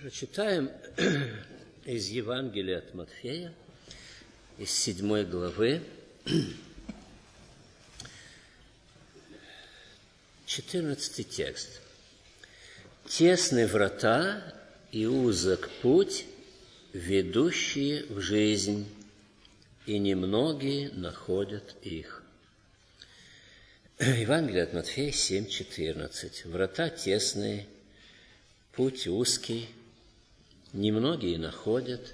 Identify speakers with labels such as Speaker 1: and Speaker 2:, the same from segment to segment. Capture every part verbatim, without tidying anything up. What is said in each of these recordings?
Speaker 1: Прочитаем из Евангелия от Матфея, из седьмой главы, четырнадцатый текст. «Тесны врата и узок путь, ведущие в жизнь, и немногие находят их». Евангелие от Матфея семь четырнадцать. Врата тесные, путь узкий, немногие находят,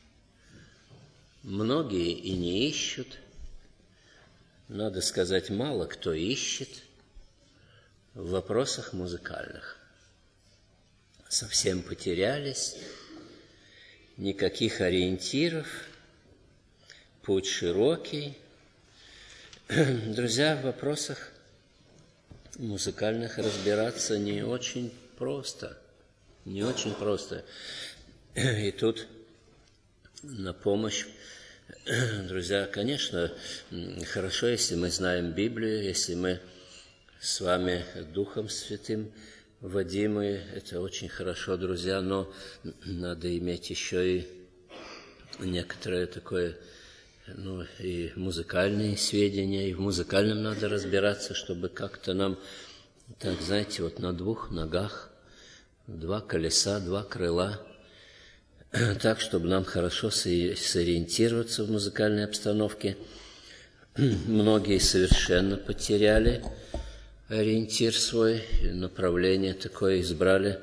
Speaker 1: многие и не ищут. Надо сказать, мало кто ищет в вопросах музыкальных. Совсем потерялись, никаких ориентиров, путь широкий. Друзья, в вопросах музыкальных разбираться не очень просто, не очень просто. И тут на помощь, друзья, конечно, хорошо, если мы знаем Библию, если мы с вами Духом Святым водимы, это очень хорошо, друзья, но надо иметь еще и некоторое такое, ну, и музыкальные сведения, и в музыкальном надо разбираться, чтобы как-то нам, так, знаете, вот на двух ногах, два колеса, два крыла, так, чтобы нам хорошо сориентироваться в музыкальной обстановке. Многие совершенно потеряли ориентир свой, направление такое избрали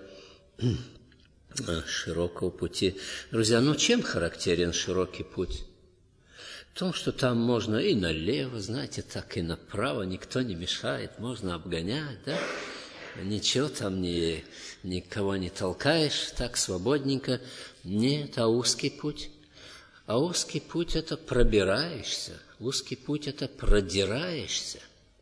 Speaker 1: широкого пути. Друзья, ну чем характерен широкий путь? В том, что там можно и налево, знаете, так и направо, никто не мешает, можно обгонять, да? Ничего там не, никого не толкаешь, так свободненько. Нет, а узкий путь? А узкий путь – это пробираешься, узкий путь – это продираешься.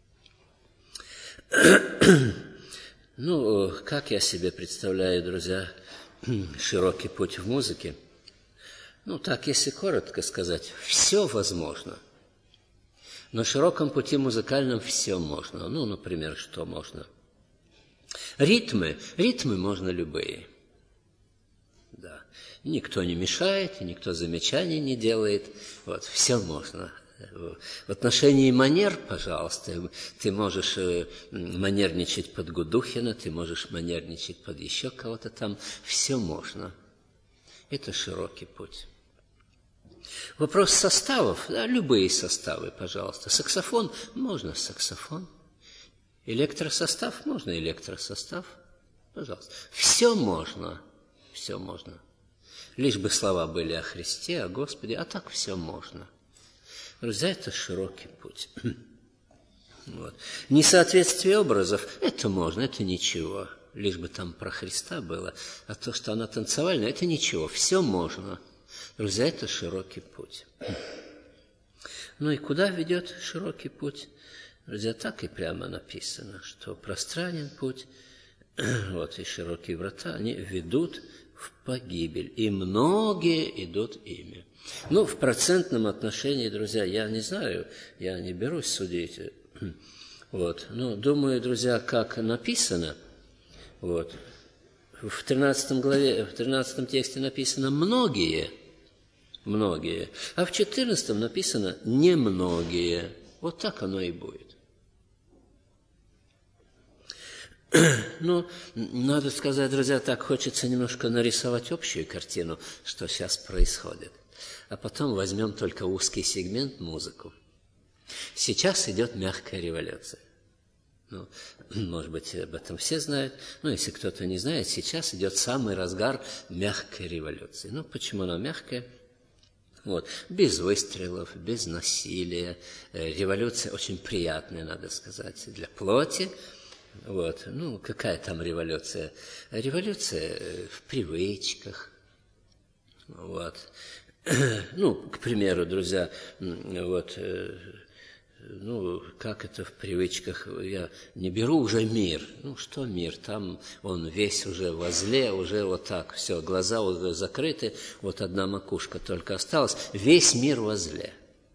Speaker 1: Ну, как я себе представляю, друзья, широкий путь в музыке? Ну, так, если коротко сказать, все возможно. На широком пути музыкальном все можно. Ну, например, что можно? Ритмы, ритмы можно любые. Да. Никто не мешает, никто замечаний не делает. Вот, все можно. В отношении манер, пожалуйста, ты можешь манерничать под Гудухина, ты можешь манерничать под еще кого-то там. Все можно. Это широкий путь. Вопрос составов, да, любые составы, пожалуйста. Саксофон, можно саксофон. Электросостав, можно электросостав. Пожалуйста. Все можно, все можно. Лишь бы слова были о Христе, о Господе, а так все можно. Друзья, это широкий путь. Вот. Несоответствие образов, это можно, это ничего. Лишь бы там про Христа было. А то, что она танцевальная, это ничего. Все можно. Друзья, это широкий путь. Ну и куда ведет широкий путь? Друзья, так и прямо написано, что пространен путь, вот и широкие врата, они ведут в погибель, и многие идут ими. Ну, в процентном отношении, друзья, я не знаю, я не берусь судить, вот, но думаю, друзья, как написано, вот, в тринадцатой главе, в тринадцатом тексте написано «многие», многие, а в четырнадцатом написано «немногие». Вот так оно и будет. Ну, надо сказать, друзья, так хочется немножко нарисовать общую картину, что сейчас происходит. А потом возьмем только узкий сегмент, музыку. Сейчас идет мягкая революция. Ну, может быть, об этом все знают. Но если кто-то не знает, сейчас идет самый разгар мягкой революции. Ну, почему она мягкая? Вот, без выстрелов, без насилия. Революция очень приятная, надо сказать, для плоти. Вот, ну, какая там революция? Революция в привычках. Вот. Ну, к примеру, друзья, вот, ну, как это в привычках? Я не беру уже мир. Ну, что мир? Там он весь уже возле, уже вот так, все, глаза уже закрыты, вот одна макушка только осталась, весь мир возле.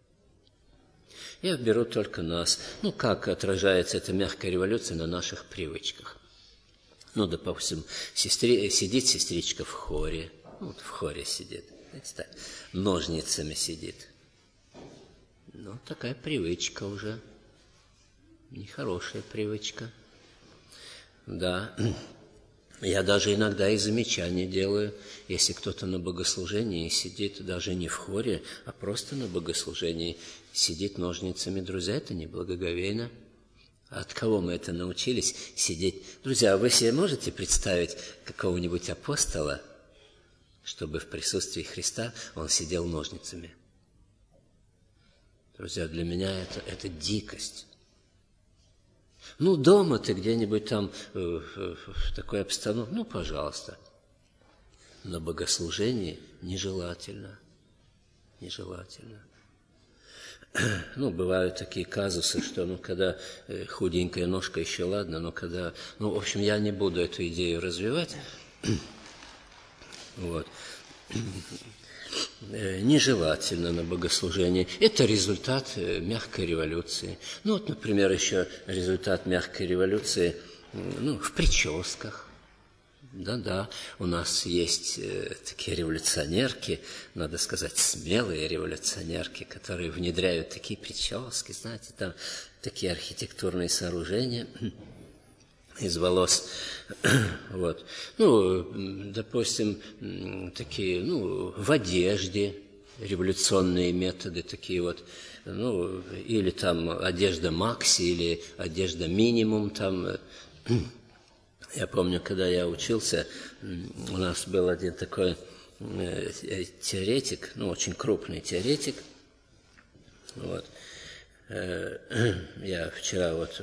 Speaker 1: Я беру только нас. Ну, как отражается эта мягкая революция на наших привычках? Ну, допустим, сестре, сидит сестричка в хоре, ну, вот в хоре сидит, знаете, так, ножницами сидит. Ну, такая привычка уже, нехорошая привычка. Да, я даже иногда и замечания делаю, если кто-то на богослужении сидит, даже не в хоре, а просто на богослужении, сидит ножницами. Друзья, это неблагоговейно. От кого мы это научились сидеть? Друзья, вы себе можете представить какого-нибудь апостола, чтобы в присутствии Христа он сидел ножницами? Друзья, для меня это, это дикость. Ну, дома ты где-нибудь там э, в такой обстановке, ну, пожалуйста. На богослужении нежелательно. Нежелательно. Ну, бывают такие казусы, что, ну, когда худенькая ножка еще ладно, но когда... Ну, в общем, я не буду эту идею развивать. Вот. Нежелательно на богослужении. Это результат мягкой революции. Ну, вот, например, еще результат мягкой революции, ну, в прическах. Да-да, у нас есть э, такие революционерки, надо сказать, смелые революционерки, которые внедряют такие прически, знаете, там такие архитектурные сооружения из волос. Вот. Ну, допустим, такие, ну, в одежде революционные методы такие вот, ну, или там одежда макси, или одежда минимум там. Я помню, когда я учился, у нас был один такой теоретик, ну, очень крупный теоретик. Вот. Я вчера вот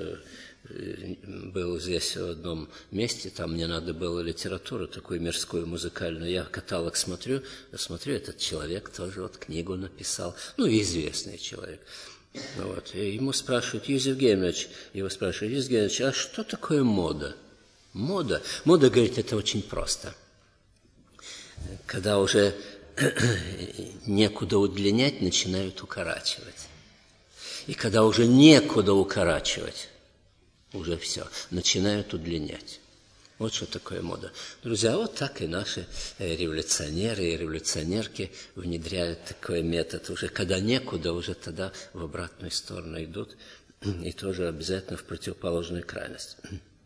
Speaker 1: был здесь в одном месте, там мне надо было литературу такую мирскую, музыкальную. Я каталог смотрю, смотрю, этот человек тоже вот книгу написал, ну, известный человек. Вот. И ему спрашивают, Юзеф Геймович, его спрашивают, Юзеф Геймович, а что такое мода? Мода. Мода, говорит, это очень просто. Когда уже некуда удлинять, начинают укорачивать. И когда уже некуда укорачивать, уже все, начинают удлинять. Вот что такое мода. Друзья, вот так и наши революционеры и революционерки внедряют такой метод. Уже когда некуда, уже тогда в обратную сторону идут. И тоже обязательно в противоположную крайность.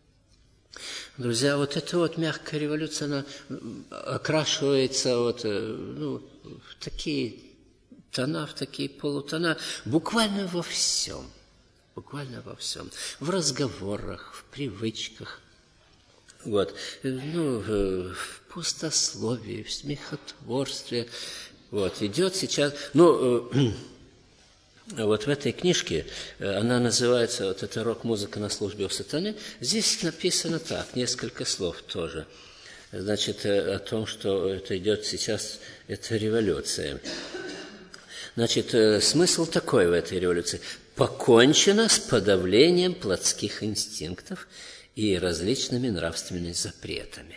Speaker 1: Друзья, вот эта вот мягкая революция, она окрашивается вот, ну, в такие тона, в такие полутона, буквально во всем, буквально во всем, в разговорах, в привычках, вот, ну, в пустословии, в смехотворстве, вот, идет сейчас, ну, вот в этой книжке, она называется, вот эта рок-музыка на службе у сатаны, здесь написано так, несколько слов тоже. Значит, о том, что это идет сейчас, это революция. Значит, смысл такой в этой революции. Покончено с подавлением плотских инстинктов и различными нравственными запретами.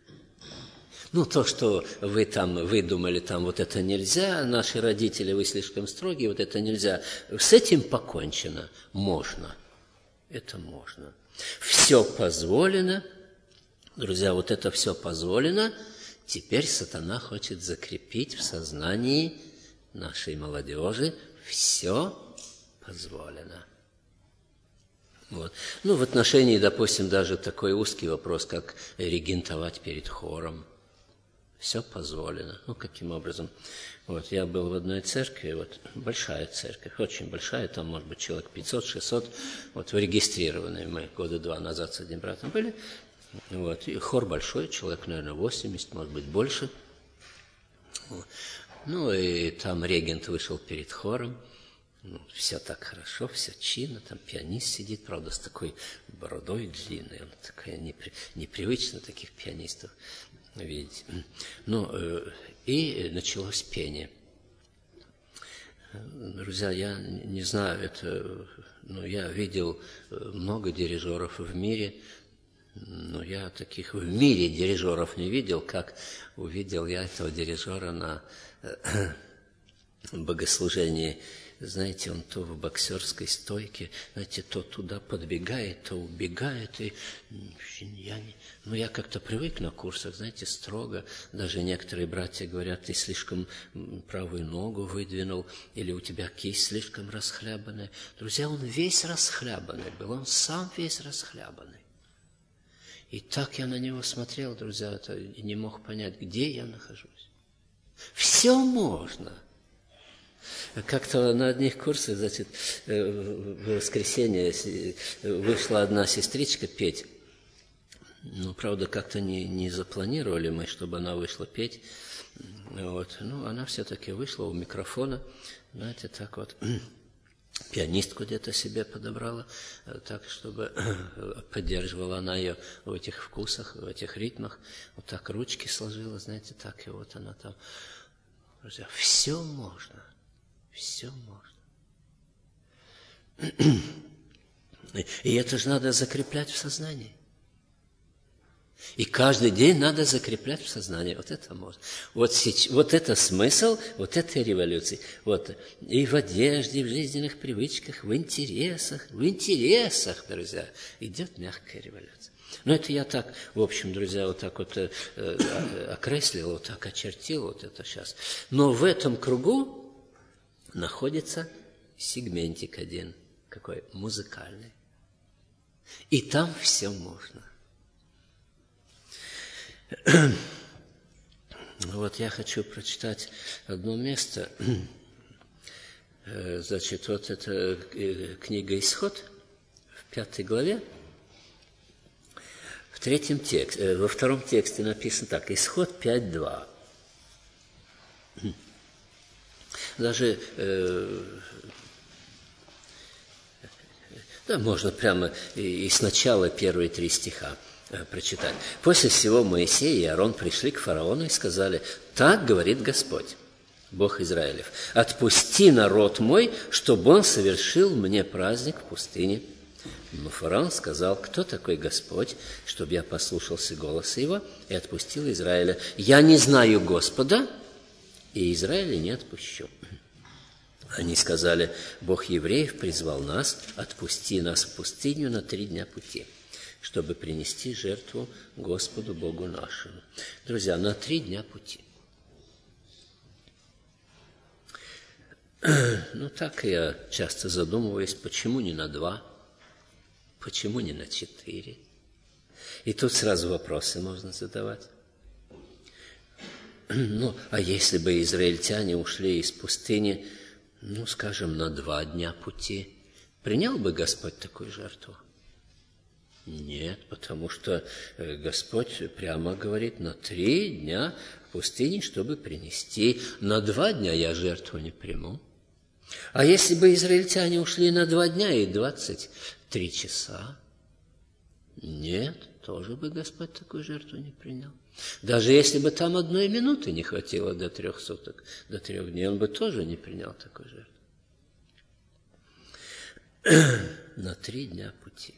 Speaker 1: Ну, то, что вы там выдумали, там вот это нельзя, наши родители, вы слишком строгие, вот это нельзя. С этим покончено. Можно. Это можно. Все позволено. Друзья, вот это все позволено. Теперь сатана хочет закрепить в сознании нашей молодежи. Все позволено. Вот. Ну, в отношении, допустим, даже такой узкий вопрос, как регентовать перед хором. Все позволено. Ну, каким образом? Вот, я был в одной церкви, вот, большая церковь, очень большая, там, может быть, человек пятьсот-шестьсот, вот, зарегистрированные мы года два назад с одним братом были, вот, и хор большой, человек, наверное, восемьдесят, может быть, больше. Вот. Ну, и там регент вышел перед хором, ну, все так хорошо, все чинно, там пианист сидит, правда, с такой бородой длинной, он такая непри... непривычно таких пианистов видеть. Ну, и началось пение. Друзья, я не знаю, это, ну, я видел много дирижеров в мире, но я таких в мире дирижеров не видел, как увидел я этого дирижера на богослужении знаете, он то в боксерской стойке, знаете, то туда подбегает, то убегает. И я, не, ну, я как-то привык на курсах, знаете, строго. Даже некоторые братья говорят, ты слишком правую ногу выдвинул, или у тебя кисть слишком расхлябанная. Друзья, он весь расхлябанный был, он сам весь расхлябанный. И так я на него смотрел, друзья, это, и не мог понять, где я нахожусь. Все можно. Как-то на одних курсах, значит, в воскресенье вышла одна сестричка петь. Ну, правда, как-то не, не запланировали мы, чтобы она вышла петь. Вот. Ну, она все-таки вышла у микрофона, знаете, так вот, пианистку где-то себе подобрала, так, чтобы поддерживала она ее в этих вкусах, в этих ритмах. Вот так ручки сложила, знаете, так, и вот она там. Друзья, все можно. Все можно. И это же надо закреплять в сознании. И каждый день надо закреплять в сознании. Вот это можно. Вот, сейчас, вот это смысл вот этой революции. Вот. И в одежде, и в жизненных привычках, в интересах. В интересах, друзья, идет мягкая революция. Но это я так, в общем, друзья, вот так вот э, э, окреслил, вот так очертил вот это сейчас. Но в этом кругу находится сегментик один, какой музыкальный. И там все можно. Вот я хочу прочитать одно место. Значит, вот это книга «Исход» в пятой главе. В третьем тексте, во втором тексте написано так: «Исход пять два». Даже, э, да, можно прямо и, и сначала первые три стиха прочитать. «После всего Моисей и Аарон пришли к фараону и сказали: так говорит Господь, Бог Израилев, отпусти народ мой, чтобы он совершил мне праздник в пустыне». Но фараон сказал: кто такой Господь, чтобы я послушался голоса его и отпустил Израиля? Я не знаю Господа, и Израиля не отпущу. Они сказали: Бог евреев призвал нас, отпусти нас в пустыню на три дня пути, чтобы принести жертву Господу Богу нашему. Друзья, на три дня пути. Ну, так я часто задумываюсь, почему не на два, почему не на четыре. И тут сразу вопросы можно задавать. Ну, а если бы израильтяне ушли из пустыни, ну, скажем, на два дня пути, принял бы Господь такую жертву? Нет, потому что Господь прямо говорит: на три дня в пустыне, чтобы принести. На два дня я жертву не приму. А если бы израильтяне ушли на два дня и двадцать три часа? Нет, тоже бы Господь такую жертву не принял. Даже если бы там одной минуты не хватило до трех суток, до трех дней, он бы тоже не принял такую жертву. На три дня пути.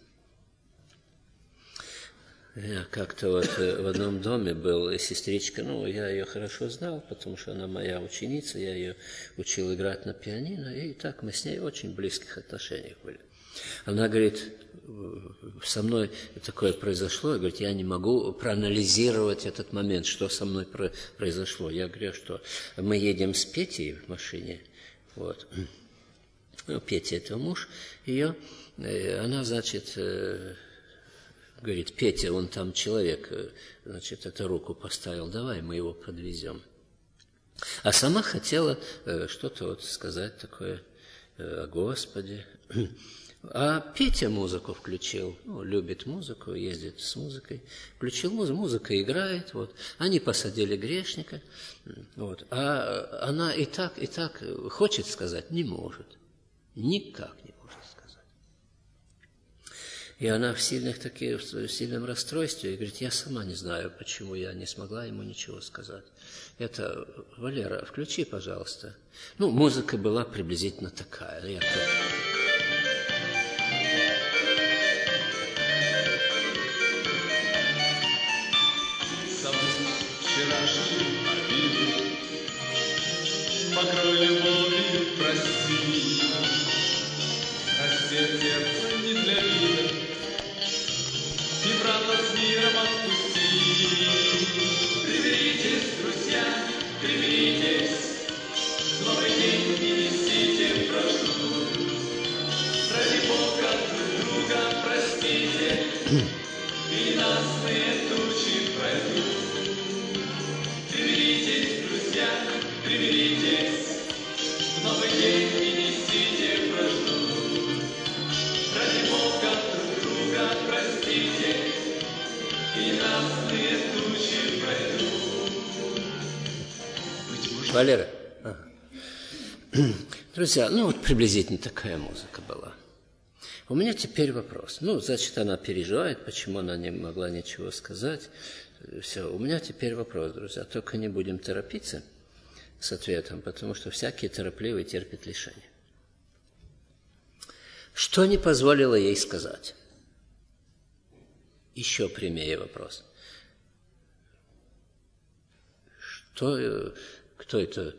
Speaker 1: Я как-то вот в одном доме был сестричка, ну, я ее хорошо знал, потому что она моя ученица, я ее учил играть на пианино, и так мы с ней в очень близких отношениях были. Она говорит: со мной такое произошло, я, говорит, я не могу проанализировать этот момент, что со мной произошло. Я говорю, что мы едем с Петей в машине, вот, ну, Петя — это муж ее, она, значит, говорит: Петя, он там человек, значит, эту руку поставил, давай мы его подвезем. А сама хотела что-то вот сказать такое о Господе. А Петя музыку включил, ну, любит музыку, ездит с музыкой, включил музыку, музыка играет, вот. Они посадили грешника, вот. А она и так, и так хочет сказать, не может, никак не может сказать. И она в сильных таких, в сильном расстройстве, и говорит: я сама не знаю, почему я не смогла ему ничего сказать. Это: Валера, включи, пожалуйста. Ну, музыка была приблизительно такая. Я так...
Speaker 2: Покрой любовью, прости. Ненастные тучи пройдут. Примиритесь, друзья, примиритесь, в новый день и несите вражду. Ради Бога друг друга простите, и ненастные тучи пройдут.
Speaker 1: Валера. Ага. Друзья, ну вот приблизительно такая музыка была. У меня теперь вопрос. Ну, значит, она переживает, почему она не могла ничего сказать. Все, у меня теперь вопрос, друзья. Только не будем торопиться с ответом, потому что всякие торопливые терпят лишение. Что не позволило ей сказать? Еще прямее вопрос. Что, кто это?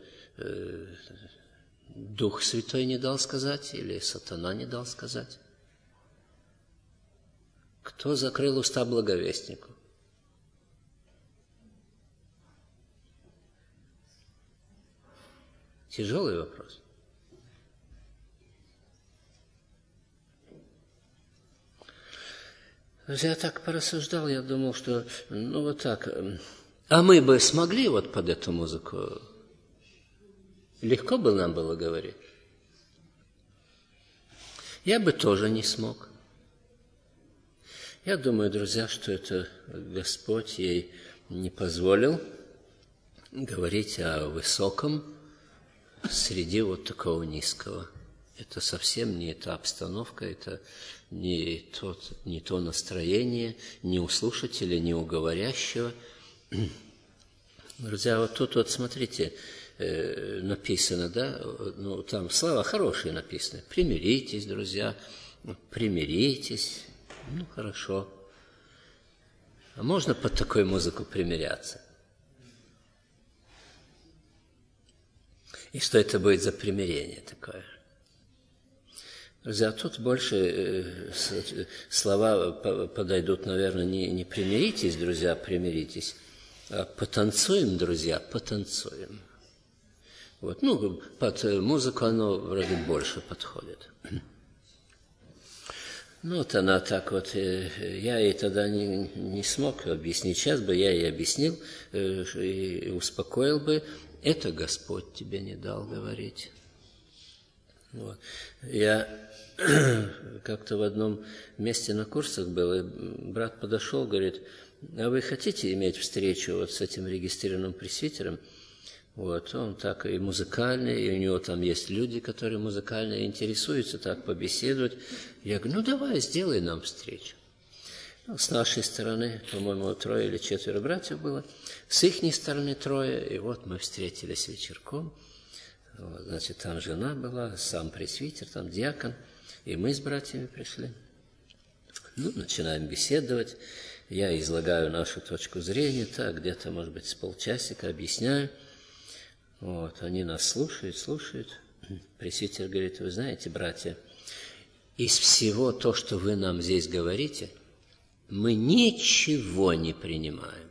Speaker 1: Дух Святой не дал сказать или сатана не дал сказать? Кто закрыл уста благовестнику? Тяжелый вопрос. Я так порассуждал, я думал, что, ну, вот так. А мы бы смогли вот под эту музыку? Легко бы нам было говорить? Я бы тоже не смог. Я думаю, друзья, что это Господь ей не позволил говорить о высоком среди вот такого низкого. Это совсем не та обстановка, это не, тот, не то настроение, ни у слушателя, ни у говорящего. Друзья, вот тут вот смотрите, э, написано, да, ну там слова хорошие написаны. Примиритесь, друзья, примиритесь. Ну, хорошо. А можно под такую музыку примиряться? И что это будет за примирение такое? Друзья, тут больше э, слова подойдут, наверное, не, не примиритесь, друзья, примиритесь, а потанцуем, друзья, потанцуем. Вот, ну, под музыку оно вроде больше подходит. Ну, вот она так вот, я ей тогда не, не смог объяснить. Сейчас бы я ей объяснил и успокоил бы. Это Господь тебе не дал говорить. Вот. Я как-то в одном месте на курсах был, и брат подошел, говорит, а вы хотите иметь встречу вот с этим регистрированным пресвитером? Вот, он так и музыкальный, и у него там есть люди, которые музыкально интересуются, так побеседовать. Я говорю, ну давай, сделай нам встречу. Ну, с нашей стороны, по-моему, трое или четверо братьев было, с их стороны трое, и вот мы встретились вечерком. Вот, значит, там жена была, сам пресвитер, там диакон, и мы с братьями пришли. Ну, начинаем беседовать, я излагаю нашу точку зрения, так, где-то, может быть, с полчасика объясняю. Вот, они нас слушают, слушают. Пресвитер говорит, вы знаете, братья, из всего то, что вы нам здесь говорите, мы ничего не принимаем.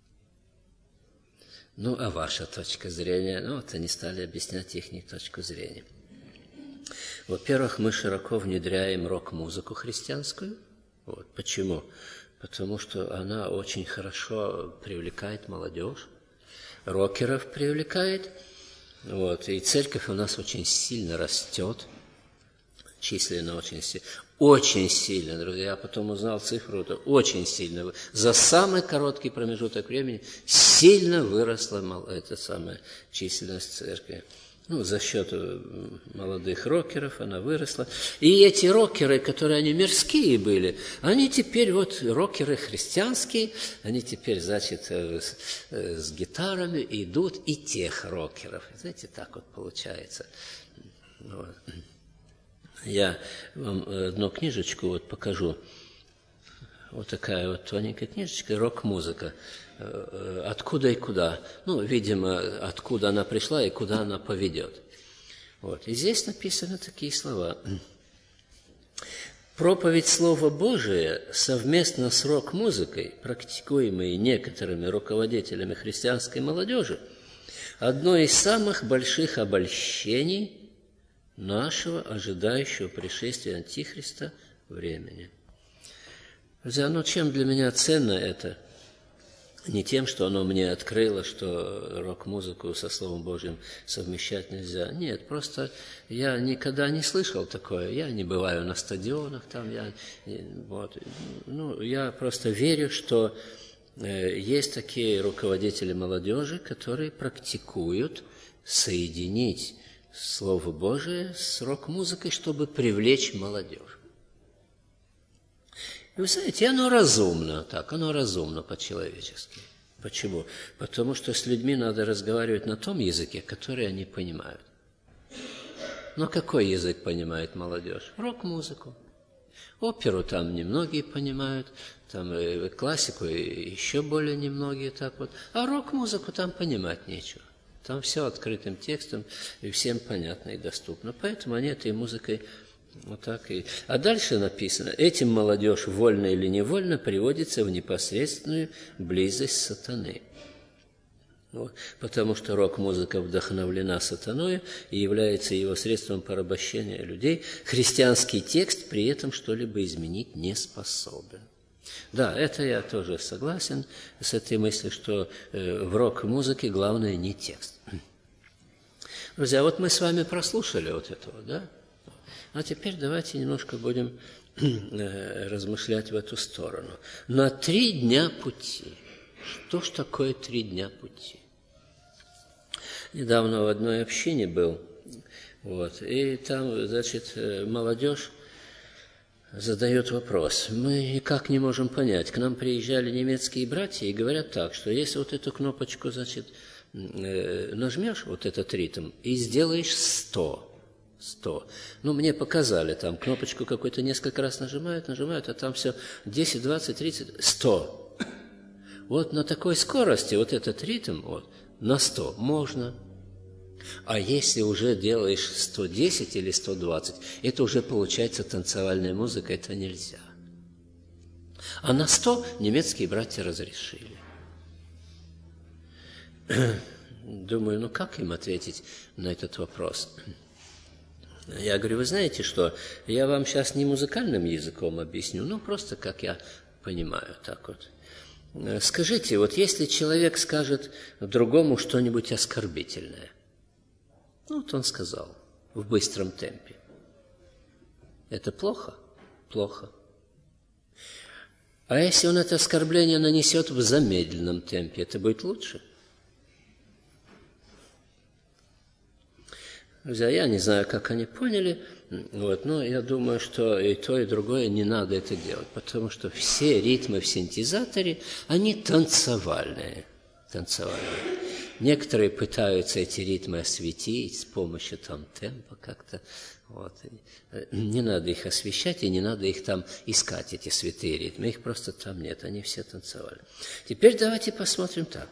Speaker 1: Ну, а ваша точка зрения? Ну, вот они стали объяснять их точку зрения. Во-первых, мы широко внедряем рок-музыку христианскую. Вот, почему? Потому что она очень хорошо привлекает молодежь. Рокеров привлекает, вот, и церковь у нас очень сильно растет, численно очень сильно, очень сильно, друзья, я потом узнал цифру, это очень сильно, за самый короткий промежуток времени сильно выросла эта самая численность церкви. Ну, за счет молодых рокеров она выросла. И эти рокеры, которые они мирские были, они теперь вот рокеры христианские, они теперь, значит, с, с гитарами идут и тех рокеров. Знаете, так вот получается. Вот. Я вам одну книжечку вот покажу. Вот такая вот тоненькая книжечка, рок-музыка. Откуда и куда. Ну, видимо, откуда она пришла и куда она поведет. Вот. И здесь написаны такие слова. Проповедь Слова Божия совместно с рок-музыкой, практикуемой некоторыми руководителями христианской молодежи, одно из самых больших обольщений нашего ожидающего пришествия Антихриста времени. Друзья, ну чем для меня ценно это? Не тем, что оно мне открыло, что рок-музыку со Словом Божьим совмещать нельзя. Нет, просто я никогда не слышал такое. Я не бываю на стадионах там. Я, вот, ну, я просто верю, что э, есть такие руководители молодежи, которые практикуют соединить Слово Божие с рок-музыкой, чтобы привлечь молодежь. И вы знаете, оно разумно так, оно разумно по-человечески. Почему? Потому что с людьми надо разговаривать на том языке, который они понимают. Но какой язык понимает молодежь? Рок-музыку. Оперу там немногие понимают, там и классику и еще более немногие так вот. А рок-музыку там понимать нечего. Там все открытым текстом и всем понятно и доступно. Поэтому они этой музыкой вот так и... А дальше написано, этим молодежь, вольно или невольно, приводится в непосредственную близость сатаны. Вот. Потому что рок-музыка вдохновлена сатаною и является его средством порабощения людей. Христианский текст при этом что-либо изменить не способен. Да, это я тоже согласен с этой мыслью, что э, в рок-музыке главное не текст. Друзья, вот мы с вами прослушали вот этого, да? А теперь давайте немножко будем э, размышлять в эту сторону. На три дня пути. Что ж такое три дня пути? Недавно в одной общине был, вот, и там, значит, молодежь задает вопрос. Мы никак не можем понять. К нам приезжали немецкие братья и говорят так, что если вот эту кнопочку, значит, э, нажмешь, вот этот ритм, и сделаешь сто, сто. Ну, мне показали, там кнопочку какую-то несколько раз нажимают, нажимают, а там все десять, двадцать, тридцать, сто. Вот на такой скорости вот этот ритм, вот, на сто можно. А если уже делаешь сто десять или сто двадцать, это уже получается танцевальная музыка, это нельзя. А на сто немецкие братья разрешили. Думаю, ну как им ответить на этот вопрос? Я говорю, вы знаете что, я вам сейчас не музыкальным языком объясню, ну просто как я понимаю, так вот. Скажите, вот если человек скажет другому что-нибудь оскорбительное, ну вот он сказал в быстром темпе, это плохо? Плохо. А если он это оскорбление нанесет в замедленном темпе, это будет лучше? Друзья, я не знаю, как они поняли, вот, но я думаю, что и то, и другое не надо это делать, потому что все ритмы в синтезаторе, они танцевальные, танцевальные. Некоторые пытаются эти ритмы осветить с помощью там темпа как-то, вот. Не надо их освещать и не надо их там искать, эти святые ритмы, их просто там нет, они все танцевали. Теперь давайте посмотрим так.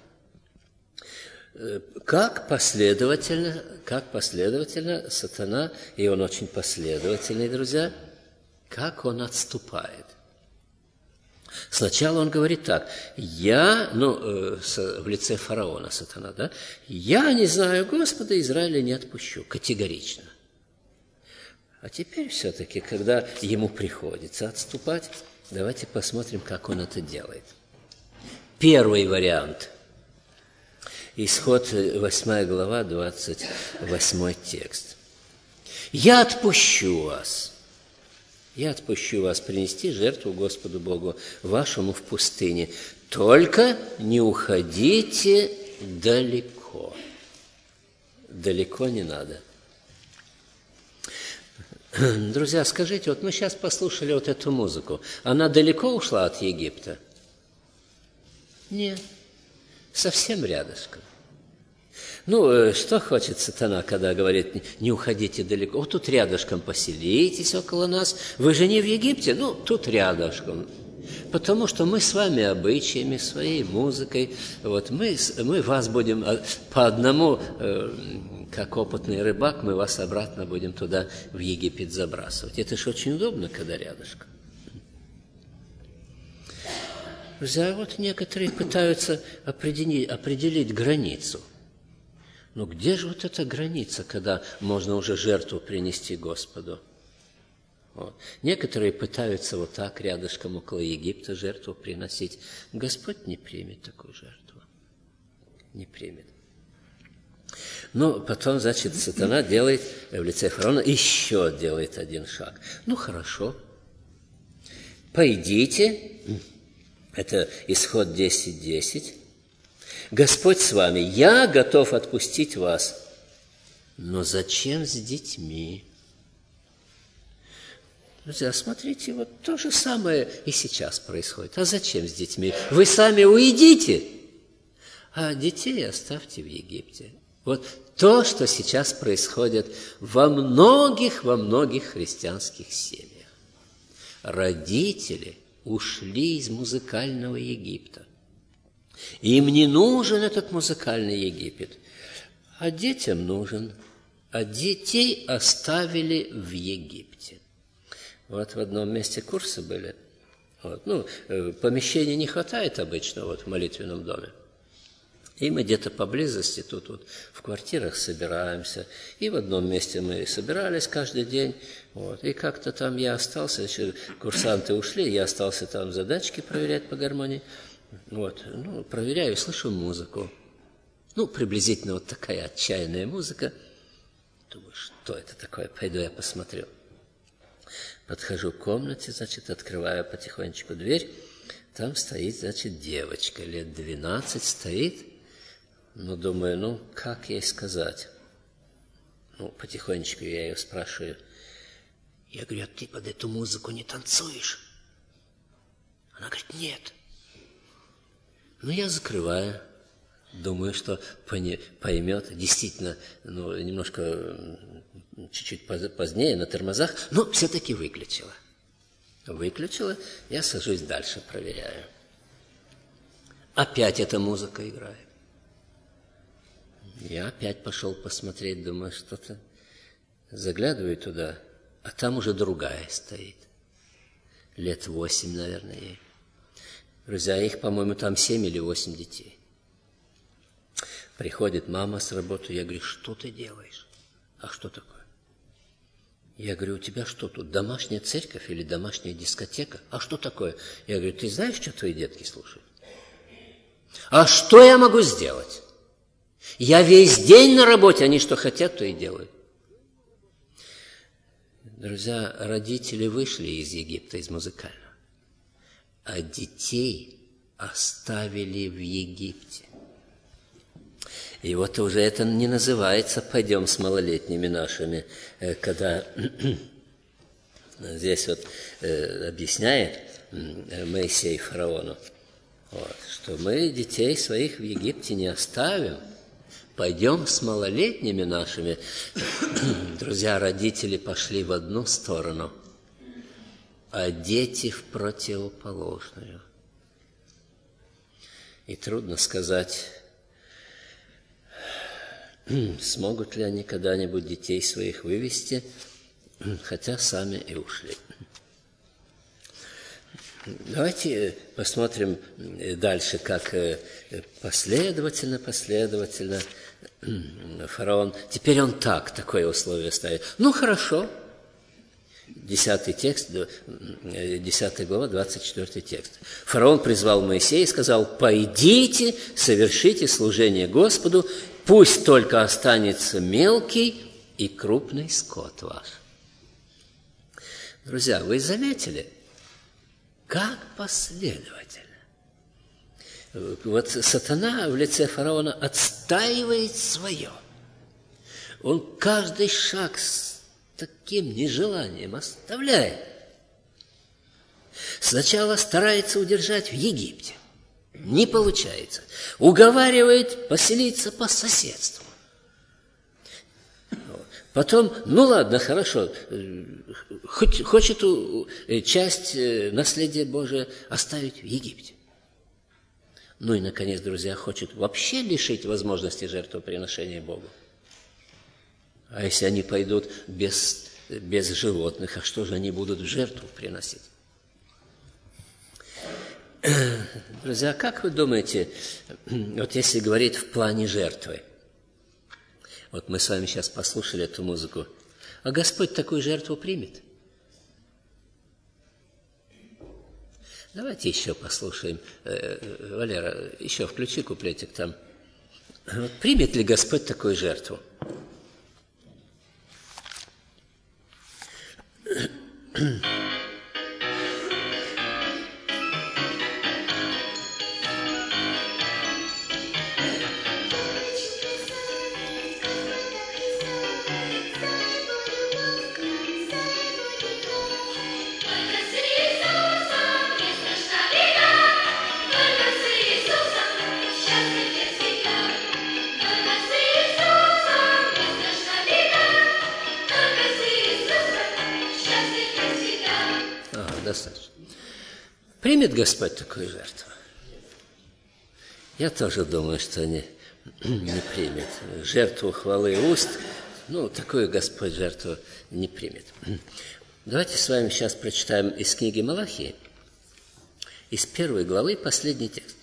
Speaker 1: Как последовательно, как последовательно сатана, и он очень последовательный, друзья, как он отступает. Сначала он говорит так, я, ну, э, в лице фараона сатана, да, я не знаю Господа, Израиля не отпущу, категорично. А теперь все-таки, когда ему приходится отступать, давайте посмотрим, как он это делает. Первый вариант. Исход восьмая глава, двадцать восьмой текст. «Я отпущу вас, я отпущу вас принести жертву Господу Богу вашему в пустыне, только не уходите далеко». Далеко не надо. Друзья, скажите, вот мы сейчас послушали вот эту музыку, она далеко ушла от Египта? Нет. Совсем рядышком. Ну, что хочет сатана, когда говорит, не уходите далеко? Вот тут рядышком поселитесь около нас. Вы же не в Египте? Ну, тут рядышком. Потому что мы с вами обычаями, своей музыкой, вот мы, мы вас будем по одному, как опытный рыбак, мы вас обратно будем туда, в Египет, забрасывать. Это же очень удобно, когда рядышком. Друзья, вот некоторые пытаются определить, определить границу. Но где же вот эта граница, когда можно уже жертву принести Господу? Вот. Некоторые пытаются вот так рядышком около Египта жертву приносить. Господь не примет такую жертву. Не примет. Ну, потом, значит, сатана делает в лице фараона еще делает один шаг. Ну, хорошо. Пойдите. Это Исход десять десять. Господь с вами. Я готов отпустить вас. Но зачем с детьми? Друзья, смотрите, вот то же самое и сейчас происходит. А зачем с детьми? Вы сами уйдите, а детей оставьте в Египте. Вот то, что сейчас происходит во многих, во многих христианских семьях. Родители ушли из музыкального Египта. Им не нужен этот музыкальный Египет, а детям нужен. А детей оставили в Египте. Вот в одном месте курсы были. Вот. Ну, помещений не хватает обычно вот, в молитвенном доме. И мы где-то поблизости тут вот, в квартирах собираемся. И в одном месте мы собирались каждый день. Вот. И как-то там я остался, еще курсанты ушли, я остался там задачки проверять по гармонии. Вот. Ну, проверяю, слышу музыку. Ну, приблизительно вот такая отчаянная музыка. Думаю, что это такое? Пойду я посмотрю. Подхожу к комнате, значит, открываю потихонечку дверь. Там стоит, значит, девочка лет двенадцать стоит. Ну, думаю, ну, как ей сказать? Ну, потихонечку я ее спрашиваю. Я говорю, а ты под эту музыку не танцуешь? Она говорит, нет. Ну, я закрываю. Думаю, что поймет. Действительно, ну, немножко, чуть-чуть позднее, на тормозах, но все-таки выключила. Выключила, я сажусь дальше, проверяю. Опять эта музыка играет. Я опять пошел посмотреть, думаю, что-то. Заглядываю туда, а там уже другая стоит. Лет восемь, наверное, ей. Друзья, их, по-моему, там семь или восемь детей. Приходит мама с работы, я говорю, что ты делаешь? А что такое? Я говорю, у тебя что тут, домашняя церковь или домашняя дискотека? А что такое? Я говорю, ты знаешь, что твои детки слушают? А что я могу сделать? Я весь день на работе, они что хотят, то и делают. Друзья, родители вышли из Египта, из музыкального, а детей оставили в Египте. И вот уже это не называется «пойдем с малолетними нашими», когда здесь вот объясняет Моисей фараону, вот, что мы детей своих в Египте не оставим, пойдем с малолетними нашими. Друзья, родители пошли в одну сторону, а дети в противоположную. И трудно сказать, смогут ли они когда-нибудь детей своих вывести, хотя сами и ушли. Давайте посмотрим дальше, как последовательно, последовательно фараон. Теперь он так, такое условие ставит. Ну, хорошо. Десятый текст, десятая глава, двадцать четвёртый текст. Фараон призвал Моисея и сказал, пойдите, совершите служение Господу, пусть только останется мелкий и крупный скот ваш. Друзья, вы заметили, как последовательно? Вот сатана в лице фараона отстаивает свое. Он каждый шаг с таким нежеланием оставляет. Сначала старается удержать в Египте. Не получается. Уговаривает поселиться по соседству. Потом, ну ладно, хорошо, хочет часть наследия Божия оставить в Египте. Ну и, наконец, друзья, хочет вообще лишить возможности жертвоприношения Богу. А если они пойдут без, без животных, а что же они будут в жертву приносить? Друзья, как вы думаете, вот если говорить в плане жертвы, вот мы с вами сейчас послушали эту музыку, а Господь такую жертву примет? Давайте еще послушаем. Валера, еще включи куплетик там. Примет ли Господь такую жертву? Достаточно. Примет Господь такую жертву? Я тоже думаю, что не, не примет. Жертву хвалы уст, ну, такую Господь жертву не примет. Давайте с вами сейчас прочитаем из книги Малахии, из первой главы, последний текст.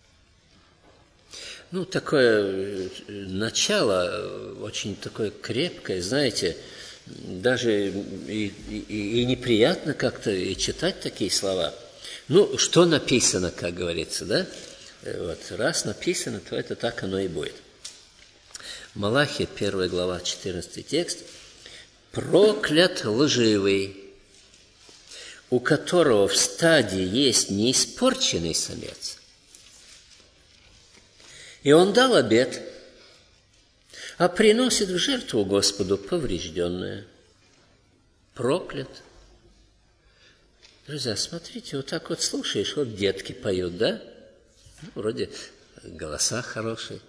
Speaker 1: Ну, такое начало, очень такое крепкое, знаете, даже и, и, и неприятно как-то и читать такие слова. Ну, что написано, как говорится, да? Вот, раз написано, то это так оно и будет. Малахия, первая глава, четырнадцатый текст. «Проклят лживый, у которого в стаде есть неиспорченный самец. И он дал обет, а приносит в жертву Господу поврежденное. Проклят». Друзья, смотрите, вот так вот слушаешь, вот детки поют, да? Ну, вроде голоса хорошие.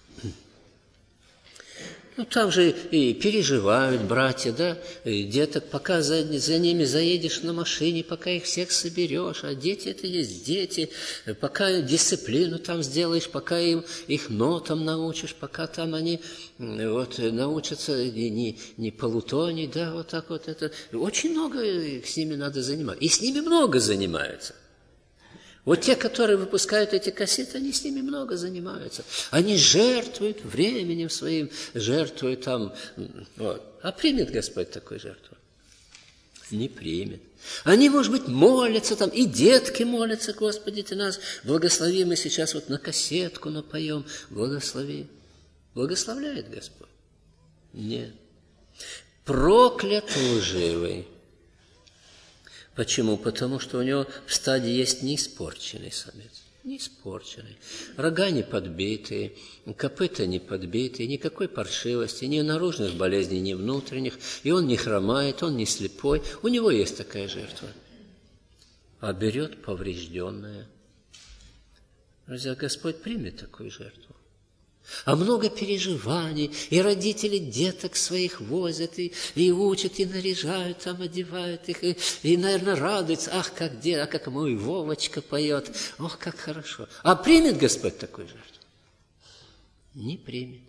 Speaker 1: Ну, там же и переживают братья, да, и деток, пока за, за ними заедешь на машине, пока их всех соберешь, а дети это есть дети, пока дисциплину там сделаешь, пока им, их нотам научишь, пока там они вот, научатся не, не, не полутонить, да, вот так вот это. Очень много с ними надо заниматься. И с ними много занимаются. Вот те, которые выпускают эти кассеты, они с ними много занимаются. Они жертвуют временем своим, жертвуют там. Вот. А примет Господь такую жертву? Не примет. Они, может быть, молятся там, и детки молятся: Господи, Ты нас благослови, мы сейчас вот на кассетку напоем, благослови. Благословляет Господь? Нет. Проклят лживый. Почему? Потому что у него в стаде есть неиспорченный самец. Неиспорченный. Рога не подбитые, копыта не подбитые, никакой паршивости, ни наружных болезней, ни внутренних. И он не хромает, он не слепой. У него есть такая жертва. А берет поврежденное. Друзья, Господь примет такую жертву. А много переживаний, и родители деток своих возят, и, и учат, и наряжают, там одевают их, и, и, наверное, радуются. Ах, как дед, а как мой Вовочка поет, ох, как хорошо. А примет Господь такую жертву? Не примет.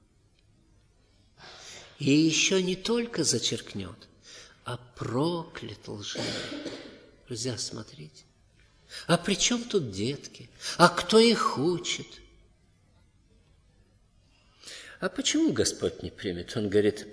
Speaker 1: И еще не только зачеркнет, а проклят лживый. Друзья, смотрите. А при чем тут детки? А кто их учит? А почему Господь не примет? Он говорит: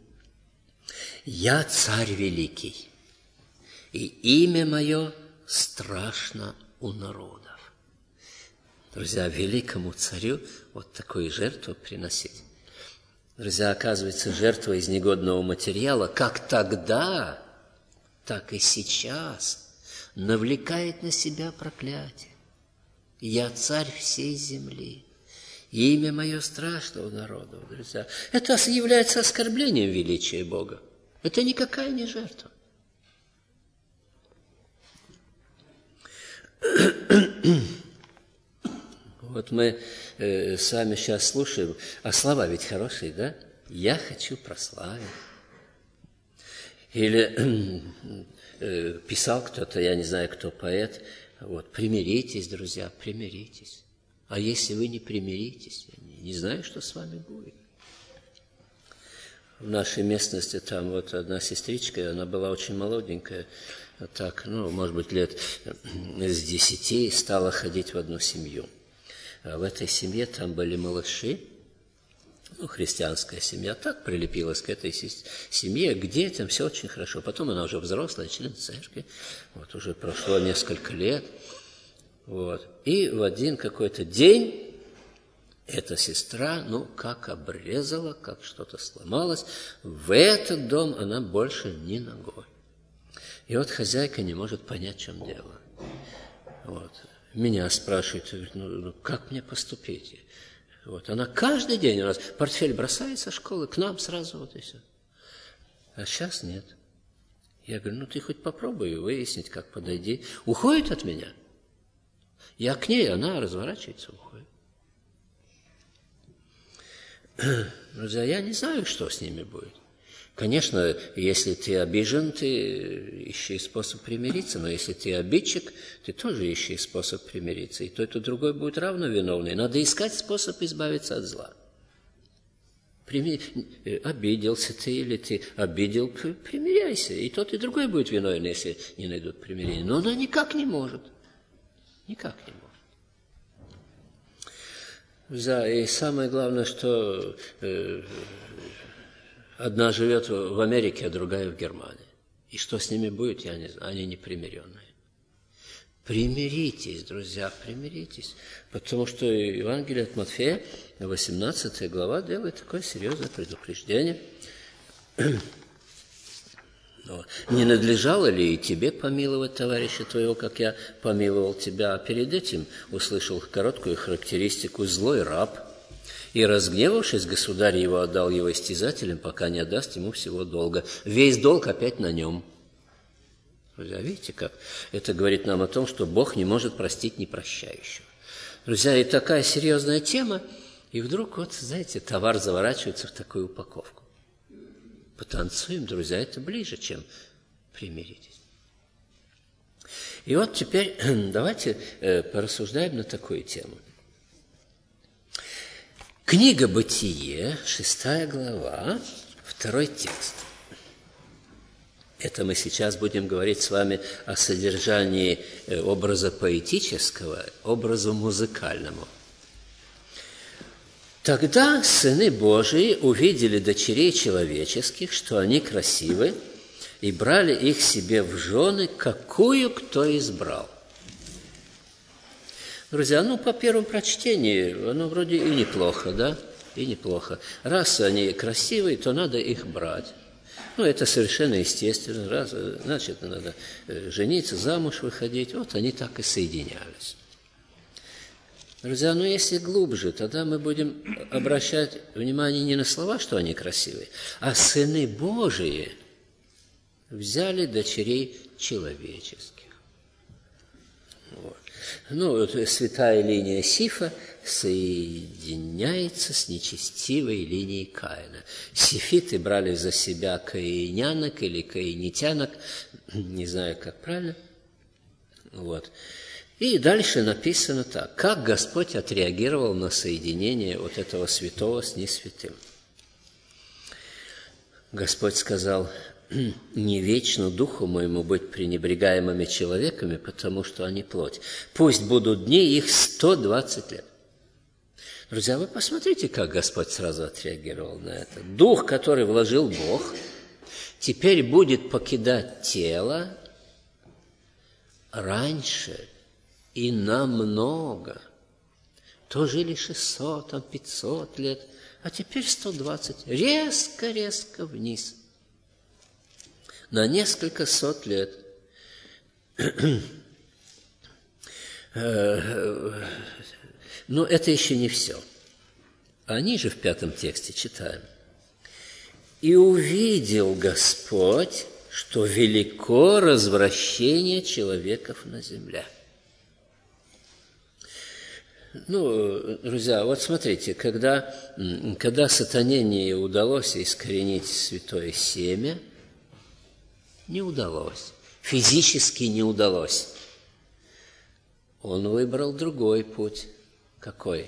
Speaker 1: «Я царь великий, и имя мое страшно у народов». Друзья, великому царю вот такую жертву приносить. Друзья, оказывается, жертва из негодного материала, как тогда, так и сейчас, навлекает на себя проклятие. «Я царь всей земли». Имя мое страшно у народов, друзья. Это является оскорблением величия Бога. Это никакая не жертва. Вот мы э, с вами сейчас слушаем, а слова ведь хорошие, да? «Я хочу прославить». Или э, писал кто-то, я не знаю, кто поэт, вот, примиритесь, друзья, примиритесь. А если вы не примиритесь, я не знаю, что с вами будет. В нашей местности там вот одна сестричка, она была очень молоденькая, так, ну, может быть, лет с десяти, стала ходить в одну семью. А в этой семье там были малыши, Ну, христианская семья так прилепилась к этой семье, к детям, все очень хорошо. Потом она уже взрослая, член церкви, вот уже прошло несколько лет. Вот. И в один какой-то день эта сестра, ну, как обрезала, как что-то сломалось, в этот дом она больше ни ногой. И вот хозяйка не может понять, в чем дело. Вот. Меня спрашивает, ну, ну, как мне поступить? Вот. Она каждый день у нас портфель бросает со школы к нам сразу, вот и все. А сейчас нет. Я говорю, ну, ты хоть попробуй выяснить, как подойди. Уходит от меня. Я к ней, она разворачивается, уходит. Друзья, я не знаю, что с ними будет. Конечно, если ты обижен, ты ищи способ примириться, но если ты обидчик, ты тоже ищи способ примириться. И тот, и другой будет равно виновный. Надо искать способ избавиться от зла. Прими... Обиделся ты или ты обидел, примиряйся. И тот, и другой будет виновен, если не найдут примирения. Но она никак не может. Никак не может. Да, и самое главное, что э, одна живет в Америке, а другая в Германии. И что с ними будет, я не знаю, они непримиренные. Примиритесь, друзья, примиритесь. Потому что Евангелие от Матфея, восемнадцатая глава, делает такое серьезное предупреждение. Не надлежало ли и тебе помиловать товарища твоего, как я помиловал тебя? А перед этим услышал короткую характеристику: злой раб. И, разгневавшись, государь его отдал его истязателям, пока не отдаст ему всего долга. Весь долг опять на нем. Друзья, видите, как это говорит нам о том, что Бог не может простить непрощающего. Друзья, и такая серьезная тема, и вдруг, вот, знаете, товар заворачивается в такую упаковку. Потанцуем, друзья, это ближе, чем примиритесь. И вот теперь давайте э, порассуждаем на такую тему. Книга «Бытие», шестая глава, второй текст. Это мы сейчас будем говорить с вами о содержании образа поэтического, образу музыкальному. Тогда сыны Божии увидели дочерей человеческих, что они красивы, и брали их себе в жены, какую кто избрал. Друзья, ну, по первому прочтению, оно вроде и неплохо, да? И неплохо. Раз они красивые, то надо их брать. Ну, это совершенно естественно. Раз, значит, надо жениться, замуж выходить. Вот они так и соединялись. Друзья, ну, если глубже, тогда мы будем обращать внимание не на слова, что они красивые, а сыны Божии взяли дочерей человеческих. Вот. Ну, вот святая линия Сифа соединяется с нечестивой линией Каина. Сифиты брали за себя каинянок или каинитянок, не знаю, как правильно. Вот. И дальше написано так: как Господь отреагировал на соединение вот этого святого с несвятым. Господь сказал: не вечно духу моему быть пренебрегаемыми человеками, потому что они плоть. Пусть будут дни их сто двадцать лет. Друзья, вы посмотрите, как Господь сразу отреагировал на это. Дух, который вложил Бог, теперь будет покидать тело раньше и намного. То жили шестьсот, там пятьсот лет, а теперь сто двадцать. Резко-резко вниз. На несколько сот лет. Но это еще не все. А ниже в пятом тексте читаем. «И увидел Господь, что велико развращение человеков на земле». Ну, друзья, вот смотрите, когда, когда сатане не удалось искоренить святое семя, не удалось, физически не удалось. Он выбрал другой путь. Какой?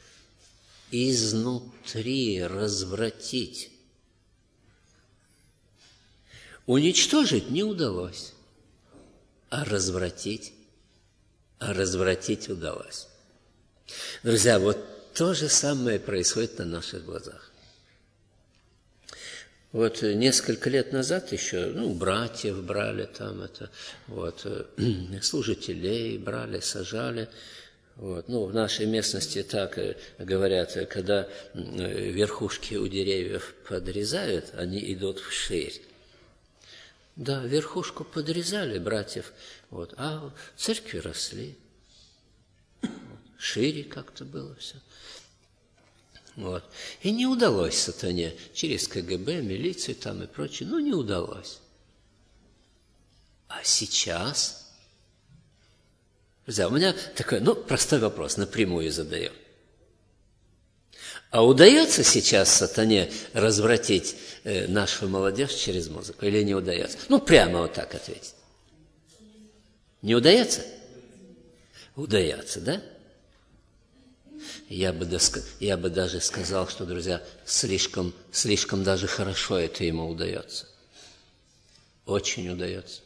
Speaker 1: Изнутри развратить. Уничтожить не удалось, а развратить, а развратить удалось. Друзья, вот то же самое происходит на наших глазах. Вот несколько лет назад еще, ну, братьев брали там, это, вот, служителей брали, сажали. Вот. Ну, в нашей местности так говорят, когда верхушки у деревьев подрезают, они идут вширь. Да, верхушку подрезали братьев, вот, а церкви росли. Вот. Шире как-то было все. Вот. И не удалось сатане через ка гэ бэ, милицию там и прочее, ну, не удалось. А сейчас... Друзья, у меня такой, ну, простой вопрос, напрямую задаю. А удается сейчас сатане развратить э, нашу молодежь через музыку или не удается? Ну, прямо вот так ответить. Не удается? Удается, да? Я бы, я бы даже сказал, что, друзья, слишком, слишком даже хорошо это ему удается. Очень удается.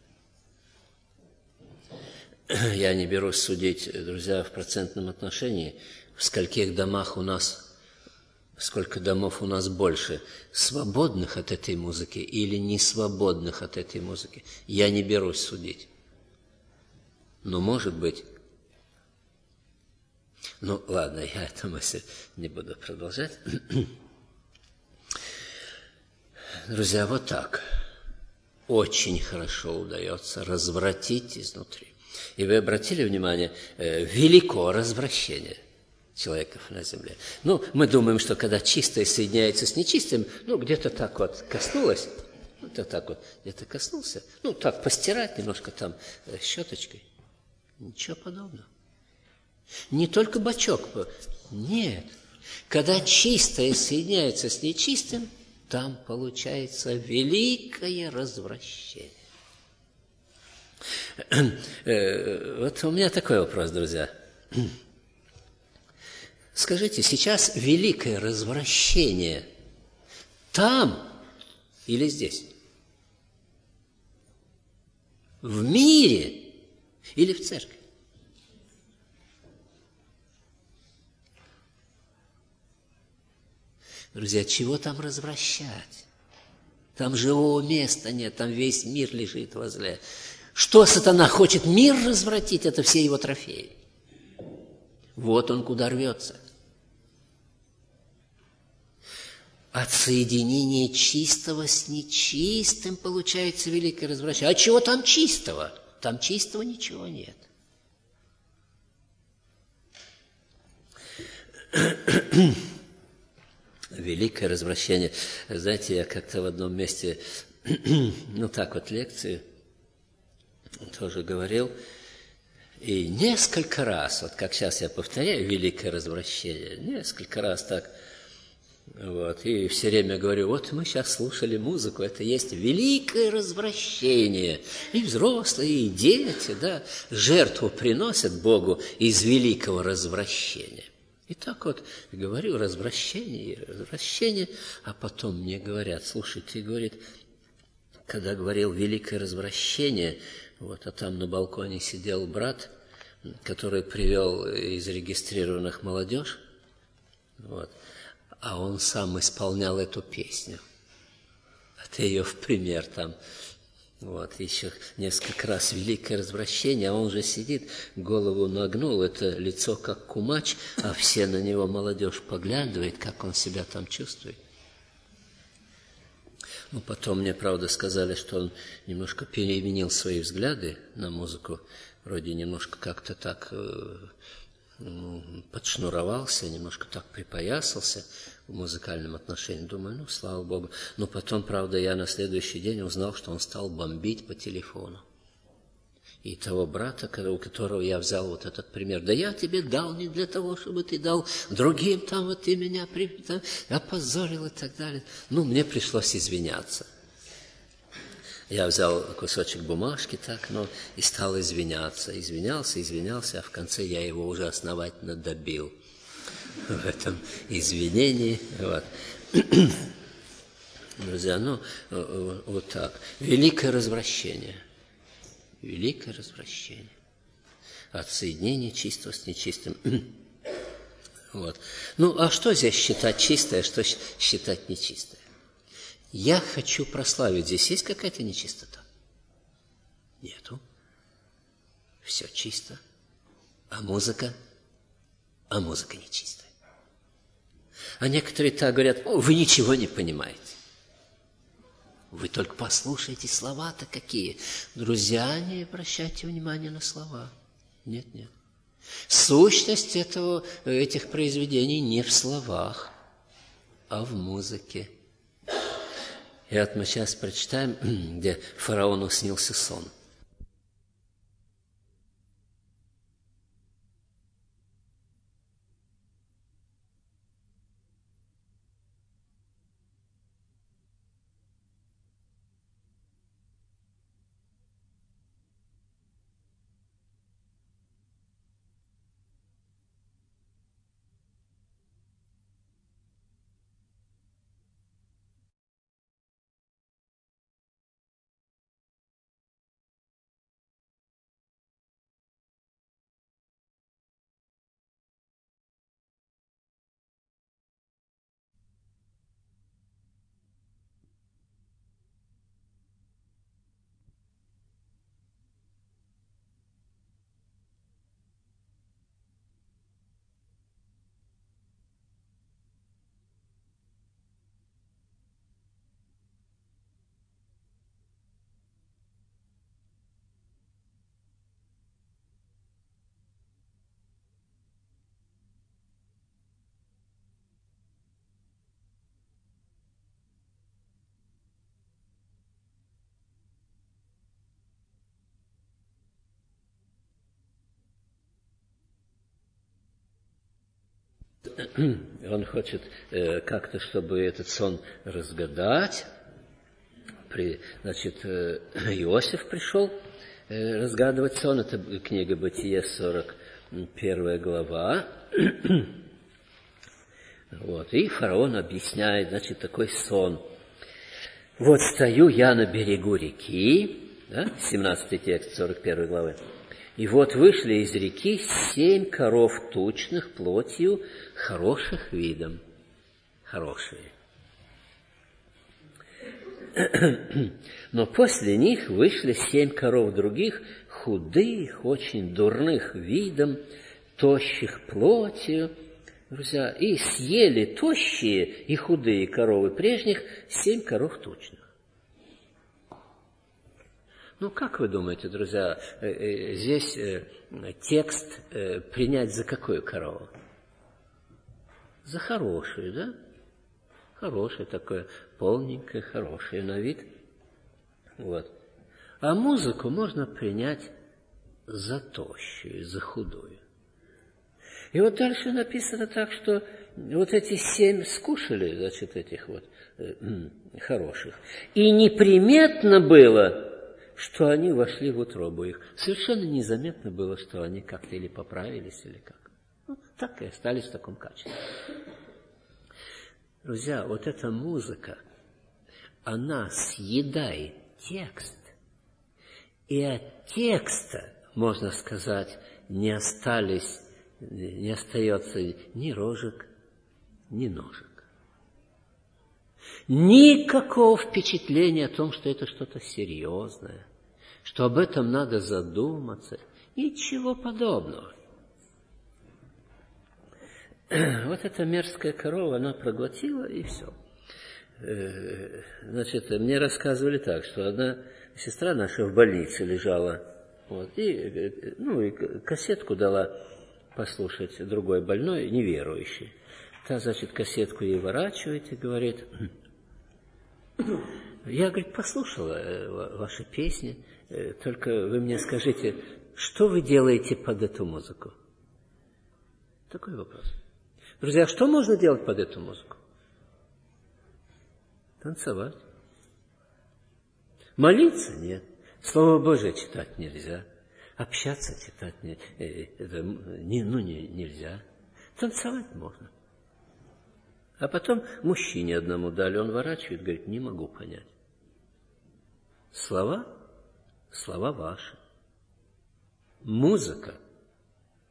Speaker 1: Я не берусь судить, друзья, в процентном отношении, в скольких домах у нас, сколько домов у нас больше, свободных от этой музыки или не свободных от этой музыки. Я не берусь судить. Но, может быть... Ну, ладно, я эту мысль не буду продолжать. Друзья, вот так. Очень хорошо удается развратить изнутри. И вы обратили внимание, э, велико развращение человеков на земле. Ну, мы думаем, что когда чистое соединяется с нечистым, ну, где-то так вот коснулось, вот так вот где-то коснулся, ну, так постирать немножко там э, щеточкой. Ничего подобного. Не только бачок. Нет. Когда чистое соединяется с нечистым, там получается великое развращение. Вот у меня такой вопрос, друзья. Скажите, сейчас великое развращение там или здесь? В мире или в церкви? Друзья, чего там развращать? Там живого места нет, там весь мир лежит возле. Что сатана хочет мир развратить, это все его трофеи. Вот он куда рвется. От соединения чистого с нечистым получается великое развращение. А чего там чистого? Там чистого ничего нет. Великое развращение. Знаете, я как-то в одном месте, ну так вот, лекции тоже говорил, и несколько раз, вот как сейчас я повторяю, великое развращение, несколько раз так, вот, и все время говорю, вот мы сейчас слушали музыку, это есть великое развращение, и взрослые, и дети, да, жертву приносят Богу из великого развращения. И так вот говорю, развращение и развращение, а потом мне говорят, слушай, ты, говорит, когда говорил великое развращение, вот, а там на балконе сидел брат, который привел из регистрированных молодежь, вот, а он сам исполнял эту песню. А ты ее в пример там. Вот, еще несколько раз великое развращение, а он же сидит, голову нагнул, это лицо как кумач, а все на него молодежь поглядывает, как он себя там чувствует. Ну, потом мне, правда, сказали, что он немножко переменил свои взгляды на музыку, вроде немножко как-то так э, ну, подшнуровался, немножко так припоясался в музыкальном отношении. Думаю, ну, слава Богу. Но потом, правда, я на следующий день узнал, что он стал бомбить по телефону. И того брата, у которого я взял вот этот пример, да я тебе дал не для того, чтобы ты дал другим, там вот ты меня там, опозорил и так далее. Ну, мне пришлось извиняться. Я взял кусочек бумажки так, ну, и стал извиняться. Извинялся, извинялся, а в конце я его уже основательно добил в этом извинении. Вот. Друзья, ну, вот так. Великое развращение. Великое развращение. От соединения чистого с нечистым. Вот. Ну, а что здесь считать чистое, а что считать нечистое? Я хочу прославить. Здесь есть какая-то нечистота? Нету. Все чисто. А музыка? А музыка нечистая. А некоторые так говорят: о, вы ничего не понимаете. Вы только послушайте, слова-то какие. Друзья, не обращайте внимания на слова. Нет, нет. Сущность этого, этих произведений не в словах, а в музыке. И вот мы сейчас прочитаем, где фараону снился сон. Он хочет э, как-то, чтобы этот сон разгадать. При, значит, э, Иосиф пришел э, разгадывать сон. Это книга Бытие, сорок первая глава. Вот. И фараон объясняет, значит, такой сон. Вот стою я на берегу реки, да, семнадцатый текст сорок первой главы. И вот вышли из реки семь коров тучных, плотью, хороших видом. Хорошие. Но после них вышли семь коров других, худых, очень дурных видом, тощих плотью. Друзья, и съели тощие и худые коровы прежних семь коров тучных. Ну, как вы думаете, друзья, здесь текст принять за какую корову? За хорошую, да? Хорошее такое, полненькое, хорошее на вид. Вот. А музыку можно принять за тощую, за худую. И вот дальше написано так, что вот эти семь скушали, значит, этих вот э, хороших. И неприметно было, что они вошли в утробу их. Совершенно незаметно было, что они как-то или поправились, или как. Ну, так и остались в таком качестве. Друзья, вот эта музыка, она съедает текст, и от текста, можно сказать, не остались, не остается ни рожек, ни ножек. Никакого впечатления о том, что это что-то серьезное, что об этом надо задуматься. Ничего подобного. Вот эта мерзкая корова, она проглотила, и все. Значит, мне рассказывали так, что одна сестра наша в больнице лежала, вот, и, ну, и кассетку дала послушать другой больной, неверующий. Та, значит, кассетку ей ворачивает и говорит: я, говорит, послушала ваши песни, только вы мне скажите, что вы делаете под эту музыку? Такой вопрос. Друзья, что можно делать под эту музыку? Танцевать. Молиться? Нет. Слово Божие читать нельзя. Общаться читать не, это, не, ну, не, нельзя. Танцевать можно. А потом мужчине одному дали, он ворачивает, говорит: не могу понять. Слова? Слова ваши. Музыка?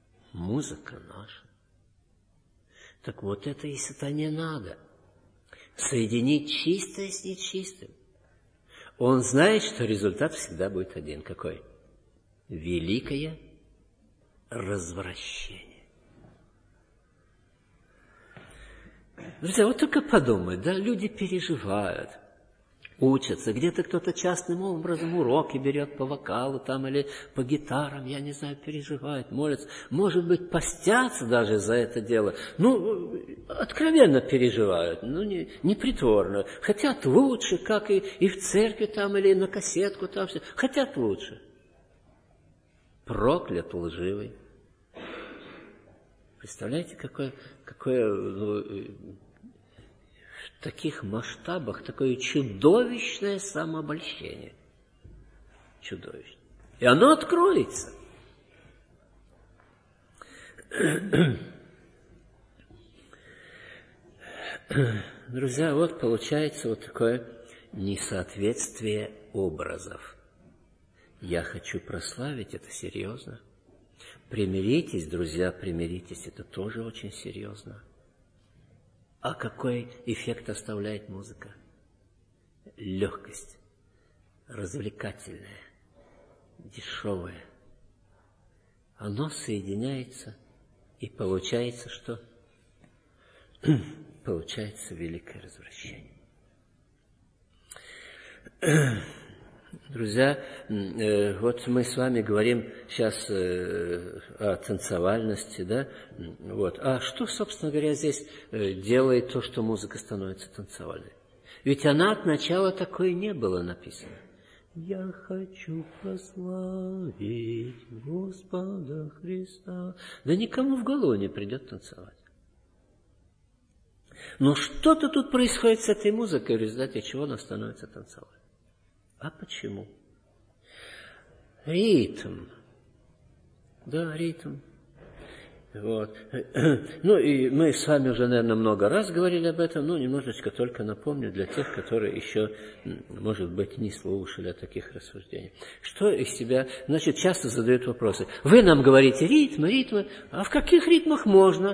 Speaker 1: Музыка наша. Так вот это и сатане надо. соединить чистое с нечистым. Он знает, что результат всегда будет один. Какой? Великое развращение. Друзья, вот только подумать, да, люди переживают, учатся, где-то кто-то частным образом уроки берет по вокалу там или по гитарам, я не знаю, переживает, молится, может быть, постятся даже за это дело, ну, откровенно переживают, ну, не, не притворно, хотят лучше, как и, и в церкви там или на кассетку там, все, хотят лучше. Проклят лживый. Представляете, какое, какое ну, в таких масштабах такое чудовищное самообольщение. Чудовищное. И оно откроется. Друзья, вот получается вот такое несоответствие образов. Я хочу прославить, это серьезно. Примиритесь, друзья, примиритесь, это тоже очень серьезно. А какой эффект оставляет музыка? Легкость, развлекательная, дешевая. Оно соединяется, и получается что? Получается великое развращение. Друзья, вот мы с вами говорим сейчас о танцевальности, да? Вот. А что, собственно говоря, здесь делает то, что музыка становится танцевальной? Ведь она от начала такой не было написана. Я хочу прославить Господа Христа. Да никому в голову не придет танцевать. Но что-то тут происходит с этой музыкой, в результате чего она становится танцевальной. А почему? Ритм. Да, ритм. Вот. Ну, и мы с вами уже, наверное, много раз говорили об этом, но немножечко только напомню для тех, которые еще, может быть, не слушали о таких рассуждениях. Что из себя... Значит, часто задают вопросы. Вы нам говорите ритмы, ритмы, а в каких ритмах можно?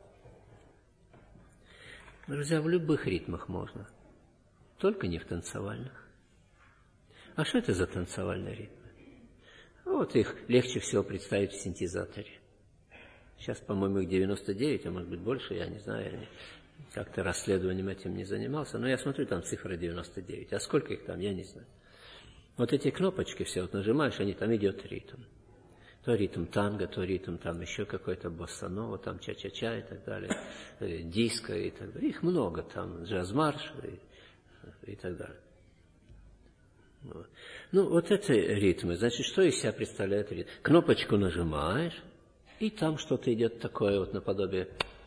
Speaker 1: Друзья, в любых ритмах можно, только не в танцевальных. А что это за танцевальные ритмы? Вот их легче всего представить в синтезаторе. Сейчас, по-моему, их девяносто девять, а может быть больше, я не знаю, я как-то расследованием этим не занимался, но я смотрю, там цифра девяносто девять. А сколько их там, я не знаю. Вот эти кнопочки все вот нажимаешь, они там идет ритм. То ритм танго, то ритм там еще какой-то боссанова, там ча-ча-ча и так далее, диско и так далее. Их много там, джаз-марш и, и так далее. Вот. Ну, вот это ритмы. Значит, что из себя представляет ритм? Кнопочку нажимаешь, и там что-то идет такое вот наподобие.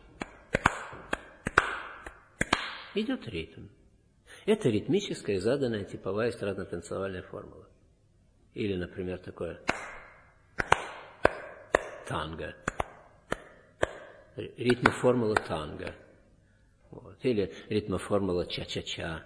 Speaker 1: Идет ритм. Это ритмическая, заданная, типовая эстрадно-танцевальная формула. Или, например, такое танго. Ритмоформула танго. Вот. Или ритмоформула ча-ча-ча.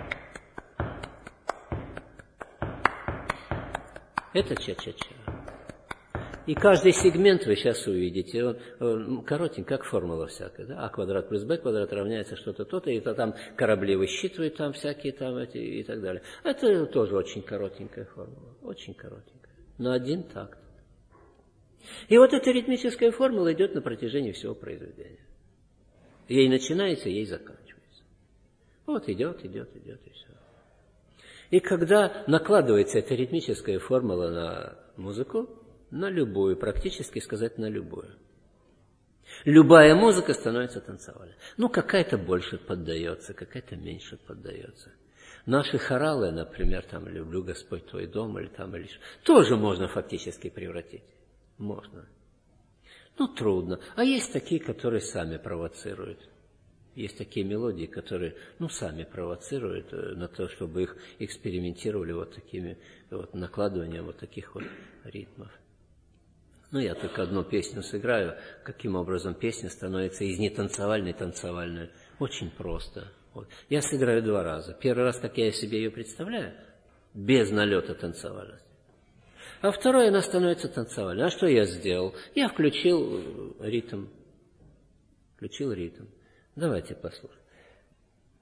Speaker 1: Это ча-ча-ча. И каждый сегмент вы сейчас увидите, он, он коротенький, как формула всякая. Да? А квадрат плюс Б квадрат равняется что-то то-то, и то там корабли высчитывают, там всякие там эти и так далее. Это тоже очень коротенькая формула, очень коротенькая, на один такт. И вот эта ритмическая формула идет на протяжении всего произведения. Ей начинается, ей заканчивается. Вот идет, идет, идет, и все. И когда накладывается эта ритмическая формула на музыку, на любую, практически сказать на любую, любая музыка становится танцевальной. Ну, какая-то больше поддается, какая-то меньше поддается. Наши хоралы, например, там «Люблю Господь твой дом» или там или тоже можно фактически превратить. Можно. Ну, трудно. А есть такие, которые сами провоцируют. Есть такие мелодии, которые, ну, сами провоцируют на то, чтобы их экспериментировали вот такими, вот накладыванием вот таких вот ритмов. Ну, я только одну песню сыграю. Каким образом песня становится из нетанцевальной танцевальной? Очень просто. Вот. Я сыграю два раза. Первый раз, как я себе ее представляю, без налета танцевальности. А второй, она становится танцевальной. А что я сделал? Я включил ритм. Включил ритм. Давайте послушаем.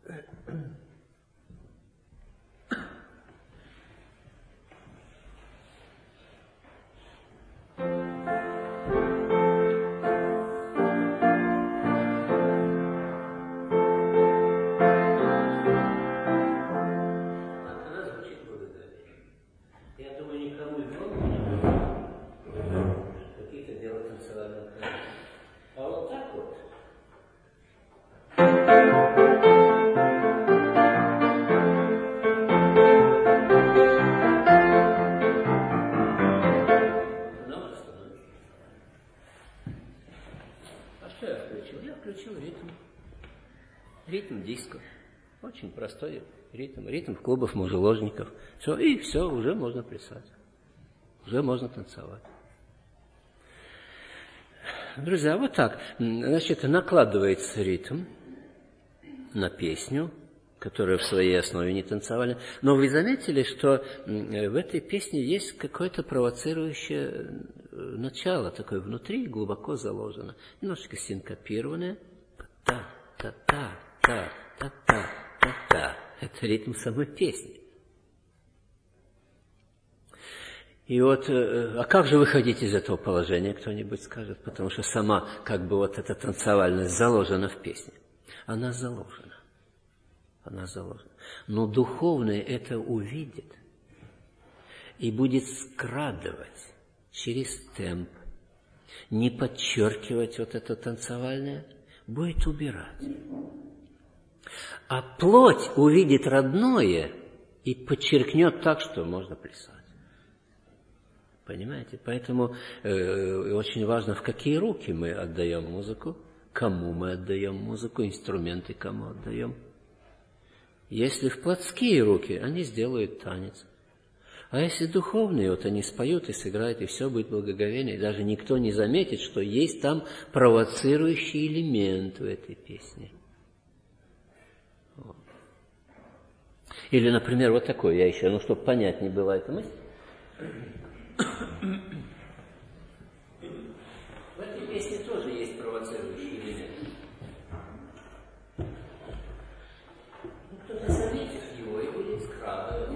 Speaker 1: Ритм диско. Очень простой ритм. Ритм клубов мужеложников. Все, и все, уже можно плясать. Уже можно танцевать. Друзья, вот так. Значит, накладывается ритм на песню, которая в своей основе не танцевальная. Но вы заметили, что в этой песне есть какое-то провоцирующее начало, такое внутри глубоко заложено. Немножечко синкопированное. Та-та-та. Та-та-та-та-та. Это ритм самой песни. И вот, а как же выходить из этого положения, кто-нибудь скажет? Потому что сама, как бы, вот эта танцевальность заложена в песне. Она заложена. Она заложена. Но духовное это увидит и будет скрадывать через темп, не подчеркивать вот это танцевальное, будет убирать. А плоть увидит родное и подчеркнет так, что можно плясать. Понимаете? Поэтому э, очень важно, в какие руки мы отдаем музыку, кому мы отдаем музыку, инструменты кому отдаем. Если в плотские руки, они сделают танец. А если духовные, вот они споют и сыграют, и все будет благоговение, и даже никто не заметит, что есть там провоцирующий элемент в этой песне. Или, например, вот такой я еще, ну, чтобы понятнее была эта мысль. В этой песне тоже есть провоцирующий элемент. Кто-то заметит его и будет скрадывать.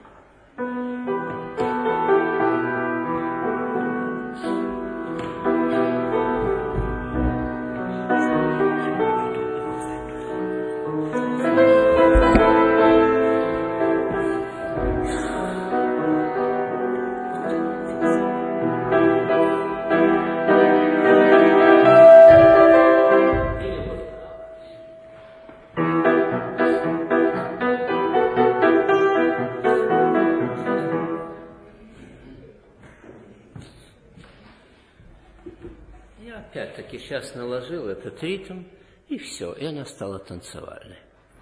Speaker 1: Опять-таки сейчас наложил этот ритм, и все, и она стала танцевальной.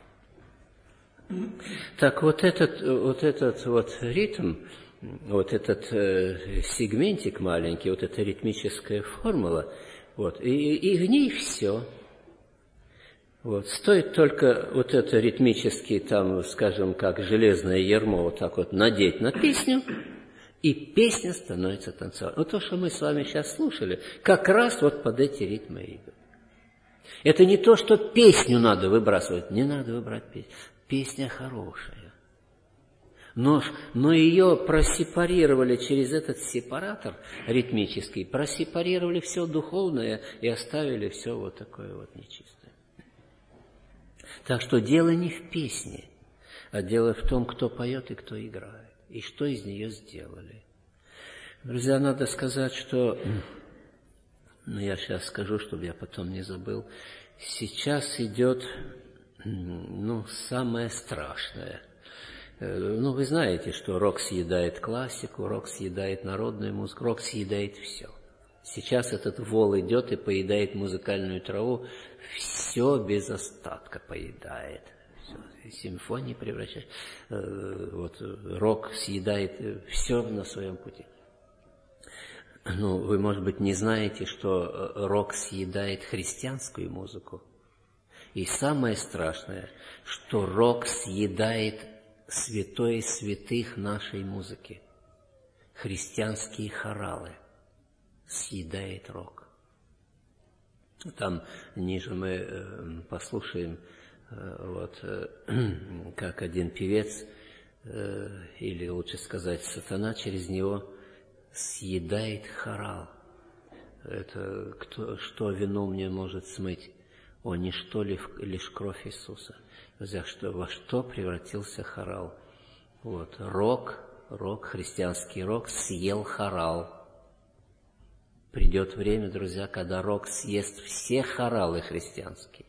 Speaker 1: Так вот этот вот, этот вот ритм, вот этот э, сегментик маленький, вот эта ритмическая формула, вот, и, и в ней все. Вот, стоит только вот это ритмический, там, скажем, как железное ярмо, вот так вот надеть на песню, и песня становится танцевальной. Вот то, что мы с вами сейчас слушали, как раз вот под эти ритмы идут. Это не то, что песню надо выбрасывать. Не надо выбрать песню. Песня хорошая. Но, но ее просепарировали через этот сепаратор ритмический, просепарировали все духовное и оставили все вот такое вот нечистое. Так что дело не в песне, а дело в том, кто поет и кто играет. И что из нее сделали. Друзья, надо сказать, что, ну, я сейчас скажу, чтобы я потом не забыл, сейчас идет, ну, самое страшное. Ну, вы знаете, что рок съедает классику, рок съедает народную музыку, рок съедает все. Сейчас этот вол идет и поедает музыкальную траву, все без остатка поедает. Симфонии превращаешь, вот, рок съедает все на своем пути. Ну, вы, может быть, не знаете, что рок съедает христианскую музыку. И самое страшное, что рок съедает святое святых нашей музыки. Христианские хоралы съедает рок. Там ниже мы послушаем Вот, как один певец, или лучше сказать, сатана через него съедает хорал. Это кто, что вину мне может смыть? О, ничто ли лишь кровь Иисуса. Друзья, что, во что превратился хорал? Вот, рок, рок, христианский рок съел хорал. Придет время, друзья, когда рок съест все хоралы христианские.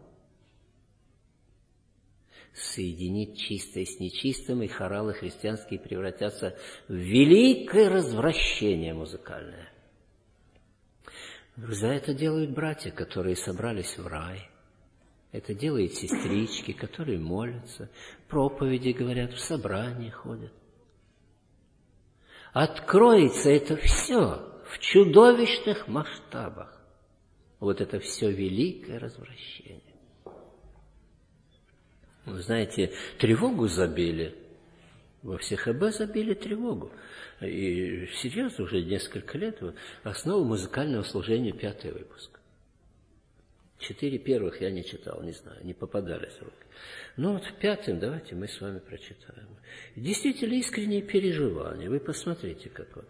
Speaker 1: Соединит чистое с нечистым, и хоралы христианские превратятся в великое развращение музыкальное. Друзья, это делают братья, которые собрались в рай. Это делают сестрички, которые молятся, проповеди говорят, в собрания ходят. Откроется это все в чудовищных масштабах. Вот это все великое развращение. Вы знаете, тревогу забили. Во всех ЭБ забили тревогу. И серьезно, уже несколько лет основа музыкального служения, пятый выпуск. Четыре первых я не читал, не знаю, не попадались в руки. Но вот в пятом давайте мы с вами прочитаем. Действительно искренние переживания. Вы посмотрите, какое.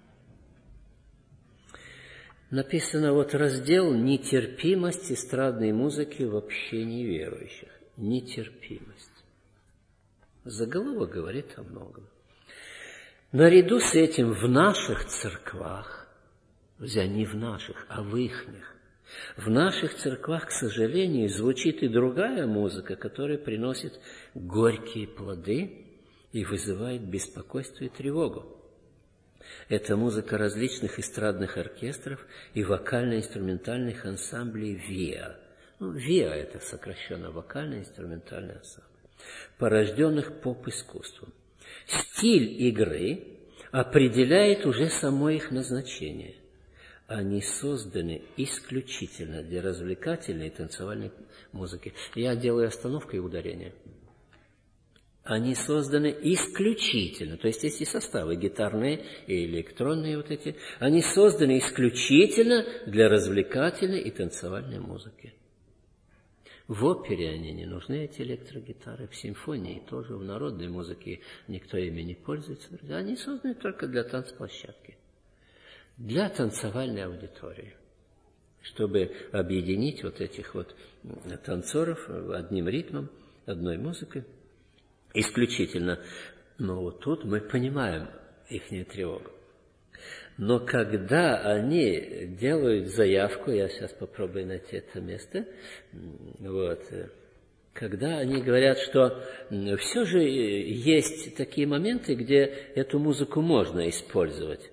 Speaker 1: Написано вот раздел «Нетерпимость эстрадной музыки в общении верующих». Нетерпимость. Заголовок говорит о многом. Наряду с этим в наших церквах, друзья, не в наших, а в ихних, в наших церквах, к сожалению, звучит и другая музыка, которая приносит горькие плоды и вызывает беспокойство и тревогу. Это музыка различных эстрадных оркестров и вокально-инструментальных ансамблей ВИА. Ну, ВИА – это сокращенно вокально-инструментальный ансамбль, порожденных поп-искусством. Стиль игры определяет уже само их назначение. Они созданы исключительно для развлекательной и танцевальной музыки. Я делаю остановку и ударение. Они созданы исключительно, то есть эти составы, гитарные и электронные вот эти, они созданы исключительно для развлекательной и танцевальной музыки. В опере они не нужны, эти электрогитары, в симфонии тоже, в народной музыке никто ими не пользуется. Они созданы только для танцплощадки, для танцевальной аудитории, чтобы объединить вот этих вот танцоров одним ритмом, одной музыкой, исключительно. Но вот тут мы понимаем их тревогу. Но когда они делают заявку, я сейчас попробую найти это место, вот, когда они говорят, что все же есть такие моменты, где эту музыку можно использовать.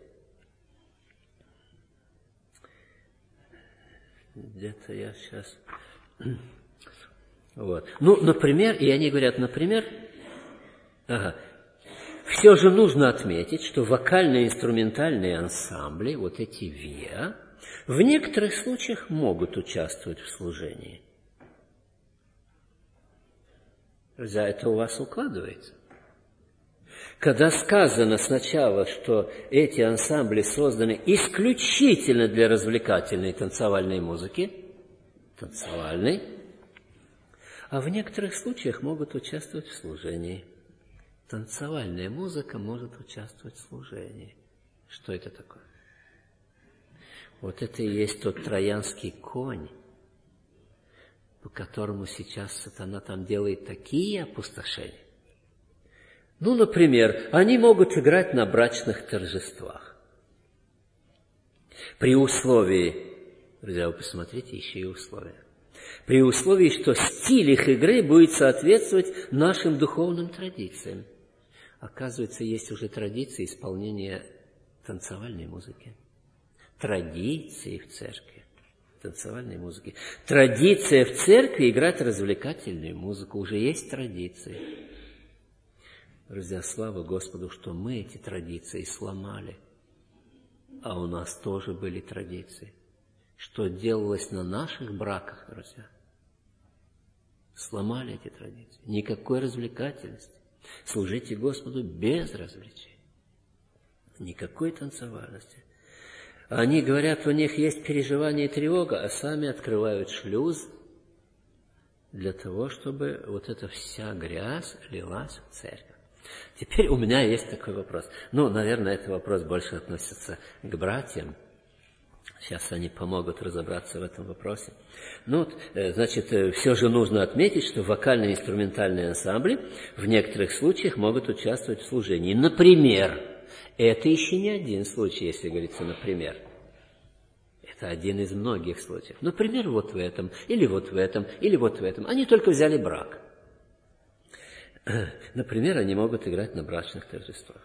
Speaker 1: Где-то я сейчас... Вот. Ну, например, и они говорят, например, ага, все же нужно отметить, что вокально-инструментальные ансамбли, вот эти ВИА, в некоторых случаях могут участвовать в служении. Друзья, это у вас укладывается? Когда сказано сначала, что эти ансамбли созданы исключительно для развлекательной танцевальной музыки, танцевальной, а в некоторых случаях могут участвовать в служении. Танцевальная музыка может участвовать в служении. Что это такое? Вот это и есть тот троянский конь, по которому сейчас сатана там делает такие опустошения. Ну, например, они могут играть на брачных торжествах. При условии, друзья, вы посмотрите, еще и условия. При условии, что стиль их игры будет соответствовать нашим духовным традициям. Оказывается, есть уже традиции исполнения танцевальной музыки. Традиции в церкви танцевальной музыки. Традиция в церкви играть развлекательную музыку. Уже есть традиции. Друзья, слава Господу, что мы эти традиции сломали. А у нас тоже были традиции. Что делалось на наших браках, друзья? Сломали эти традиции. Никакой развлекательности. Служите Господу без развлечений. Никакой танцевальности. Они говорят, у них есть переживание и тревога, а сами открывают шлюз для того, чтобы вот эта вся грязь лилась в церковь. Теперь у меня есть такой вопрос. Ну, наверное, этот вопрос больше относится к братьям. Сейчас они помогут разобраться в этом вопросе. Ну, значит, все же нужно отметить, что вокальные и инструментальные ансамбли в некоторых случаях могут участвовать в служении. Например, это еще не один случай, если говорится «например». Это один из многих случаев. Например, вот в этом, или вот в этом, или вот в этом. Они только взяли брак. Например, они могут играть на брачных торжествах.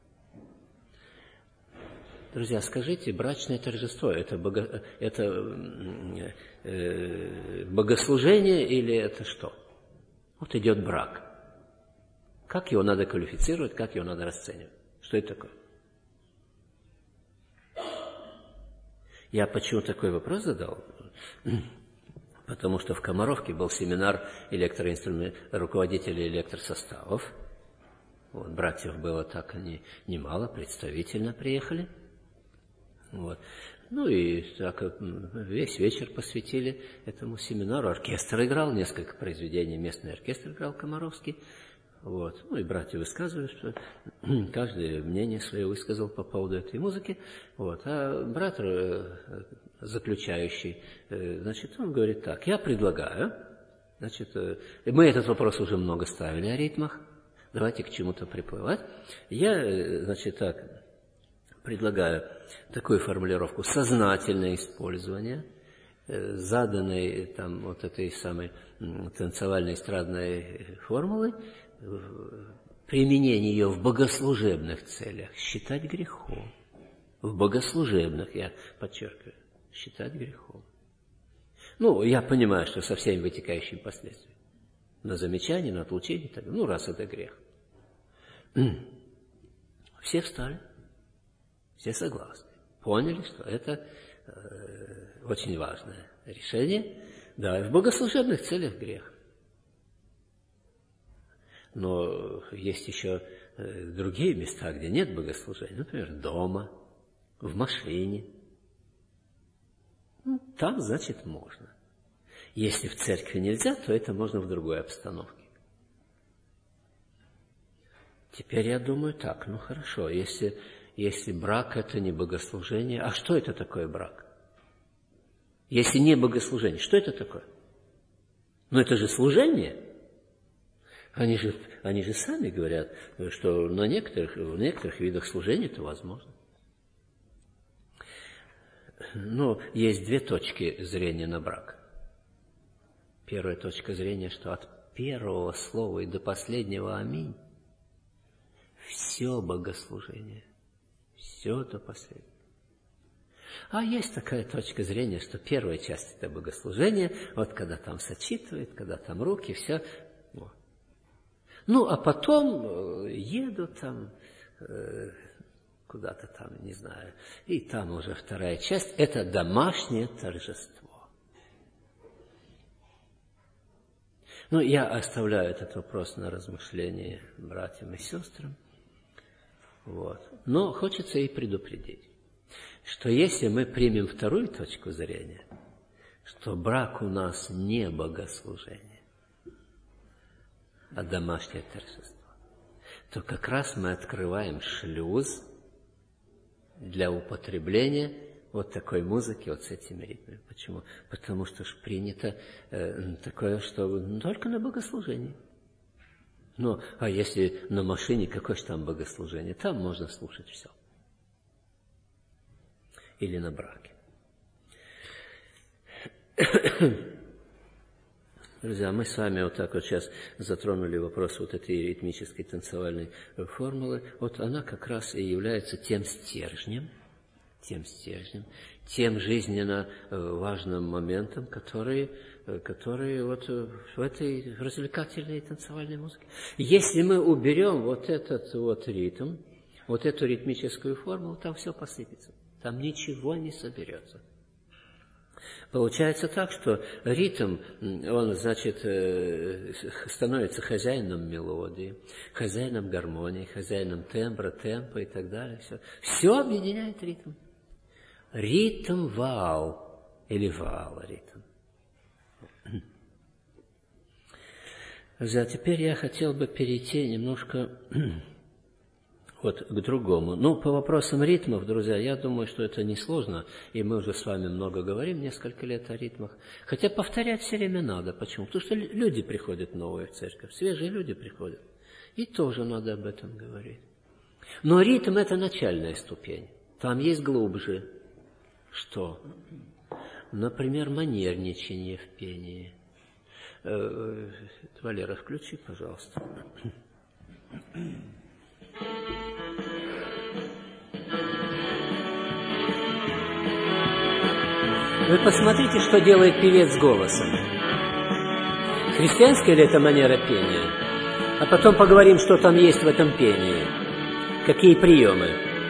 Speaker 1: Друзья, скажите, брачное торжество – это, бого... это э, богослужение или это что? Вот идет брак. Как его надо квалифицировать, как его надо расценивать? Что это такое? Я почему такой вопрос задал? Потому что в Комаровке был семинар электроинструмент... руководителей электросоставов. Вот, братьев было так они немало, представительно приехали. Вот. Ну и так весь вечер посвятили этому семинару. Оркестр играл, несколько произведений местный оркестр играл комаровский. Вот. Ну и братья высказывали, что каждый мнение свое высказал по поводу этой музыки. Вот. А брат, заключающий, значит, он говорит так: я предлагаю, значит, мы этот вопрос уже много ставили о ритмах, давайте к чему-то приплывать. Я, значит, так предлагаю такую формулировку: сознательное использование заданной там вот этой самой танцевальной эстрадной формулы, применение ее в богослужебных целях считать грехом. В богослужебных, я подчеркиваю, считать грехом. Ну, я понимаю, что со всеми вытекающими последствиями. На замечание, на отлучение, так, ну, раз это грех. Все встали, все согласны, поняли, что это э, очень важное решение. Да, в богослужебных целях грех. Но есть еще другие места, где нет богослужения. Например, дома, в машине. Ну, там, значит, можно. Если в церкви нельзя, то это можно в другой обстановке. Теперь я думаю так, ну хорошо, если, если брак – это не богослужение, а что это такое брак? Если не богослужение, что это такое? Ну это же служение. Они же, они же сами говорят, что на некоторых, в некоторых видах служения это возможно. Но есть две точки зрения на брак. Первая точка зрения, что от первого слова и до последнего «Аминь» все богослужение, все до последнего. А есть такая точка зрения, что первая часть – это богослужение, вот когда там сочитывает, когда там руки, все. Вот. Ну, а потом едут там э, куда-то там, не знаю, и там уже вторая часть – это домашнее торжество. Ну, я оставляю этот вопрос на размышление братьям и сестрам. Вот. Но хочется и предупредить, что если мы примем вторую точку зрения, что брак у нас не богослужение, а домашнее торжество, то как раз мы открываем шлюз для употребления вот такой музыки, вот с этими ритмами. Почему? Потому что ж принято э, такое, что только на богослужении. Ну, а если на машине, какое же там богослужение? Там можно слушать все. Или на браке. Друзья, мы с вами вот так вот сейчас затронули вопрос вот этой ритмической танцевальной формулы. Вот она как раз и является тем стержнем, тем стержнем, тем жизненно важным моментом, который, который вот в этой развлекательной танцевальной музыке. Если мы уберем вот этот вот ритм, вот эту ритмическую формулу, там все посыпется, там ничего не соберется. Получается так, что ритм, он, значит, становится хозяином мелодии, хозяином гармонии, хозяином тембра, темпа и так далее. Все, все объединяет ритм. Ритм вал или вал ритм. Друзья, теперь я хотел бы перейти немножко вот к другому. Ну, по вопросам ритмов, друзья, я думаю, что это несложно, и мы уже с вами много говорим, несколько лет о ритмах. Хотя повторять все время надо. Почему? Потому что люди приходят новые в церковь, свежие люди приходят. И тоже надо об этом говорить. Но ритм – это начальная ступень. Там есть глубже. Что? Например, манерничание в пении. Валера, включи, пожалуйста. Вы посмотрите, что делает певец с голосом. Христианская ли это манера пения? А потом поговорим, что там есть в этом пении. Какие приемы.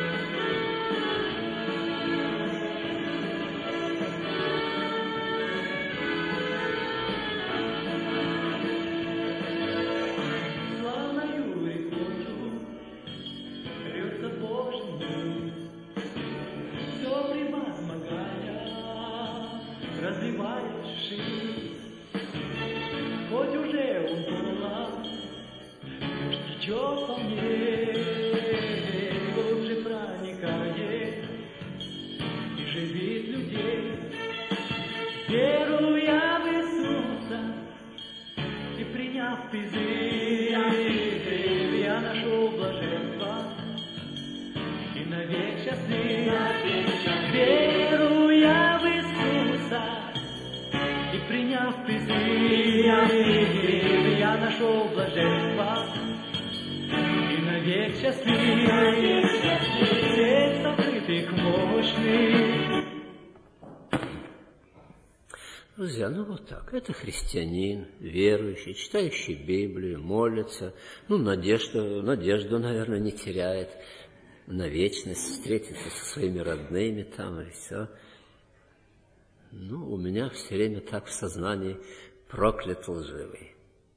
Speaker 1: Друзья, ну вот так. Это христианин, верующий, читающий Библию, молится. Ну, надежду, надежду, наверное, не теряет на вечность, встретиться со своими родными там и все. Ну, у меня все время так в сознании: проклят лживый.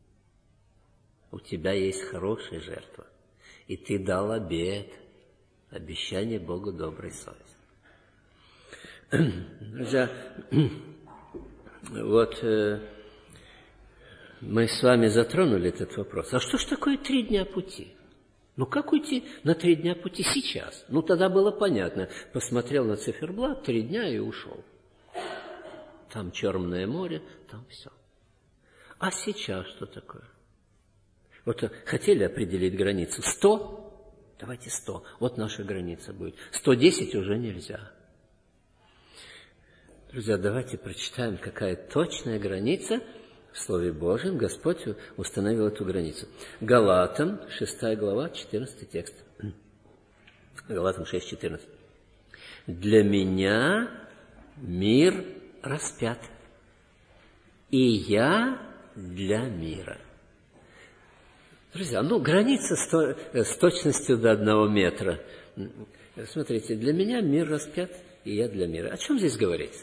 Speaker 1: У тебя есть хорошая жертва, и ты дал обет, обещание Богу доброй совести. Друзья, вот э, мы с вами затронули этот вопрос. А что ж такое три дня пути? Ну, как уйти на три дня пути сейчас? Ну, тогда было понятно. Посмотрел на циферблат, три дня и ушел. Там Черное море, там все. А сейчас что такое? Вот хотели определить границу. Сто? Давайте сто. Вот наша граница будет. Сто десять уже нельзя. Друзья, давайте прочитаем, какая точная граница в Слове Божьем. Господь установил эту границу. Галатам, шестая глава, четырнадцатый текст. Галатам шесть, четырнадцать. «Для меня мир распят, и я для мира». Друзья, ну, граница сто, с точностью до одного метра. Смотрите, для меня мир распят, и я для мира. О чем здесь говорится?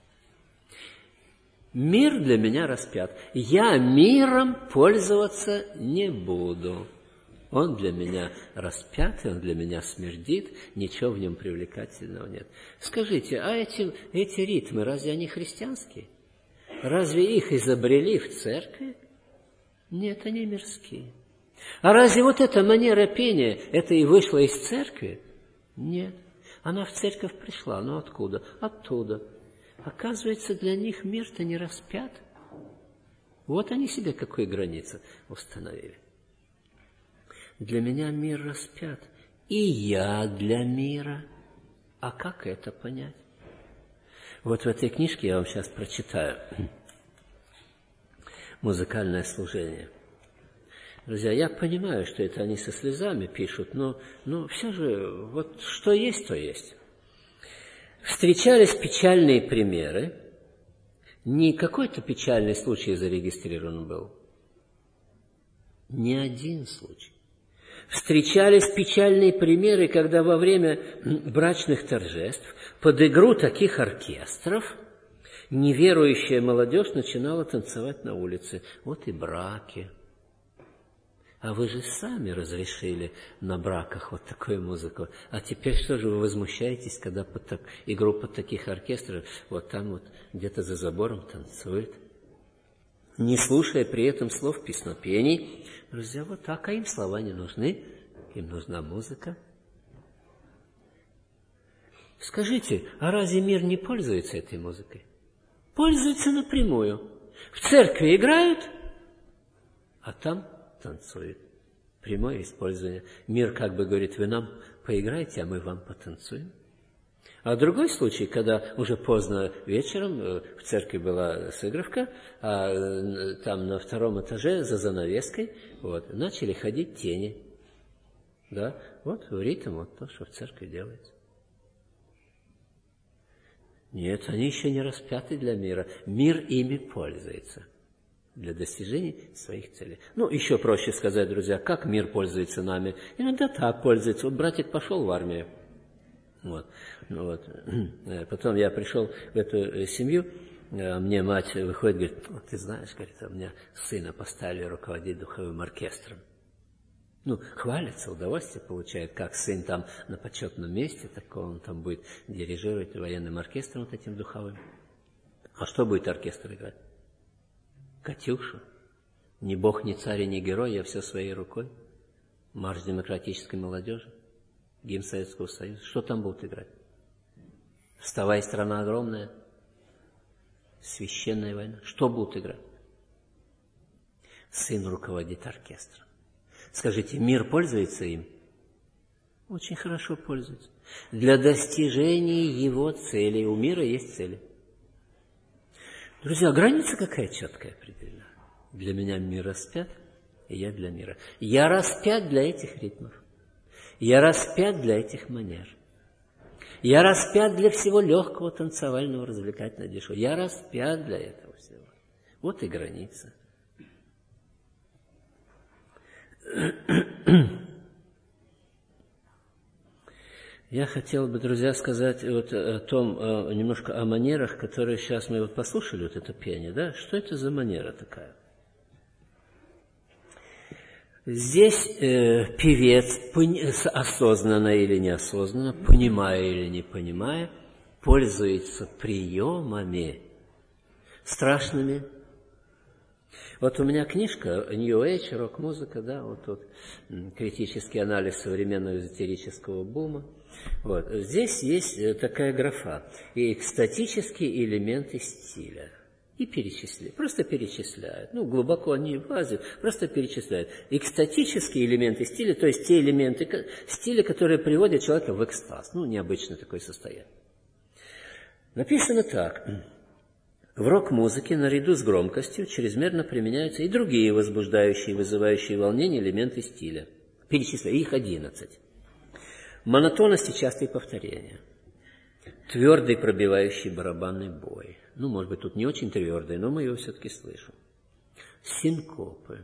Speaker 1: Мир для меня распят. Я миром пользоваться не буду. Он для меня распят, он для меня смердит, ничего в нем привлекательного нет. Скажите, а эти, эти ритмы, разве они христианские? Разве их изобрели в церкви? Нет, они мирские. А разве вот эта манера пения, это и вышла из церкви? Нет. Она в церковь пришла, но откуда? Оттуда. Оказывается, для них мир-то не распят. Вот они себе какую границу установили. Для меня мир распят, и я для мира. А как это понять? Вот в этой книжке я вам сейчас прочитаю. Музыкальное служение. Друзья, я понимаю, что это они со слезами пишут, но, но все же, вот что есть, то есть. Встречались печальные примеры. Не какой-то печальный случай зарегистрирован был. Не один случай. Встречались печальные примеры, когда во время брачных торжеств под игру таких оркестров неверующая молодежь начинала танцевать на улице. Вот и браки. А вы же сами разрешили на браках вот такую музыку. А теперь что же вы возмущаетесь, когда под так, игру под таких оркестров вот там вот где-то за забором танцует? не слушая при этом слов песнопений. Друзья, вот так, а им слова не нужны, им нужна музыка. Скажите, а разве мир не пользуется этой музыкой? Пользуется напрямую. В церкви играют, а там танцуют. Прямое использование. Мир как бы говорит, вы нам поиграете, а мы вам потанцуем. А другой случай, когда уже поздно вечером в церкви была сыгровка, а там на втором этаже за занавеской вот, начали ходить тени. Да? Вот в ритм, вот то, что в церкви делается. Нет, они еще не распяты для мира. Мир ими пользуется для достижения своих целей. Ну, еще проще сказать, друзья, как мир пользуется нами. Иногда так пользуется. Вот братик пошел в армию. Вот. Ну, вот. Потом я пришел в эту семью, мне мать выходит, говорит, ну, ты знаешь, говорит, у меня сына поставили руководить духовым оркестром. Ну, хвалится, удовольствие получает, как сын там на почетном месте, такого он там будет дирижировать военным оркестром вот этим духовым. А что будет оркестр играть? Катюшу. Ни бог, ни царь, ни герой, я все своей рукой. Марш демократической молодежи, гимн Советского Союза. Что там будут играть? Вставай, страна огромная. Священная война. Что будут играть? Сын руководит оркестром. Скажите, мир пользуется им? Очень хорошо пользуется. Для достижения его целей. У мира есть цели. Друзья, граница какая четкая определена. Для меня мир распят, и я для мира. Я распят для этих ритмов. Я распят для этих манер. Я распят для всего легкого, танцевального, развлекательного, дешевого. Я распят для этого всего. Вот и граница. Я хотел бы, друзья, сказать вот о том, немножко о манерах, которые сейчас мы вот послушали, вот это пение, да? Что это за манера такая? Здесь э, певец, осознанно или неосознанно, понимая или не понимая, пользуется приемами страшными. Вот у меня книжка New Age, рок-музыка, да, вот тут критический анализ современного эзотерического бума. Вот. Здесь есть такая графа. И экстатические элементы стиля. И перечисляют, просто перечисляют. Ну, глубоко они влазят, просто перечисляют. Экстатические элементы стиля, то есть те элементы стиля, которые приводят человека в экстаз. Ну, необычное такое состояние. Написано так. В рок-музыке наряду с громкостью чрезмерно применяются и другие возбуждающие, вызывающие волнение элементы стиля. Перечисляю, их одиннадцать. Монотонность и частые повторения. Твердый пробивающий барабанный бой. Ну, может быть, тут не очень твердый, но мы его все-таки слышим. Синкопы.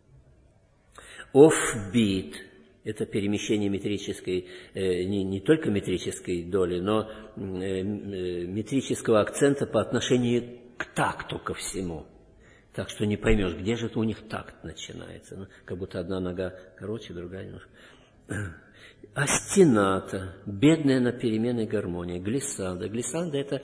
Speaker 1: Офбит. Это перемещение метрической, э, не, не только метрической доли, но э, метрического акцента по отношению к такту, ко всему. Так что не поймешь, где же у них такт начинается. Ну, как будто одна нога короче, другая немножко. Астената, бедная на переменной гармонии, глиссанда. Глиссанда – это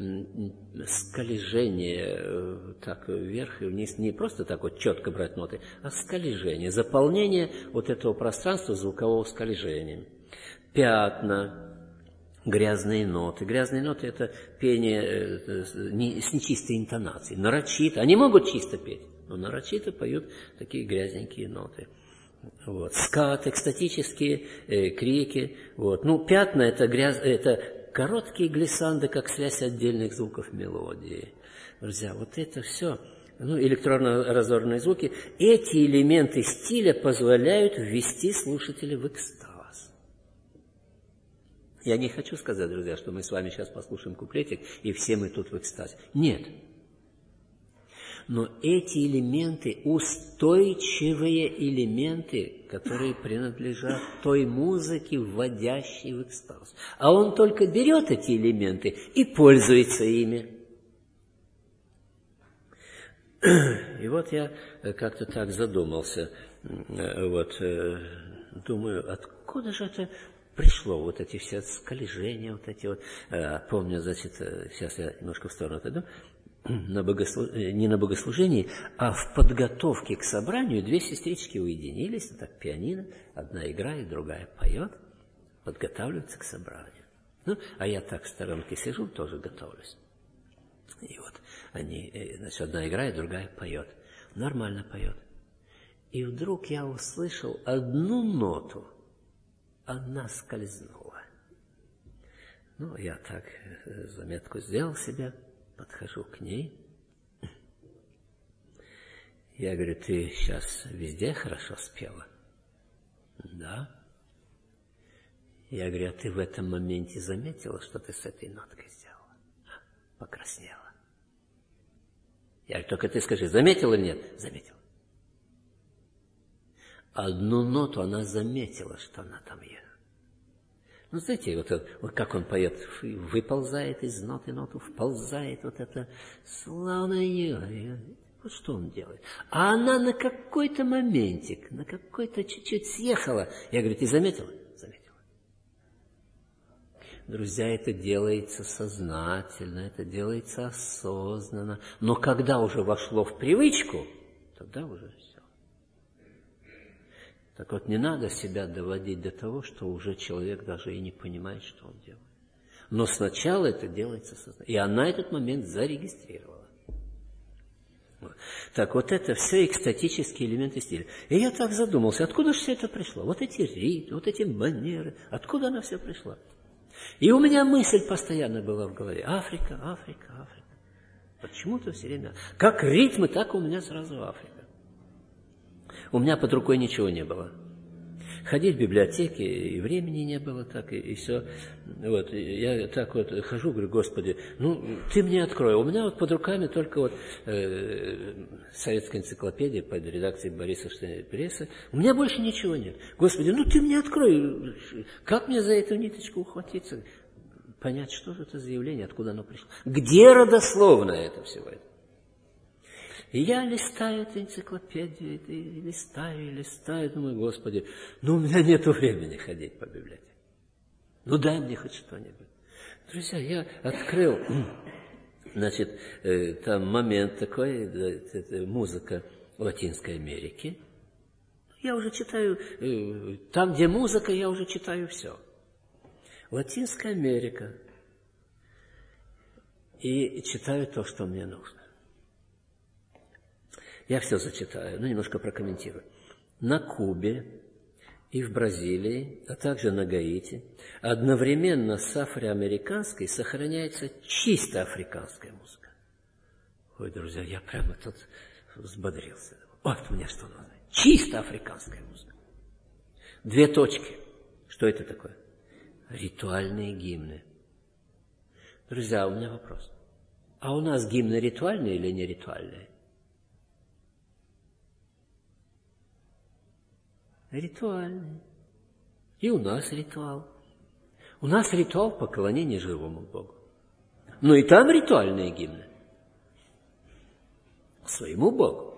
Speaker 1: скольжение так вверх и вниз, не просто так вот четко брать ноты, а скольжение, заполнение вот этого пространства звукового скольжения. Пятна, грязные ноты. Грязные ноты – это пение с нечистой интонацией, нарочито. Они могут чисто петь, но нарочито поют такие грязненькие ноты. Вот. Скат, экстатические э, крики. Вот. Ну, пятна это, грязь, это короткие глиссанды, как связь отдельных звуков мелодии. Друзья, вот это все, ну, электронно-разорные звуки, эти элементы стиля позволяют ввести слушателя в экстаз. Я не хочу сказать, друзья, что мы с вами сейчас послушаем куплетик, и все мы тут в экстазе. Нет. Но эти элементы, устойчивые элементы, которые принадлежат той музыке, вводящей в экстаз. А он только берет эти элементы и пользуется ими. И вот я как-то так задумался. Вот, думаю, откуда же это пришло, вот эти все скольжения, вот эти вот. Помню, значит, сейчас я немножко в сторону отойду. на богослуж... не на богослужении, а в подготовке к собранию две сестрички уединились, так пианино, одна играет, другая поет, подготавливаются к собранию. Ну, а я так в сторонке сижу, тоже готовлюсь. И вот они, значит, одна играет, другая поет. Нормально поет. И вдруг я услышал одну ноту, одна скользнула. Ну, я так заметку сделал себе, подхожу к ней. Я говорю, ты сейчас везде хорошо спела? Да. Я говорю, а ты в этом моменте заметила, что ты с этой ноткой сделала? Покраснела. Я говорю, только ты скажи, заметила или нет? Заметила. Одну ноту она заметила, что она там есть. Ну, знаете, вот, вот как он поет, выползает из ноты ноту, вползает, вот это славное. Вот что он делает. А она на какой-то моментик, на какой-то чуть-чуть съехала. Я говорю, ты заметила? Заметила. Друзья, это делается сознательно, это делается осознанно. Но когда уже вошло в привычку, тогда уже все. Так вот, не надо себя доводить до того, что уже человек даже и не понимает, что он делает. Но сначала это делается сознательно. И она этот момент зарегистрировала. Вот. Так вот, это все экстатические элементы стиля. И я так задумался, откуда же все это пришло? Вот эти ритмы, вот эти манеры, откуда она все пришла? И у меня мысль постоянно была в голове. Африка, Африка, Африка. Почему-то все время. Как ритмы, так у меня сразу Африка. У меня под рукой ничего не было. Ходить в библиотеке, и времени не было так, и, и все. Вот, и я так вот хожу, говорю, Господи, ну, ты мне открой. У меня вот под руками только вот э, советская энциклопедия под редакцией Бориса Штейнберга. У меня больше ничего нет. Господи, ну ты мне открой. Как мне за эту ниточку ухватиться? Понять, что же это за явление, откуда оно пришло. Где родословное это всего это? И я листаю эту энциклопедию, и листаю, и листаю, думаю, Господи, ну у меня нет времени ходить по библиотеке. Ну дай мне хоть что-нибудь. Друзья, я открыл, значит, там момент такой, это музыка Латинской Америки. Я уже читаю, там, где музыка, я уже читаю все. Латинская Америка. И читаю то, что мне нужно. Я все зачитаю, ну, немножко прокомментирую. На Кубе и в Бразилии, а также на Гаити, одновременно с афроамериканской сохраняется чисто африканская музыка. Ой, друзья, я прямо тут взбодрился. Вот мне что нужно. Чисто африканская музыка. Две точки. Что это такое? Ритуальные гимны. Друзья, у меня вопрос. А у нас гимны ритуальные или не ритуальные? Ритуальный. И у нас ритуал. У нас ритуал поклонения живому Богу. Но и там ритуальные гимны. Своему Богу.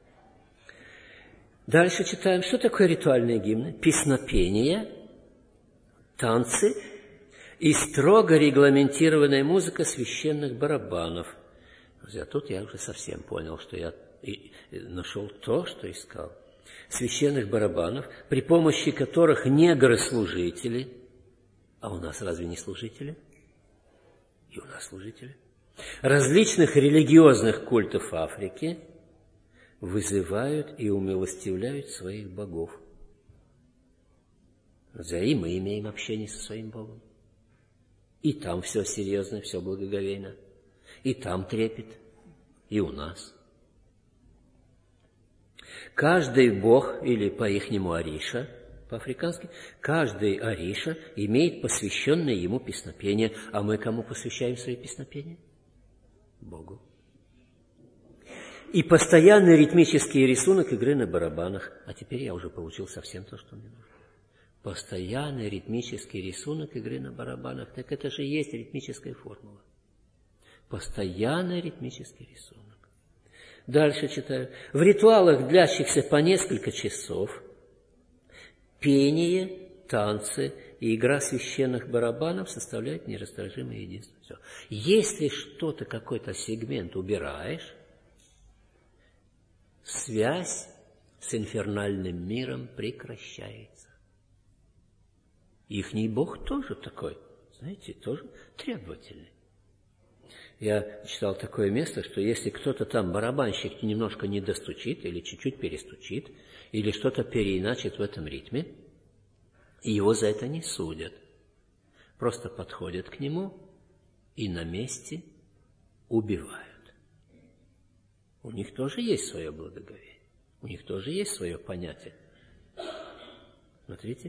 Speaker 1: Дальше читаем, что такое ритуальные гимны. Песнопения, танцы и строго регламентированная музыка священных барабанов. Друзья, тут я уже совсем понял, что я нашел то, что искал. Священных барабанов, при помощи которых негры-служители, а у нас разве не служители? И у нас служители. Различных религиозных культов Африки вызывают и умилостивляют своих богов. За и мы имеем общение со своим Богом. И там все серьезно, все благоговейно. И там трепет, и у нас. Каждый бог, или по-ихнему Ариша, по-африкански, каждый Ариша имеет посвященное ему песнопение. А мы кому посвящаем свои песнопения? Богу. И постоянный ритмический рисунок игры на барабанах. А теперь я уже получил совсем то, что мне нужно. Постоянный ритмический рисунок игры на барабанах. Так это же и есть ритмическая формула. Постоянный ритмический рисунок. Дальше читаю. В ритуалах, длящихся по несколько часов, пение танцы и игра священных барабанов составляют нерасторжимое единство. Все. Если что-то, какой-то сегмент убираешь, связь с инфернальным миром прекращается. Ихний Бог тоже такой, знаете, тоже требовательный. Я читал такое место, что если кто-то там, барабанщик, немножко не достучит, или чуть-чуть перестучит, или что-то переиначит в этом ритме, его за это не судят. Просто подходят к нему и на месте убивают. У них тоже есть свое благоговение, у них тоже есть свое понятие. Смотрите.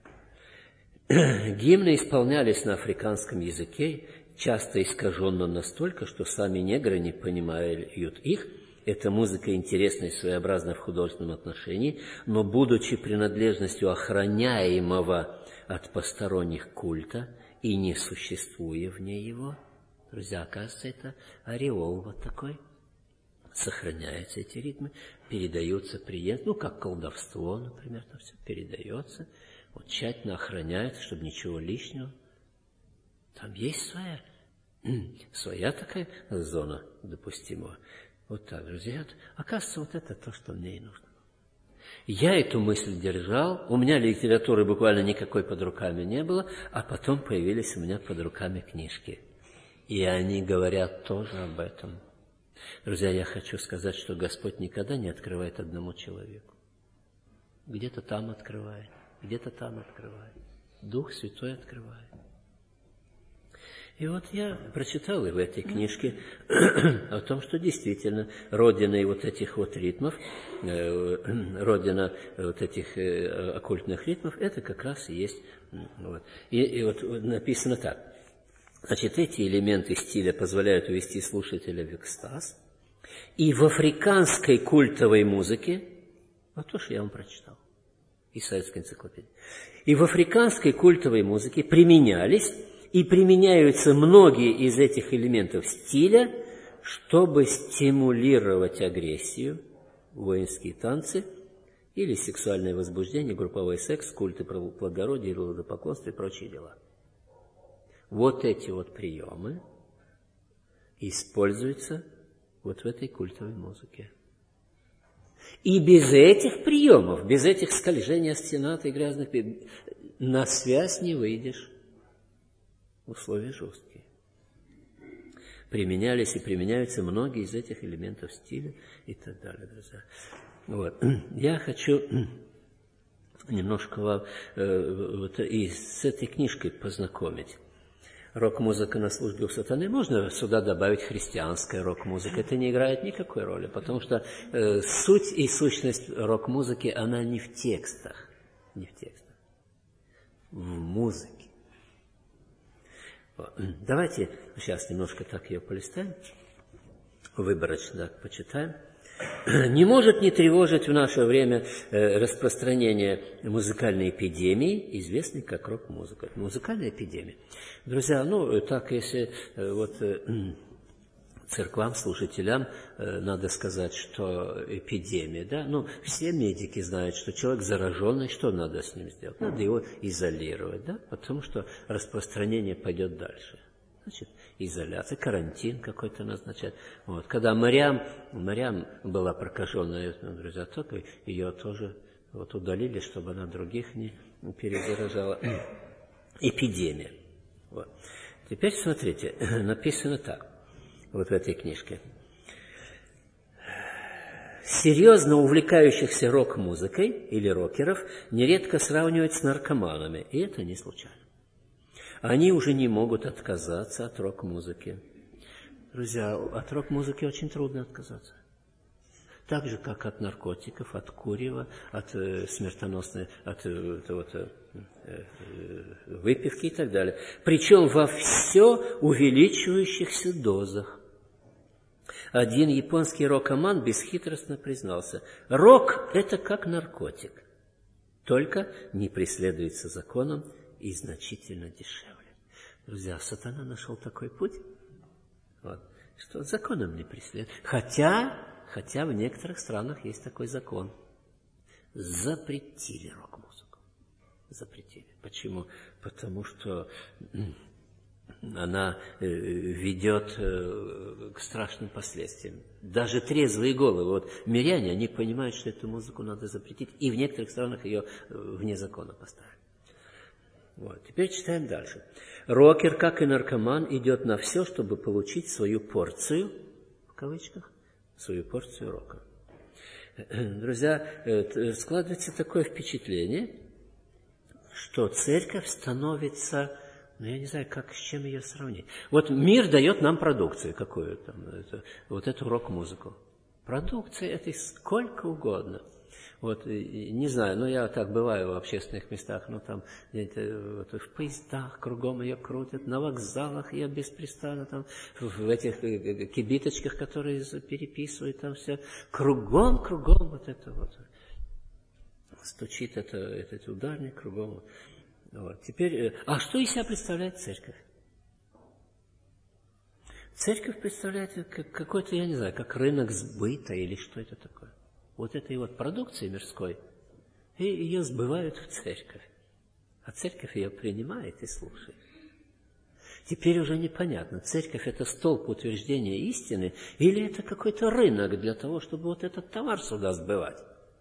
Speaker 1: Гимны исполнялись на африканском языке, часто искаженно настолько, что сами негры не понимают их. Эта музыка интересна и своеобразна в художественном отношении, но, будучи принадлежностью охраняемого от посторонних культа и не существуя вне его, друзья, оказывается, это ореол вот такой, сохраняются эти ритмы, передаются преемственно, ну, как колдовство, например, там все передается, вот тщательно охраняется, чтобы ничего лишнего. Там есть своя, своя такая зона допустимого. Вот так, друзья. Оказывается, вот это то, что мне и нужно. Я эту мысль держал, у меня литературы буквально никакой под руками не было, а потом появились у меня под руками книжки. И они говорят тоже об этом. Друзья, я хочу сказать, что Господь никогда не открывает одному человеку. Где-то там открывает, где-то там открывает. Дух Святой открывает. И вот я прочитал и в этой книжке о том, что действительно родиной вот этих вот ритмов, родина вот этих оккультных ритмов, это как раз и есть. Вот. И, и вот написано так. Значит, эти элементы стиля позволяют увести слушателя в экстаз. И в африканской культовой музыке, вот то, что я вам прочитал из советской энциклопедии, и в африканской культовой музыке применялись и применяются многие из этих элементов стиля, чтобы стимулировать агрессию, воинские танцы или сексуальное возбуждение, групповой секс, культы плодородия, идолопоклонства и прочие дела. Вот эти вот приемы используются вот в этой культовой музыке. И без этих приемов, без этих скольжений остенат и грязных, на связь не выйдешь. Условия жесткие. Применялись и применяются многие из этих элементов стиля и так далее, друзья. Вот. Я хочу немножко вам э, вот, и с этой книжкой познакомить. Рок-музыка на службе у сатаны. Можно сюда добавить христианская рок-музыка. Это не играет никакой роли, потому что э, суть и сущность рок-музыки, она не в текстах, не в текстах, в музыке. Давайте сейчас немножко так ее полистаем, выборочно так почитаем. Не может не тревожить в наше время распространение музыкальной эпидемии, известной как рок-музыка. Музыкальная эпидемия. Друзья, ну так, если вот церквам, служителям надо сказать, что эпидемия, да, ну все медики знают, что человек зараженный, что надо с ним сделать? Надо его изолировать, да, потому что распространение пойдет дальше. Значит, изоляция, карантин какой-то назначать. Вот. Когда Мариам, Мариам была прокаженная, друзья, только ее тоже вот удалили, чтобы она других не перезаражала. Эпидемия. Вот. Теперь смотрите, написано так, вот в этой книжке. Серьезно увлекающихся рок-музыкой или рокеров нередко сравнивают с наркоманами, и это не случайно. Они уже не могут отказаться от рок-музыки. Друзья, от рок-музыки очень трудно отказаться. Так же, как от наркотиков, от курева, от э, смертоносной, от э, вот, э, э, выпивки и так далее. Причем во все увеличивающихся дозах. Один японский рок-оман бесхитростно признался: рок – это как наркотик, только не преследуется законом и значительно дешевле. Друзья, сатана нашел такой путь, вот, что законом не преследует. Хотя, хотя в некоторых странах есть такой закон. Запретили рок-музыку. запретили. Почему? Потому что она ведет к страшным последствиям. Даже трезвые головы, вот миряне, они понимают, что эту музыку надо запретить, и в некоторых странах ее вне закона поставили. Вот. Теперь читаем дальше. Рокер, как и наркоман, идет на все, чтобы получить свою порцию, в кавычках, свою порцию рока. Друзья, складывается такое впечатление, что церковь становится, ну, я не знаю, как, с чем ее сравнить. Вот мир дает нам продукцию какую-то, это, вот эту рок-музыку. Продукция этой сколько угодно. Вот, не знаю, ну, я так бываю в общественных местах, ну, там, где-то вот, в поездах кругом ее крутят, на вокзалах ее беспрестанно, там, в этих кибиточках, которые переписывают, там все, кругом, кругом вот это вот. Стучит это, этот ударник кругом. Вот. Теперь, а что из себя представляет церковь? Церковь представляет как какой-то, я не знаю, как рынок сбыта или что это такое. Вот этой вот продукции мирской, и ее сбывают в церковь. А церковь ее принимает и слушает. Теперь уже непонятно, церковь это столб утверждения истины, или это какой-то рынок для того, чтобы вот этот товар сюда сбывать.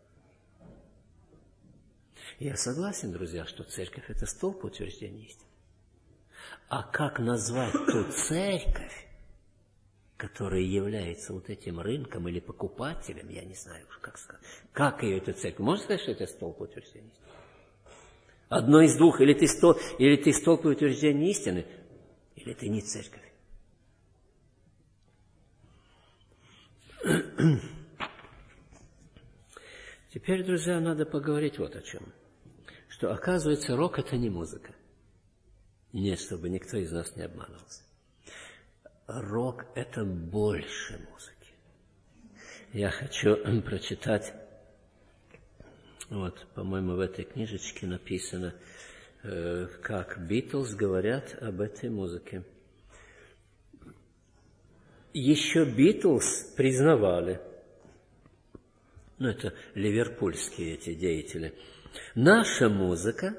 Speaker 1: Я согласен, друзья, что церковь – это столб утверждения истины. А как назвать ту церковь, которая является вот этим рынком или покупателем, я не знаю уж, как сказать. Как ее эта церковь? Можно сказать, что это столб утверждения истины? Одно из двух. Или ты, столб, или ты столб утверждения истины, или ты не церковь. Теперь, друзья, надо поговорить вот о чем. Что, оказывается, рок – это не музыка. Нет, чтобы никто из нас не обманывался. Рок – это больше музыки. Я хочу прочитать, вот, по-моему, в этой книжечке написано, как Битлз говорят об этой музыке. Еще Битлз признавали, ну, это ливерпульские эти деятели, наша музыка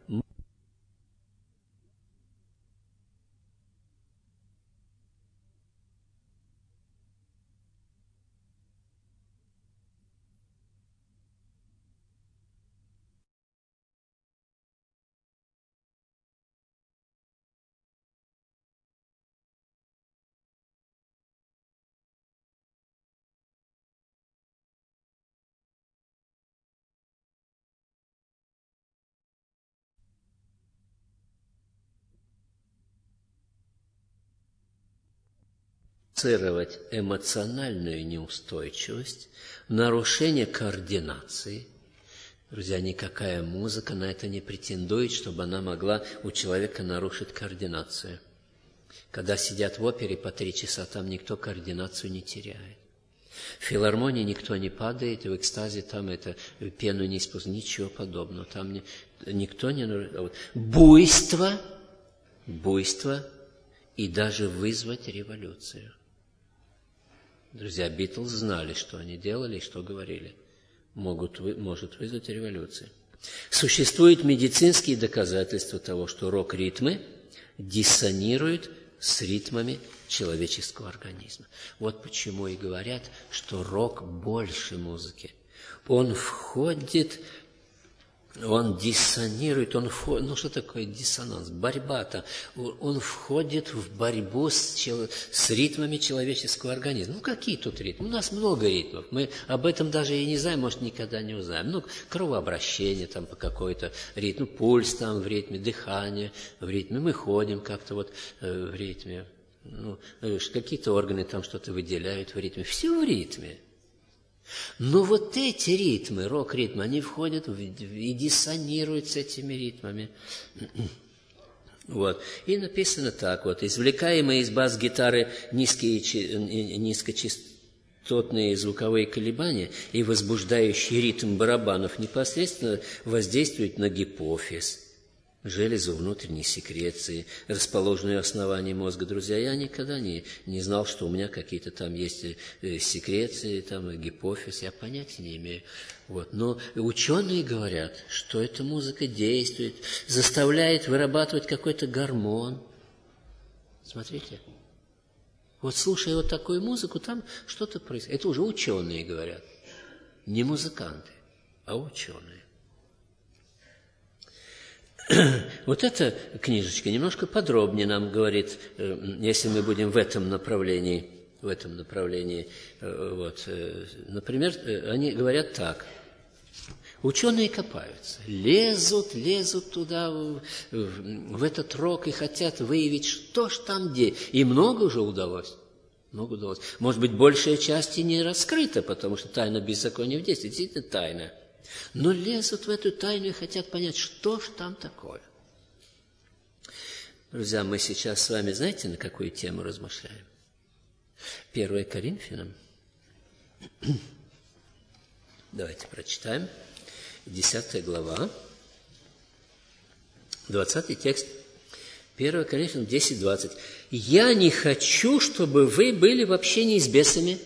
Speaker 1: эмоциональную неустойчивость, нарушение координации. Друзья, никакая музыка на это не претендует, чтобы она могла у человека нарушить координацию. Когда сидят в опере по три часа, там никто координацию не теряет. В филармонии никто не падает, и в экстазе там это пену не испускает, ничего подобного. Там не, никто не нарушает. Буйство, буйство и даже вызвать революцию. Друзья, Битлз знали, что они делали и что говорили. Могут, может вызвать революцию. Существуют медицинские доказательства того, что рок-ритмы диссонируют с ритмами человеческого организма. Вот почему и говорят, что рок больше музыки. Он входит, он диссонирует, он входит, ну что такое диссонанс? Борьба-то. Он входит в борьбу с, чел, с ритмами человеческого организма. Ну какие тут ритмы? У нас много ритмов. Мы об этом даже и не знаем, может, никогда не узнаем. Ну, кровообращение там по какой-то ритму, пульс там в ритме, дыхание в ритме. Мы ходим как-то вот э, в ритме. Ну, какие-то органы там что-то выделяют в ритме. Все в ритме. Но вот эти ритмы, рок-ритмы, они входят в, и диссонируют с этими ритмами. Вот. И написано так вот. Извлекаемые из бас-гитары низкие, низкочастотные звуковые колебания и возбуждающий ритм барабанов непосредственно воздействуют на гипофиз. железу внутренней секреции, расположенную у основания мозга. Друзья, я никогда не, не знал, что у меня какие-то там есть секреции, там гипофиз, я понятия не имею. Вот. Но ученые говорят, что эта музыка действует, заставляет вырабатывать какой-то гормон. Смотрите. Вот слушая вот такую музыку, там что-то происходит. Это уже ученые говорят. Не музыканты, а ученые. Вот эта книжечка немножко подробнее нам говорит, если мы будем в этом направлении, в этом направлении, вот, например, они говорят так. Ученые копаются, лезут, лезут туда, в, в этот рог, и хотят выявить, что ж там где. И много уже удалось. Много удалось. Может быть, большая часть и не раскрыта, потому что тайна беззакония в действии, действительно тайна. Но лезут в эту тайну и хотят понять, что ж там такое. Друзья, мы сейчас с вами, знаете, на какую тему размышляем? первое Коринфянам. Давайте прочитаем. десятая глава, двадцатый текст. первое Коринфянам десять двадцать. «Я не хочу, чтобы вы были в общении с бесами».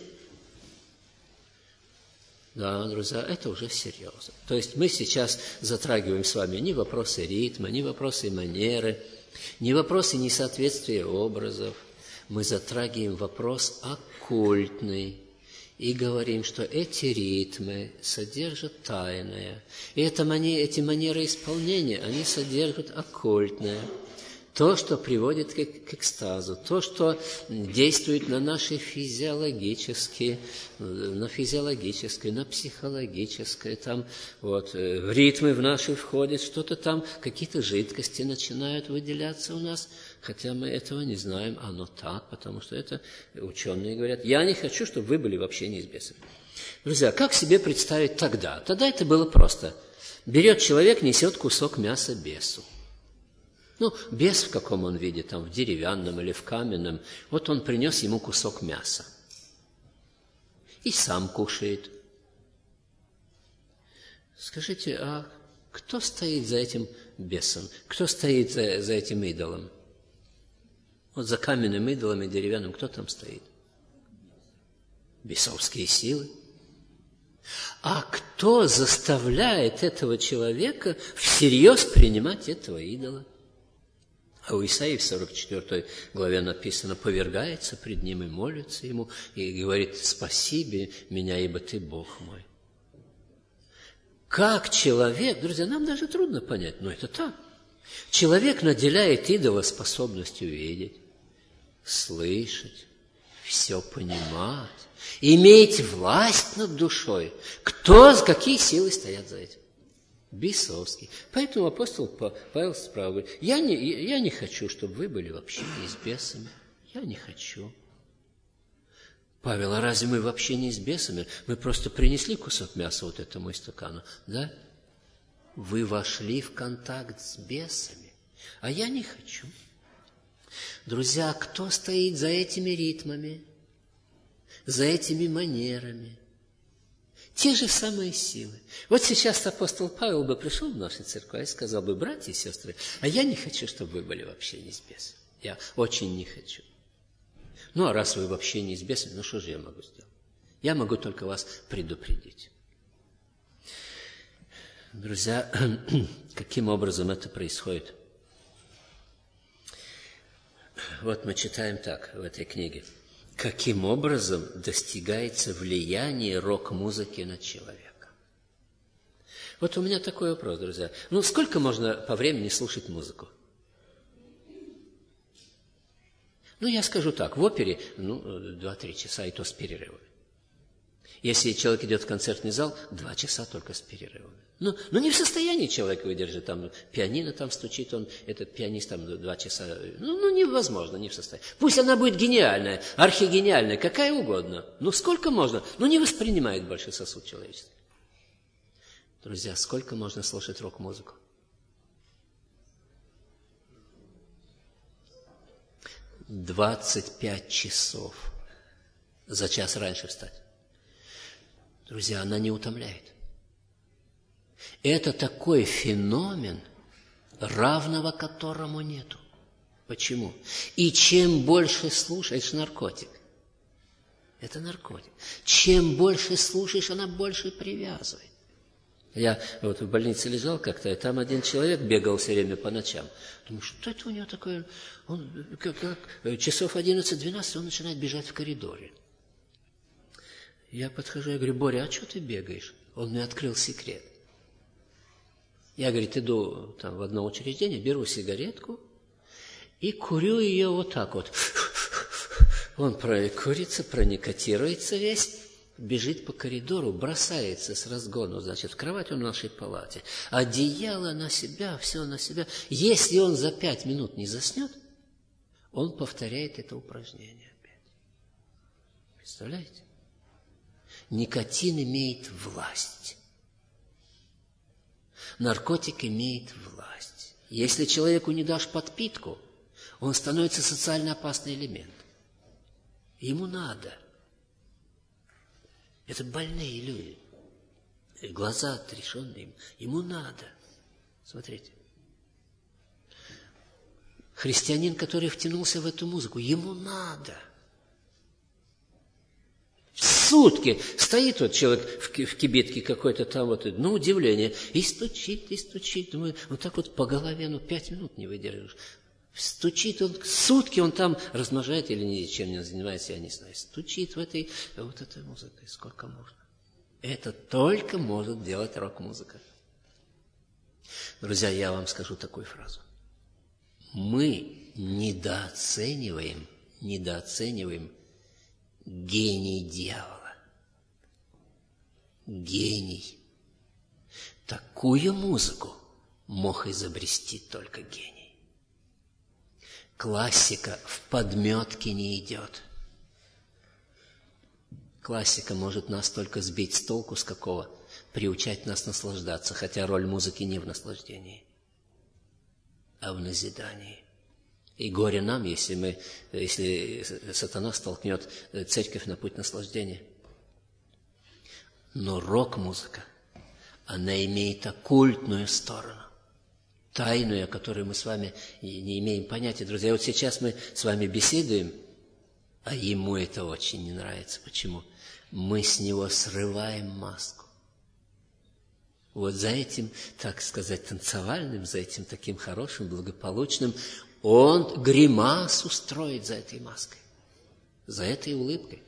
Speaker 1: Да, друзья, это уже серьезно. То есть мы сейчас затрагиваем с вами не вопросы ритма, не вопросы манеры, не вопросы несоответствия образов. Мы затрагиваем вопрос оккультный и говорим, что эти ритмы содержат тайное. И это, эти манеры исполнения, они содержат оккультное. То, что приводит к, к экстазу, то, что действует на наши физиологические, на физиологическое, на психологическое, там, вот, в ритмы в наши входят, что-то там, какие-то жидкости начинают выделяться у нас, хотя мы этого не знаем, оно так, потому что это ученые говорят. Я не хочу, чтобы вы были в общении с бесами. Друзья, как себе представить тогда? Тогда это было просто. Берет человек, несет кусок мяса бесу. Ну, бес в каком он виде, там, в деревянном или в каменном, вот он принес ему кусок мяса. И сам кушает. Скажите, а кто стоит за этим бесом? Кто стоит за, за этим идолом? Вот за каменным идолом и деревянным кто там стоит? Бесовские силы. А кто заставляет этого человека всерьез принимать этого идола? А у Исаии в сорок четвёртой главе написано: «Повергается пред ним и молится ему, и говорит: спаси меня, ибо ты Бог мой». Как человек, друзья, нам даже трудно понять, но это так. Человек наделяет идола способностью видеть, слышать, все понимать, иметь власть над душой. Кто, какие силы стоят за этим? Бесовский. Поэтому апостол Павел справа говорит: я не, я не хочу, чтобы вы были в общении с бесами. Я не хочу. Павел, а разве мы в общении с бесами? Мы просто принесли кусок мяса вот этому истукану. Да? Вы вошли в контакт с бесами, а я не хочу. Друзья, кто стоит за этими ритмами, за этими манерами? Те же самые силы. Вот сейчас апостол Павел бы пришел в наши церкви и сказал бы: братья и сестры, а я не хочу, чтобы вы были в общении с бесами. Я очень не хочу. Ну, а раз вы в общении с бесами, ну, что же я могу сделать? Я могу только вас предупредить. Друзья, каким образом это происходит? Вот мы читаем так в этой книге. Каким образом достигается влияние рок-музыки на человека? Вот у меня такой вопрос, друзья. Ну, сколько можно по времени слушать музыку? Ну, я скажу так, в опере, ну, два-три часа, и то с перерывами. Если человек идет в концертный зал, два часа только с перерывами. Ну, ну, не в состоянии человек выдержать, там, пианино там стучит, он, этот пианист там два часа, ну, ну, невозможно, не в состоянии. Пусть она будет гениальная, архигениальная, какая угодно, ну, сколько можно, ну, не воспринимает больше сосуд человеческий. Друзья, сколько можно слушать рок-музыку? двадцать пять часов. За час раньше встать. Друзья, она не утомляет. Это такой феномен, равного которому нету. Почему? И чем больше слушаешь, это же наркотик. Это наркотик. Чем больше слушаешь, она больше привязывает. Я вот в больнице лежал как-то, и там один человек бегал все время по ночам. Думаю, что это у него такое? Он как, как часов одиннадцать-двенадцать он начинает бежать в коридоре. Я подхожу, я говорю: Боря, а что ты бегаешь? Он мне открыл секрет. Я, говорит, иду там в одно учреждение, беру сигаретку и курю ее вот так вот. Он курится, проникотируется весь, бежит по коридору, бросается с разгону, значит, в кровать он в нашей палате. Одеяло на себя, все на себя. Если он за пять минут не заснет, он повторяет это упражнение опять. Представляете? Никотин имеет власть. Наркотик имеет власть. Если человеку не дашь подпитку, он становится социально опасный элемент. Ему надо. Это больные люди. Глаза отрешенные им. Ему надо. Смотрите. Христианин, который втянулся в эту музыку, ему надо. Сутки стоит вот человек в кибитке какой-то там, вот, ну, удивление, и стучит, и стучит. Думаю, вот так вот по голове, ну, пять минут не выдержишь. Стучит он, сутки он там размножает или ничем не занимается, я не знаю. Стучит в этой, вот этой музыкой, сколько можно. Это только может делать рок-музыка. Друзья, я вам скажу такую фразу. Мы недооцениваем, недооцениваем гений дьявола. Гений. Такую музыку мог изобрести только гений. Классика в подметке не идет. Классика может нас только сбить с толку, с какого? Приучать нас наслаждаться, хотя роль музыки не в наслаждении, а в назидании. И горе нам, если мы, если сатана столкнет церковь на путь наслаждения. Но рок-музыка, она имеет оккультную сторону, тайную, о которой мы с вами не имеем понятия. Друзья, вот сейчас мы с вами беседуем, а ему это очень не нравится. Почему? Мы с него срываем маску. Вот за этим, так сказать, танцевальным, за этим таким хорошим, благополучным, он гримасу строит за этой маской, за этой улыбкой.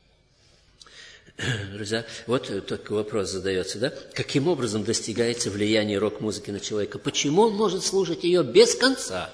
Speaker 1: Друзья, вот такой вопрос задается, да? Каким образом достигается влияние рок-музыки на человека? Почему он может слушать ее без конца?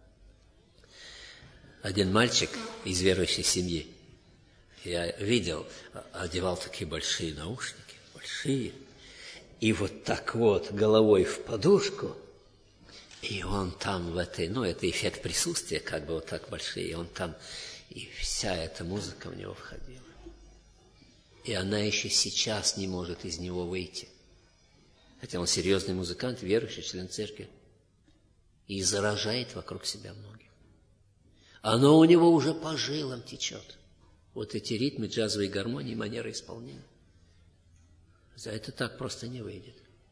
Speaker 1: Один мальчик из верующей семьи, я видел, одевал такие большие наушники, большие, и вот так вот головой в подушку, и он там в этой, ну, это эффект присутствия, как бы вот так большие, и он там, и вся эта музыка в него входила. И она еще сейчас не может из него выйти. Хотя он серьезный музыкант, верующий, член церкви. И заражает вокруг себя многих. Оно у него уже по жилам течет. Вот эти ритмы, джазовые гармонии, манеры исполнения. За это так просто не выйдет.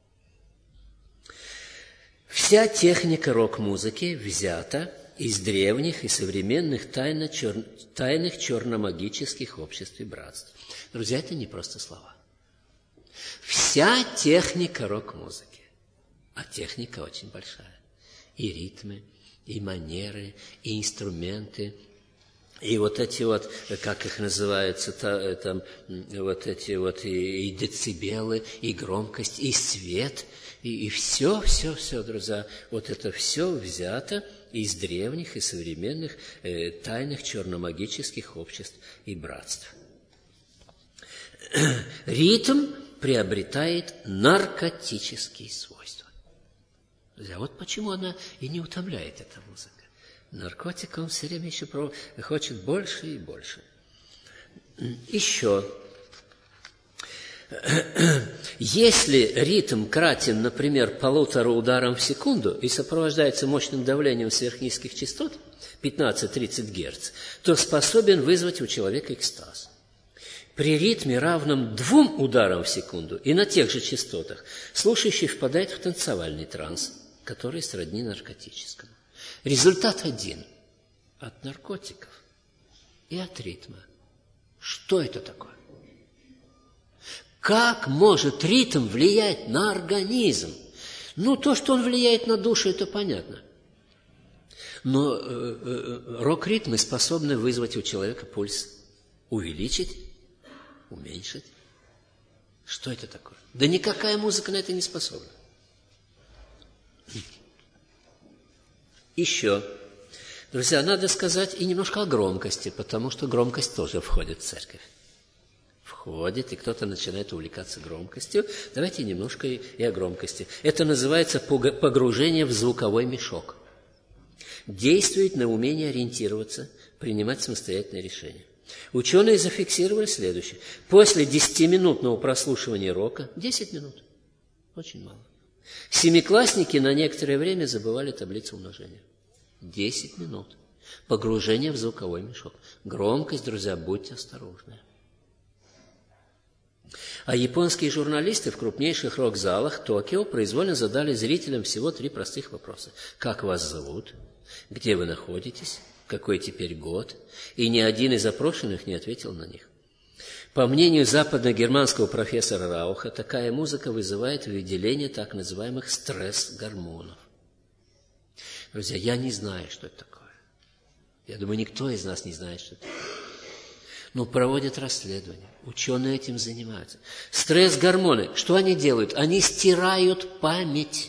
Speaker 1: Вся техника рок-музыки взята из древних и современных тайно чер... тайных черномагических обществ и братств. Друзья, это не просто слова. Вся техника рок-музыки, а техника очень большая. И ритмы, и манеры, и инструменты, и вот эти вот, как их называются, там, вот эти вот и, и децибелы, и громкость, и свет, и, и все, все, все, друзья, вот это все взято из древних и современных э, тайных черномагических обществ и братств. Ритм приобретает наркотические свойства. Друзья, вот почему она и не утомляет, эта музыка. Наркотик, он все время еще хочет больше и больше. Еще. Если ритм кратен, например, полутора ударом в секунду и сопровождается мощным давлением сверхнизких частот, пятнадцать-тридцать герц, то способен вызвать у человека экстаз. При ритме, равном двум ударам в секунду и на тех же частотах, слушающий впадает в танцевальный транс, который сродни наркотическому. Результат один – от наркотиков и от ритма. Что это такое? Как может ритм влиять на организм? Ну, то, что он влияет на душу, это понятно. Но э, э, рок-ритмы способны вызвать у человека пульс, увеличить, уменьшить. Что это такое? Да никакая музыка на это не способна. Еще. Друзья, надо сказать и немножко о громкости, потому что громкость тоже входит в церковь. Входит, и кто-то начинает увлекаться громкостью. Давайте немножко и, и о громкости. Это называется погружение в звуковой мешок. Действует на умение ориентироваться, принимать самостоятельные решения. Ученые зафиксировали следующее. После десятиминутного прослушивания рока, десять минут, очень мало, семиклассники на некоторое время забывали таблицу умножения. десять минут. Погружение в звуковой мешок. Громкость, друзья, будьте осторожны. А японские журналисты в крупнейших рок-залах Токио произвольно задали зрителям всего три простых вопроса. Как вас зовут? Где вы находитесь? Какой теперь год? И ни один из опрошенных не ответил на них. По мнению западно-германского профессора Рауха, такая музыка вызывает выделение так называемых стресс-гормонов. Друзья, я не знаю, что это такое. Я думаю, никто из нас не знает, что это такое. Но проводят расследования. Ученые этим занимаются. Стресс-гормоны, что они делают? Они стирают память.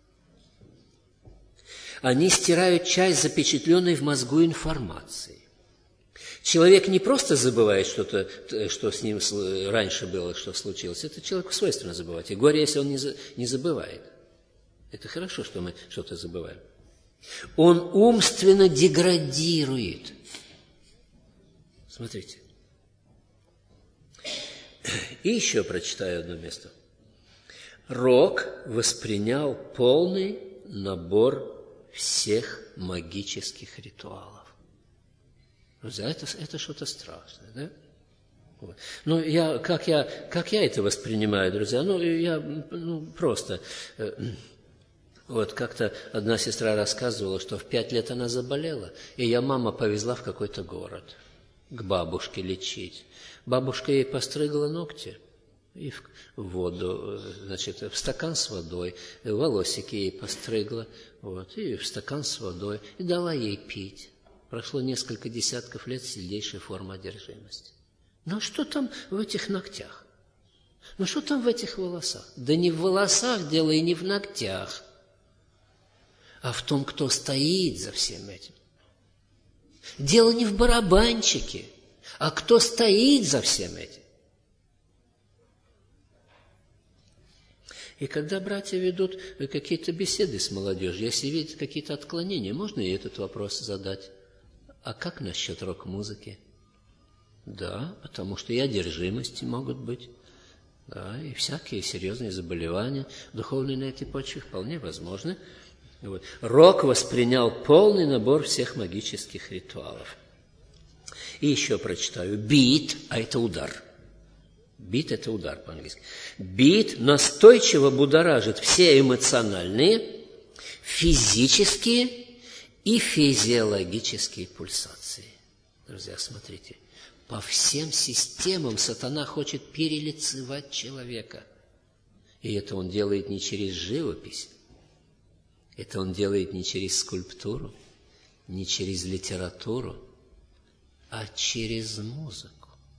Speaker 1: Они стирают часть запечатленной в мозгу информации. Человек не просто забывает что-то, что с ним раньше было, что случилось. Это человеку свойственно забывать. И горе, если он не забывает. Это хорошо, что мы что-то забываем. Он умственно деградирует. Смотрите. И еще прочитаю одно место. Рок воспринял полный набор всех магических ритуалов. Друзья, это, это что-то страшное, да? Вот. Ну, я, как, я, как я это воспринимаю, друзья? Ну, я ну, просто... Э, вот как-то одна сестра рассказывала, что в пять лет она заболела, и ее мама повезла в какой-то город к бабушке лечить. Бабушка ей постригла ногти и в воду, значит, в стакан с водой, волосики ей постригла, вот, и в стакан с водой, и дала ей пить. Прошло несколько десятков лет, сильнейшая форма одержимости. Ну, что там в этих ногтях? Ну, что там в этих волосах? Да не в волосах дело и не в ногтях, а в том, кто стоит за всем этим. Дело не в барабанчике, а кто стоит за всем этим. И когда братья ведут какие-то беседы с молодежью, если видят какие-то отклонения, можно и этот вопрос задать. А как насчет рок-музыки? Да, потому что и одержимости могут быть, да, и всякие серьезные заболевания духовные на этой почве вполне возможны. Вот. Рок воспринял полный набор всех магических ритуалов. И еще прочитаю. Бит, а это удар. Бит – это удар по-английски. Бит настойчиво будоражит все эмоциональные, физические и физиологические пульсации. Друзья, смотрите. По всем системам сатана хочет перелицевать человека. И это он делает не через живопись. Это он делает не через скульптуру, не через литературу, а через музыку.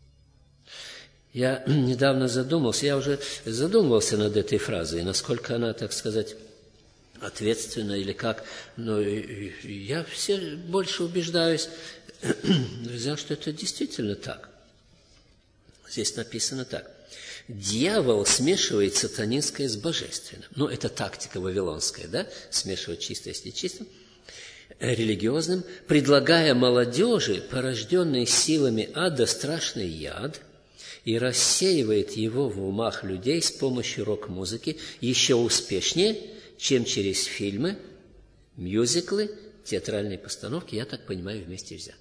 Speaker 1: Я недавно задумался, я уже задумывался над этой фразой, насколько она, так сказать, ответственна или как. Но я все больше убеждаюсь, друзья, что это действительно так. Здесь написано так. Дьявол смешивает сатанинское с божественным. Ну, это тактика вавилонская, да? Смешивать чистое с нечистым, религиозным, предлагая молодежи, порожденной силами ада, страшный яд, и рассеивает его в умах людей с помощью рок-музыки еще успешнее, чем через фильмы, мюзиклы, театральные постановки, я так понимаю, вместе взятые.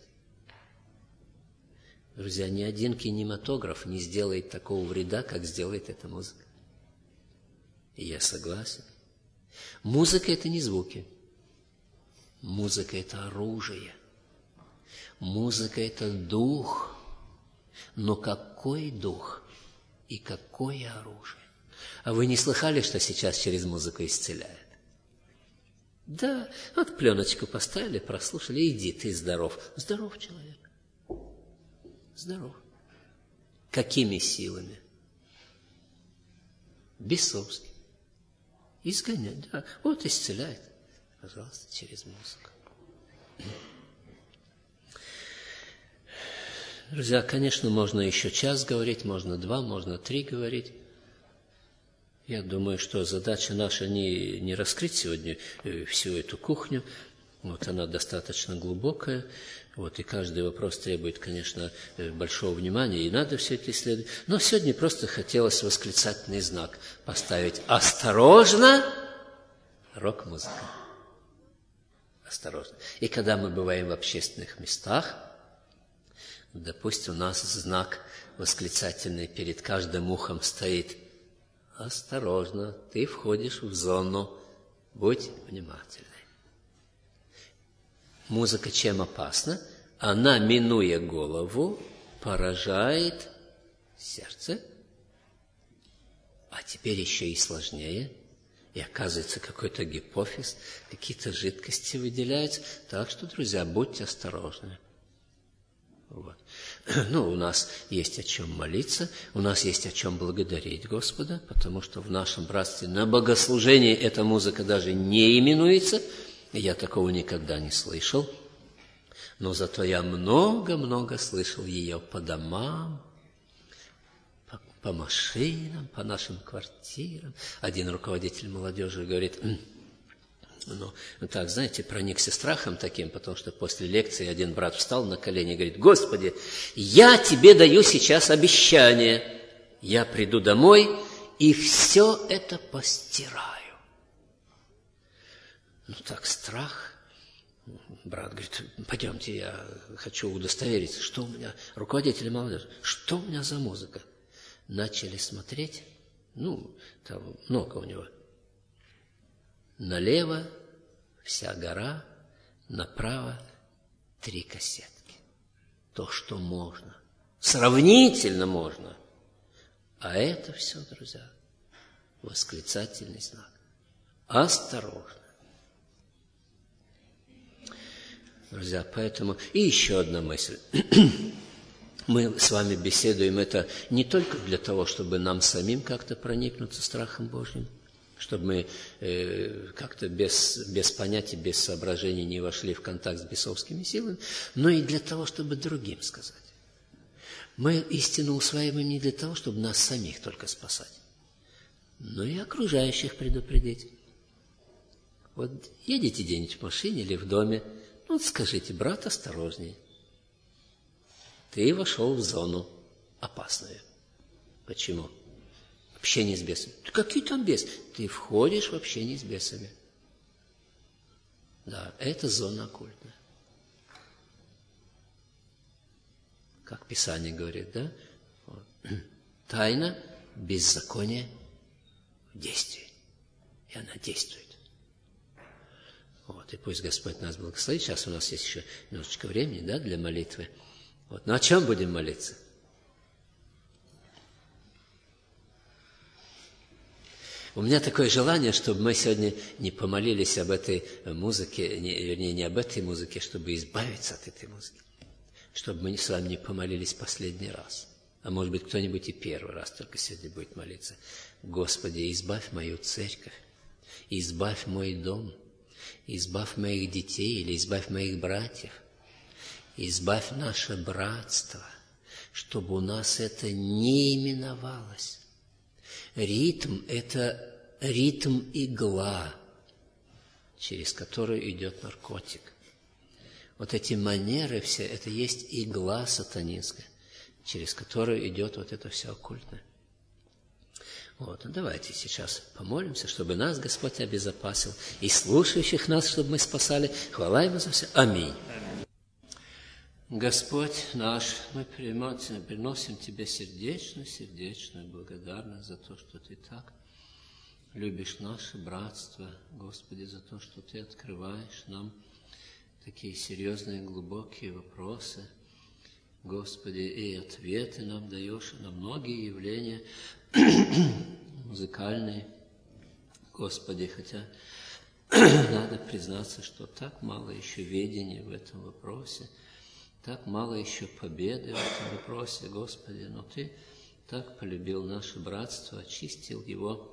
Speaker 1: Друзья, ни один кинематограф не сделает такого вреда, как сделает эта музыка. И я согласен. Музыка – это не звуки. Музыка – это оружие. Музыка – это дух. Но какой дух и какое оружие? А вы не слыхали, что сейчас через музыку исцеляют? Да, вот пленочку поставили, прослушали, иди, ты здоров. Здоров человек. Здоров. Какими силами? Бесовски. Изгонять, да. Вот исцеляет. Пожалуйста, через музыку. Друзья, конечно, можно еще час говорить, можно два, можно три говорить. Я думаю, что задача наша не, не раскрыть сегодня всю эту кухню. Вот она достаточно глубокая. Вот, и каждый вопрос требует, конечно, большого внимания, и надо все это исследовать. Но сегодня просто хотелось восклицательный знак поставить. Осторожно! Рок-музыка. Осторожно. И когда мы бываем в общественных местах, допустим, у нас знак восклицательный перед каждым ухом стоит. Осторожно, ты входишь в зону, будь внимательный. Музыка чем опасна? Она, минуя голову, поражает сердце. А теперь еще и сложнее. И оказывается, какой-то гипофиз, какие-то жидкости выделяются. Так что, друзья, будьте осторожны. Вот. Ну, у нас есть о чем молиться, у нас есть о чем благодарить Господа, потому что в нашем братстве на богослужении эта музыка даже не именуется. Я такого никогда не слышал. Но зато я много-много слышал ее по домам, по, по машинам, по нашим квартирам. Один руководитель молодежи говорит, ну, так, знаете, проникся страхом таким, потому что после лекции один брат встал на колени и говорит, Господи, я тебе даю сейчас обещание, я приду домой и все это постираю. Ну, так, страх. Брат говорит, пойдемте, я хочу удостовериться, что у меня, руководитель молодежи, что у меня за музыка. Начали смотреть, ну, там много у него. Налево вся гора, направо три кассетки. То, что можно. Сравнительно можно. А это все, друзья, восклицательный знак. Осторожно. Друзья, поэтому... И еще одна мысль. Мы с вами беседуем это не только для того, чтобы нам самим как-то проникнуться страхом Божьим, чтобы мы э, как-то без, без понятий, без соображений не вошли в контакт с бесовскими силами, но и для того, чтобы другим сказать. Мы истину усваиваем не для того, чтобы нас самих только спасать, но и окружающих предупредить. Вот едете где-нибудь в машине или в доме, ну, скажите, брат, осторожней. Ты вошел в зону опасную. Почему? Общение с бесами. Какие там бесы? Ты входишь в общение с бесами. Да, это зона оккультная. Как Писание говорит, да? Вот. Тайна беззакония в действии. И она действует. Вот, и пусть Господь нас благословит. Сейчас у нас есть еще немножечко времени, да, для молитвы. Вот. Но о чем будем молиться? У меня такое желание, чтобы мы сегодня не помолились об этой музыке, не, вернее, не об этой музыке, чтобы избавиться от этой музыки. Чтобы мы с вами не помолились последний раз. А может быть, кто-нибудь и первый раз только сегодня будет молиться. Господи, избавь мою церковь, избавь мой дом, избавь моих детей или избавь моих братьев, избавь наше братство, чтобы у нас это не именовалось. Ритм – это ритм игла, через которую идет наркотик. Вот эти манеры все – это есть игла сатанинская, через которую идет вот это все оккультное. Вот, давайте сейчас помолимся, чтобы нас Господь обезопасил, и слушающих нас, чтобы мы спасали. Хвала Ему за все. Аминь. Аминь. Господь наш, мы приносим, приносим Тебе сердечную, сердечную благодарность за то, что Ты так любишь наше братство, Господи, за то, что Ты открываешь нам такие серьезные, глубокие вопросы, Господи, и ответы нам даешь на многие явления музыкальные, Господи, хотя надо признаться, что так мало еще ведения в этом вопросе, так мало еще победы в этом вопросе, Господи, но Ты так полюбил наше братство, очистил его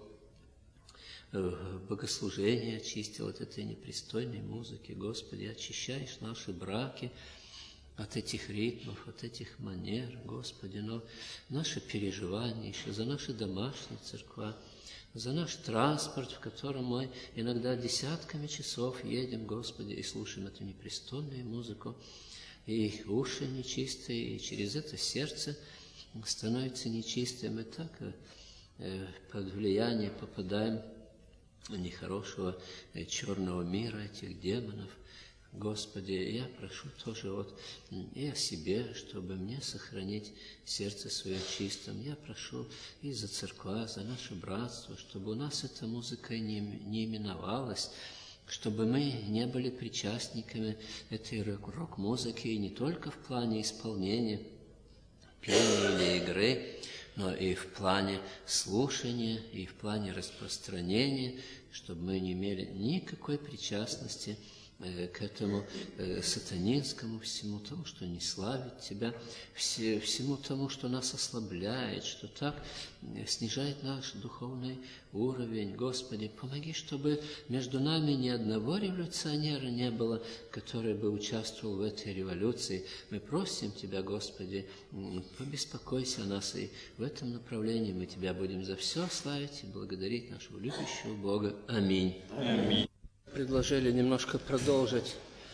Speaker 1: богослужение, очистил от этой непристойной музыки, Господи, очищаешь наши браки от этих ритмов, от этих манер, Господи, но наше переживание еще за наши домашние церква, за наш транспорт, в котором мы иногда десятками часов едем, Господи, и слушаем эту непристойную музыку, и уши нечистые, и через это сердце становится нечистым, и так э, под влияние попадаем нехорошего э, черного мира, этих демонов. Господи, я прошу тоже вот и о себе, чтобы мне сохранить сердце свое чистым. Я прошу и за церква, за наше братство, чтобы у нас эта музыка не, не именовалась, чтобы мы не были причастниками этой рок-музыки, и не только в плане исполнения, пения или игры, но и в плане слушания, и в плане распространения, чтобы мы не имели никакой причастности к этому сатанинскому всему тому, что не славит Тебя, всему тому, что нас ослабляет, что так снижает наш духовный уровень. Господи, помоги, чтобы между нами ни одного революционера не было, который бы участвовал в этой революции. Мы просим Тебя, Господи, побеспокойся о нас, и в этом направлении мы Тебя будем за все славить и благодарить нашего любящего Бога. Аминь. Аминь. Предложили немножко продолжить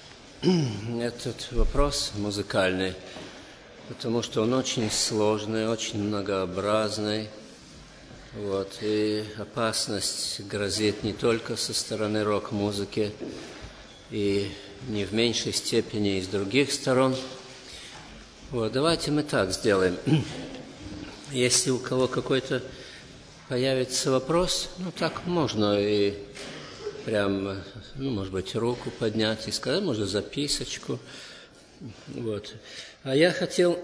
Speaker 1: этот вопрос музыкальный, потому что он очень сложный, очень многообразный. Вот, и опасность грозит не только со стороны рок-музыки, и не в меньшей степени и с других сторон. Вот, давайте мы так сделаем. Если у кого какой-то появится вопрос, ну так можно и прям, ну, может быть, руку поднять и сказать, может, записочку. Вот. А я хотел,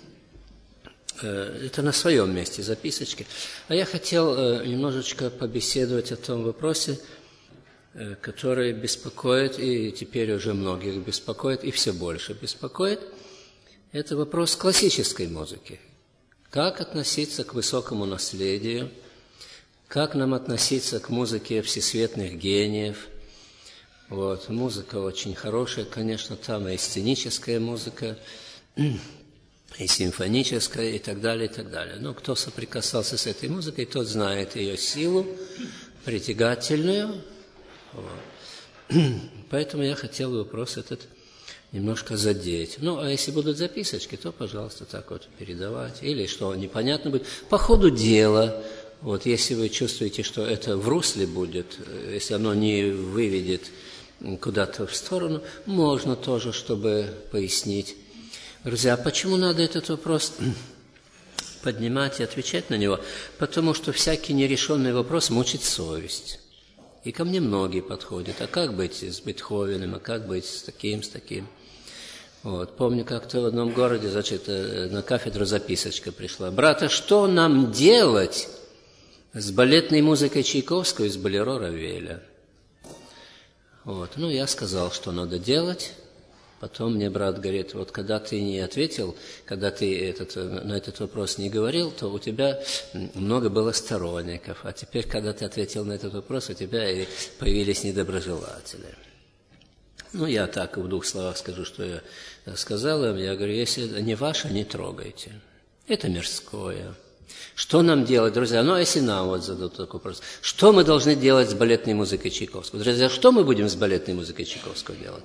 Speaker 1: это на своем месте записочки, а я хотел немножечко побеседовать о том вопросе, который беспокоит, и теперь уже многих беспокоит, и все больше беспокоит. Это вопрос классической музыки. Как относиться к высокому наследию? Как нам относиться к музыке всесветных гениев? Вот. Музыка очень хорошая, конечно, там и сценическая музыка, и симфоническая, и так далее, и так далее. Но кто соприкасался с этой музыкой, тот знает ее силу, притягательную. Вот. Поэтому я хотел вопрос этот немножко задеть. Ну, а если будут записочки, то, пожалуйста, так вот передавать. Или что непонятно будет. По ходу дела, вот, если вы чувствуете, что это в русле будет, если оно не выведет куда-то в сторону, можно тоже, чтобы пояснить. Друзья, почему надо этот вопрос поднимать и отвечать на него? Потому что всякий нерешенный вопрос мучит совесть. И ко мне многие подходят. А как быть с Бетховеном, а как быть с таким, с таким? Вот. Помню, как-то в одном городе, значит, на кафедру записочка пришла. «Брат, а что нам делать с балетной музыкой Чайковского и с болеро Равеля?» Вот. Ну, я сказал, что надо делать. Потом мне брат говорит, вот когда ты не ответил, когда ты этот, на этот вопрос не говорил, то у тебя много было сторонников. А теперь, когда ты ответил на этот вопрос, у тебя и появились недоброжелатели. Ну, я так в двух словах скажу, что я сказал им. Я говорю, если не ваше, не трогайте. Это мирское. Что нам делать, друзья? Ну, а если нам вот зададут такой вопрос. Что мы должны делать с балетной музыкой Чайковского? Друзья, что мы будем с балетной музыкой Чайковского делать?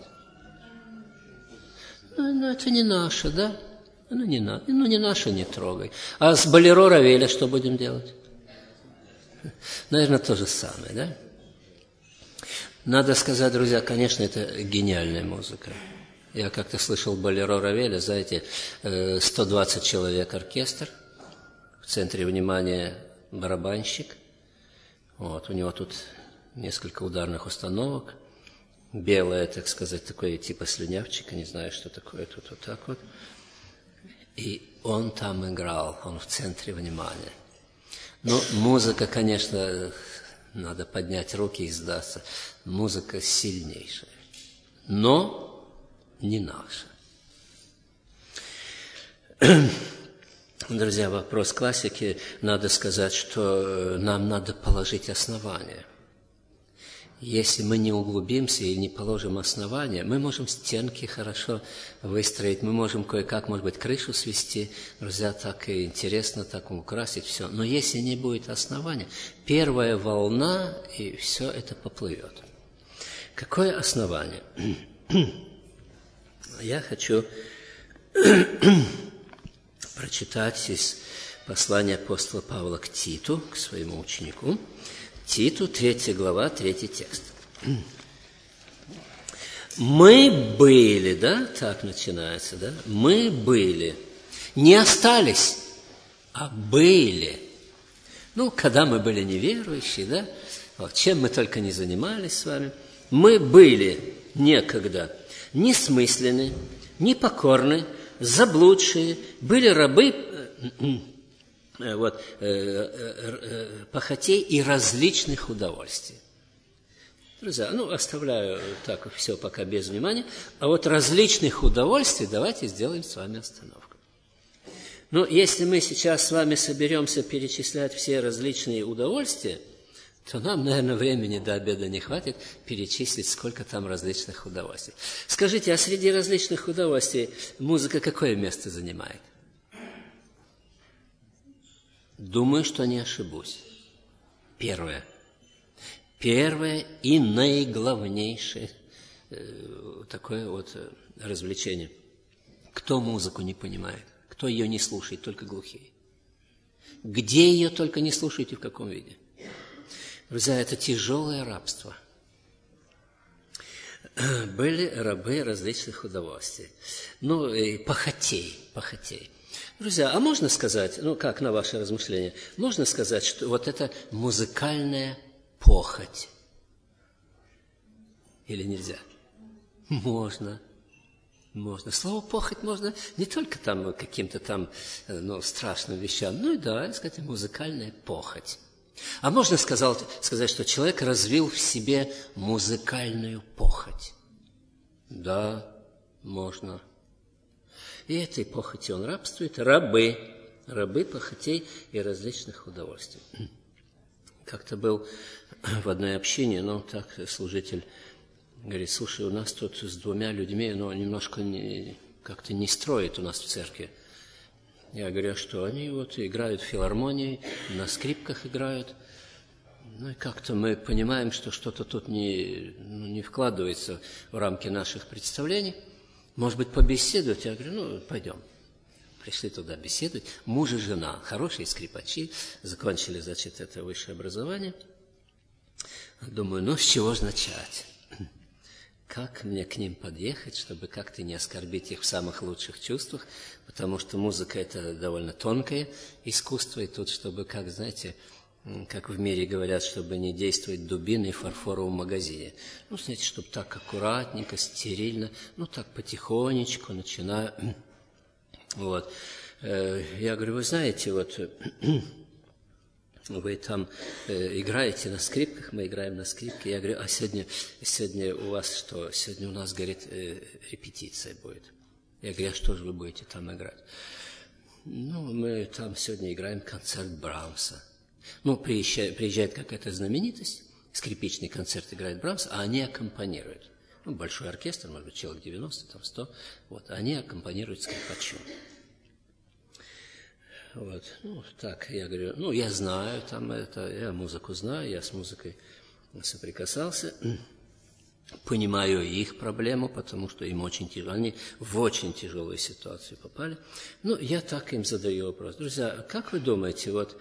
Speaker 1: Ну, это не наше, да? Ну, не, на... ну, не наше, не трогай. А с болеро Равеля что будем делать? Наверное, то же самое, да? Надо сказать, друзья, конечно, это гениальная музыка. Я как-то слышал болеро Равеля, знаете, сто двадцать человек оркестр, в центре внимания барабанщик. Вот, у него тут несколько ударных установок. Белое, так сказать, такое типа слюнявчика, не знаю, что такое, тут вот так вот. И он там играл, он в центре внимания. Ну, музыка, конечно, надо поднять руки и сдаться. Музыка сильнейшая, но не наша. Друзья, вопрос классики. Надо сказать, что нам надо положить основания. Если мы не углубимся и не положим основания, мы можем стенки хорошо выстроить, мы можем кое-как, может быть, крышу свести, друзья, так и интересно, так украсить все. Но если не будет основания, первая волна, и все это поплывет. Какое основание? Я хочу прочитать из послания апостола Павла к Титу, к своему ученику. Титу, третья глава, третий текст. Мы были, да, так начинается, да, мы были, не остались, а были. Ну, когда мы были неверующие, да, вот, чем мы только не занимались с вами, мы были некогда несмысленны, непокорны, заблудшие, были рабы, вот, э, э, э, похотей и различных удовольствий. Друзья, ну, оставляю так все пока без внимания. А вот различных удовольствий давайте сделаем с вами остановку. Ну, если мы сейчас с вами соберемся перечислять все различные удовольствия, то нам, наверное, времени до обеда не хватит перечислить, сколько там различных удовольствий. Скажите, а среди различных удовольствий музыка какое место занимает? Думаю, что не ошибусь. Первое. Первое и наиглавнейшее э, такое вот э, развлечение. Кто музыку не понимает, кто ее не слушает, только глухие. Где ее только не слушают и в каком виде. Друзья, это тяжелое рабство. Были рабы различных удовольствий. Ну, и похотей, похотей. Друзья, а можно сказать, ну как на ваше размышление, можно сказать, что вот это музыкальная похоть? Или нельзя? Можно. Можно. Слово похоть можно не только там каким-то там ну, страшным вещам, ну и да, сказать, музыкальная похоть. А можно сказать, сказать, что человек развил в себе музыкальную похоть? Да, можно. И этой похоти он рабствует. Рабы. Рабы похотей и различных удовольствий. Как-то был в одной общине, ну, так, служитель говорит, слушай, у нас тут с двумя людьми, но немножко не, как-то не строит у нас в церкви. Я говорю, что они вот играют в филармонии, на скрипках играют. Ну, и как-то мы понимаем, что что-то тут не, ну, не вкладывается в рамки наших представлений. Может быть, побеседовать? Я говорю, ну, пойдем. Пришли туда беседовать. Муж и жена, хорошие скрипачи, закончили, значит, это высшее образование. Думаю, ну, с чего же начать? Как мне к ним подъехать, чтобы как-то не оскорбить их в самых лучших чувствах, потому что музыка – это довольно тонкое искусство, и тут, чтобы, как, знаете, как в мире говорят, чтобы не действовать дубиной в фарфоровом магазине. Ну, знаете, чтобы так аккуратненько, стерильно, ну, так потихонечку начинаю. Вот. Я говорю, вы знаете, вот вы там играете на скрипках, мы играем на скрипке. Я говорю, а сегодня, сегодня у вас что? Сегодня у нас, говорит, репетиция будет. Я говорю, а что же вы будете там играть? Ну, мы там сегодня играем концерт Брамса. Ну, приезжает, приезжает какая-то знаменитость, скрипичный концерт играет Брамс, а они аккомпанируют. Ну, большой оркестр, может быть, человек девяносто, там сто, вот, они аккомпанируют скрипачу. Вот, ну, так, я говорю, ну, я знаю там это, я музыку знаю, я с музыкой соприкасался, понимаю их проблему, потому что им очень тяжело, они в очень тяжелую ситуацию попали. Ну, я так им задаю вопрос. Друзья, как вы думаете, вот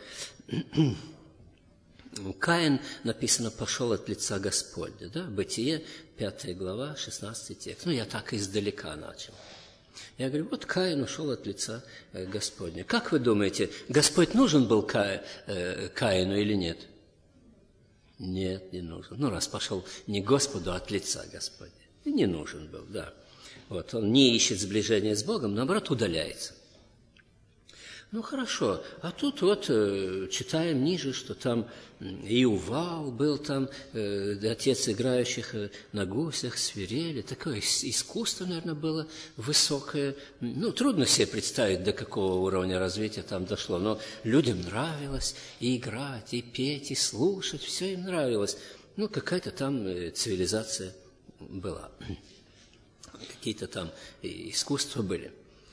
Speaker 1: Каин, написано, пошел от лица Господня, да? Бытие, пятая глава, шестнадцатый текст. Ну, я так издалека начал. Я говорю, вот Каин ушел от лица Господня. Как вы думаете, Господь нужен был Ка... Каину или нет? Нет, не нужен. Ну, раз пошел не к Господу, а от лица Господня. И не нужен был, да. Вот, он не ищет сближения с Богом, наоборот, удаляется. Ну, хорошо. А тут вот э, читаем ниже, что там Иувал был, там э, отец играющих э, на гусях, свирели. Такое искусство, наверное, было высокое. Ну, трудно себе представить, до какого уровня развития там дошло. Но людям нравилось и играть, и петь, и слушать. Все им нравилось. Ну, какая-то там э, цивилизация была. Какие-то там искусства были.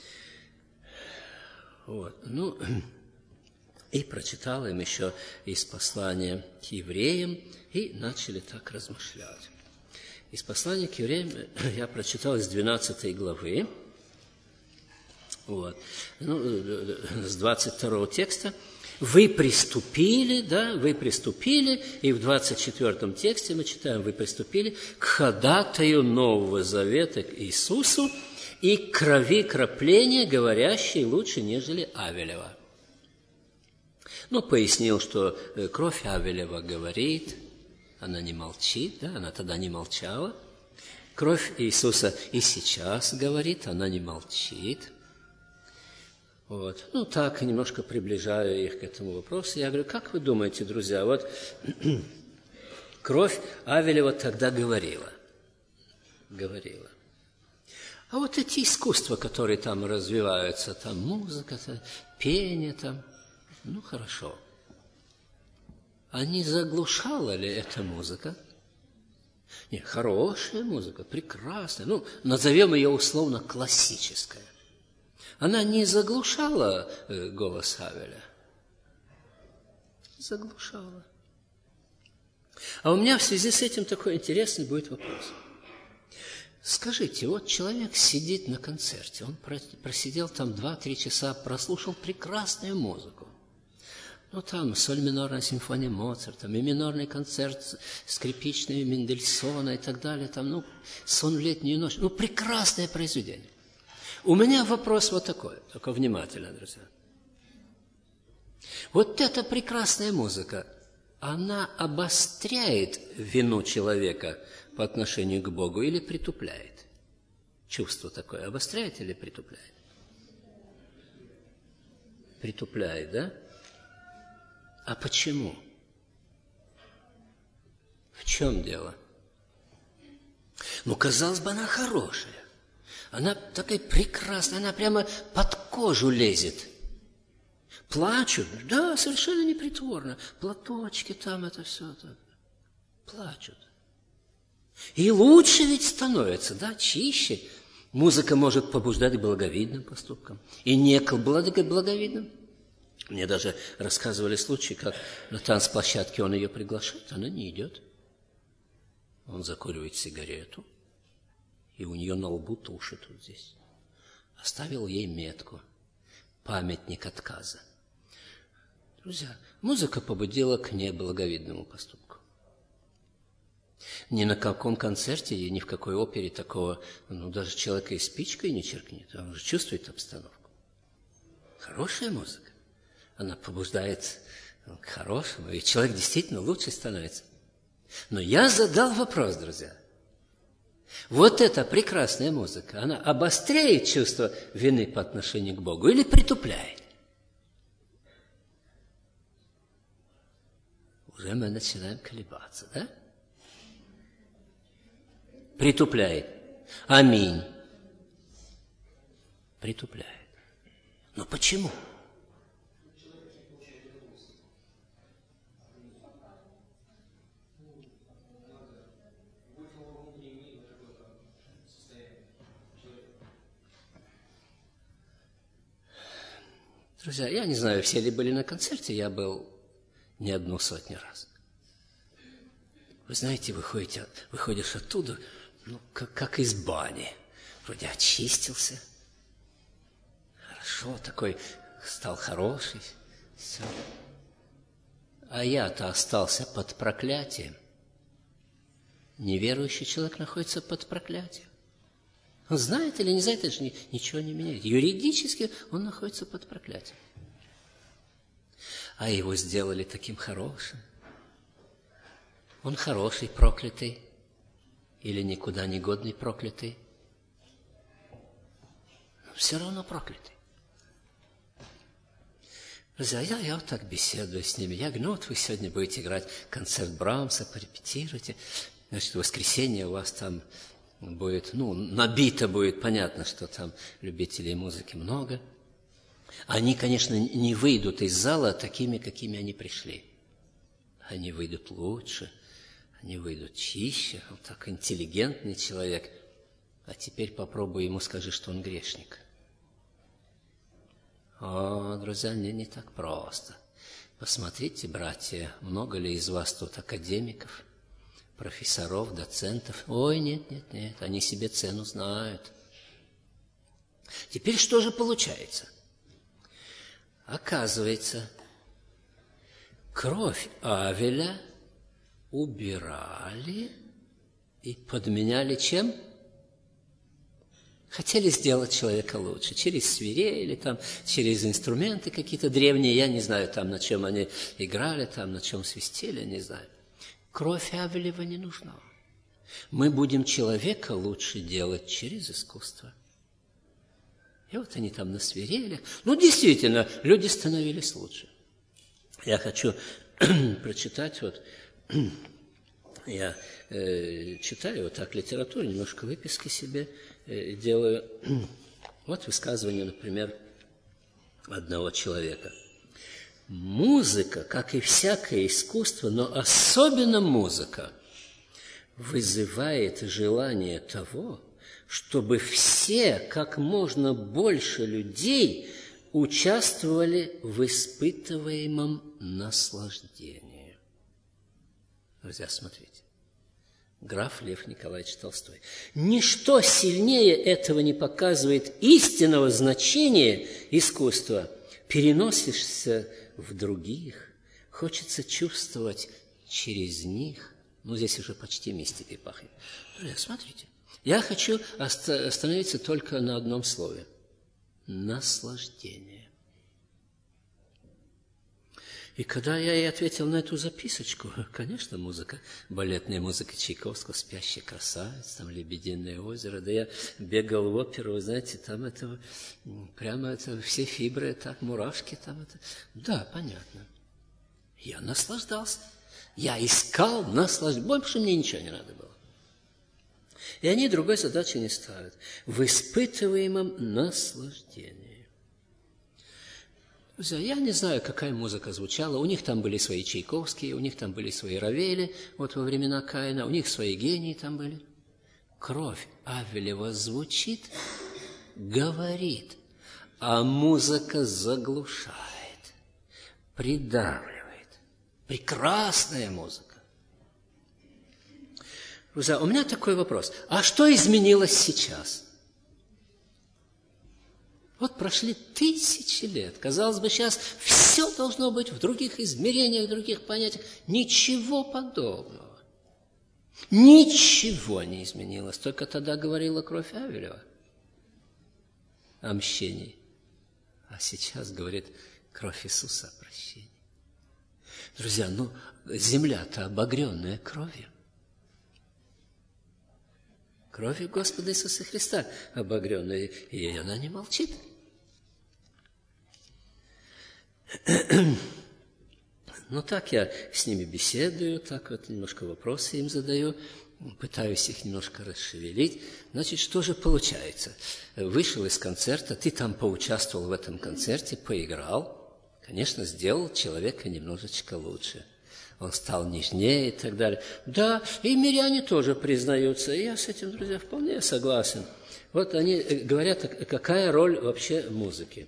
Speaker 1: Вот. Ну, и прочитал им еще из послания к евреям, и начали так размышлять. Из послания к евреям я прочитал из двенадцатой главы, вот, ну, с двадцать второго текста. Вы приступили, да, вы приступили, и в двадцать четвёртом тексте мы читаем, вы приступили к ходатаю Нового Завета, к Иисусу, и к крови кропления, говорящей лучше, нежели Авелева. Ну, пояснил, что кровь Авелева говорит, она не молчит, да, она тогда не молчала. Кровь Иисуса и сейчас говорит, она не молчит. Вот. Ну, так, немножко приближаю их к этому вопросу. Я говорю, как вы думаете, друзья, вот кровь Авелева тогда говорила. Говорила. А вот эти искусства, которые там развиваются, там музыка, там, пение, там, ну, хорошо. А не заглушала ли эта музыка? Нет, хорошая музыка, прекрасная, ну, назовем ее условно классическая. Она не заглушала э, голос Авеля? Заглушала. А у меня в связи с этим такой интересный будет вопрос. Скажите, вот человек сидит на концерте, он просидел там два-три часа, прослушал прекрасную музыку. Ну, там соль минорная симфония Моцарта, ми минорный концерт скрипичный Мендельсона и так далее, там, ну, сон в летнюю ночь. Ну, прекрасное произведение. У меня вопрос вот такой, только внимательно, друзья. Вот эта прекрасная музыка, она обостряет вину человека по отношению к Богу или притупляет? Чувство такое обостряет или притупляет? Притупляет, да? А почему? В чем дело? Ну, казалось бы, она хорошая. Она такая прекрасная, она прямо под кожу лезет. Плачут, да, совершенно непритворно. Платочки там, это все так. Плачут. И лучше ведь становится, да, чище. Музыка может побуждать к благовидным поступкам. И не к благовидным. Мне даже рассказывали случаи, как на танцплощадке он ее приглашает, она не идет. Он закуривает сигарету, и у нее на лбу тушит вот здесь. Оставил ей метку, памятник отказа. Друзья, музыка побудила к неблаговидному поступку. Ни на каком концерте и ни в какой опере такого, ну, даже человека и спичкой не черкнет, он уже чувствует обстановку. Хорошая музыка, она побуждает к хорошему, и человек действительно лучше становится. Но я задал вопрос, друзья. Вот эта прекрасная музыка, она обостряет чувство вины по отношению к Богу или притупляет? Уже мы начинаем колебаться, да? Притупляет. Аминь. Притупляет. Но почему? Друзья, я не знаю, все ли были на концерте, я был не одну сотню раз. Вы знаете, выходите, выходишь оттуда, ну, как, как из бани. Вроде очистился. Хорошо, такой стал хороший. Все. А я-то остался под проклятием. Неверующий человек находится под проклятием. Он знает или не знает, это же ничего не меняет. Юридически он находится под проклятием. А его сделали таким хорошим. Он хороший проклятый или никуда не годный проклятый? Но все равно проклятый. Друзья, я, я вот так беседую с ними. Я говорю, ну вот вы сегодня будете играть концерт Брамса, порепетируйте. Значит, в воскресенье у вас там будет, ну, набито будет, понятно, что там любителей музыки много. Они, конечно, не выйдут из зала такими, какими они пришли. Они выйдут лучше, они выйдут чище. Он так интеллигентный человек. А теперь попробуй ему скажи, что он грешник. О, друзья, не, не так просто. Посмотрите, братья, много ли из вас тут академиков, профессоров, доцентов? Ой, нет, нет, нет, они себе цену знают. Теперь что же получается? Оказывается, кровь Авеля убирали и подменяли чем? Хотели сделать человека лучше. Через свирели, там, через инструменты какие-то древние. Я не знаю, там, на чем они играли, там, на чем свистели, не знаю. Кровь Авелева не нужна. Мы будем человека лучше делать через искусство. И вот они там на свирелях. Ну, действительно, люди становились лучше. Я хочу прочитать, вот, я э, читаю вот так литературу, немножко выписки себе э, делаю. Вот высказывание, например, одного человека. Музыка, как и всякое искусство, но особенно музыка, вызывает желание того, чтобы все, как можно больше людей, участвовали в испытываемом наслаждении. Друзья, смотрите. Граф Лев Николаевич Толстой. Ничто сильнее этого не показывает истинного значения искусства. Переносишься в других, хочется чувствовать через них. Ну, здесь уже почти мистикой пахнет. Друзья, смотрите. Я хочу остановиться только на одном слове. Наслаждение. И когда я ей ответил на эту записочку, конечно, музыка, балетная музыка Чайковского, «Спящий красавец», там «Лебединое озеро», да я бегал в оперу, вы знаете, там это, прямо это, все фибры, так, мурашки там это. Да, понятно. Я наслаждался. Я искал наслаждение. Больше мне ничего не надо было. И они другой задачи не ставят. В испытываемом наслаждении. Друзья, я не знаю, какая музыка звучала. У них там были свои Чайковские, у них там были свои Равели, вот во времена Каина, у них свои гении там были. Кровь Авелева звучит, говорит, а музыка заглушает, придавливает. Прекрасная музыка. Друзья, у меня такой вопрос. А что изменилось сейчас? Вот прошли тысячи лет. Казалось бы, сейчас все должно быть в других измерениях, в других понятиях. Ничего подобного. Ничего не изменилось. Только тогда говорила кровь Авелева о мщении. А сейчас говорит кровь Иисуса о прощении. Друзья, ну, земля-то обогренная кровью. Кровью Господа Иисуса Христа обогренная, и она не молчит. Ну, так я с ними беседую, так вот немножко вопросы им задаю, пытаюсь их немножко расшевелить. Значит, что же получается? Вышел из концерта, ты там поучаствовал в этом концерте, поиграл, конечно, сделал человека немножечко лучше. Он стал нежнее и так далее. Да, и миряне тоже признаются. И я с этим, друзья, вполне согласен. Вот они говорят, какая роль вообще музыки.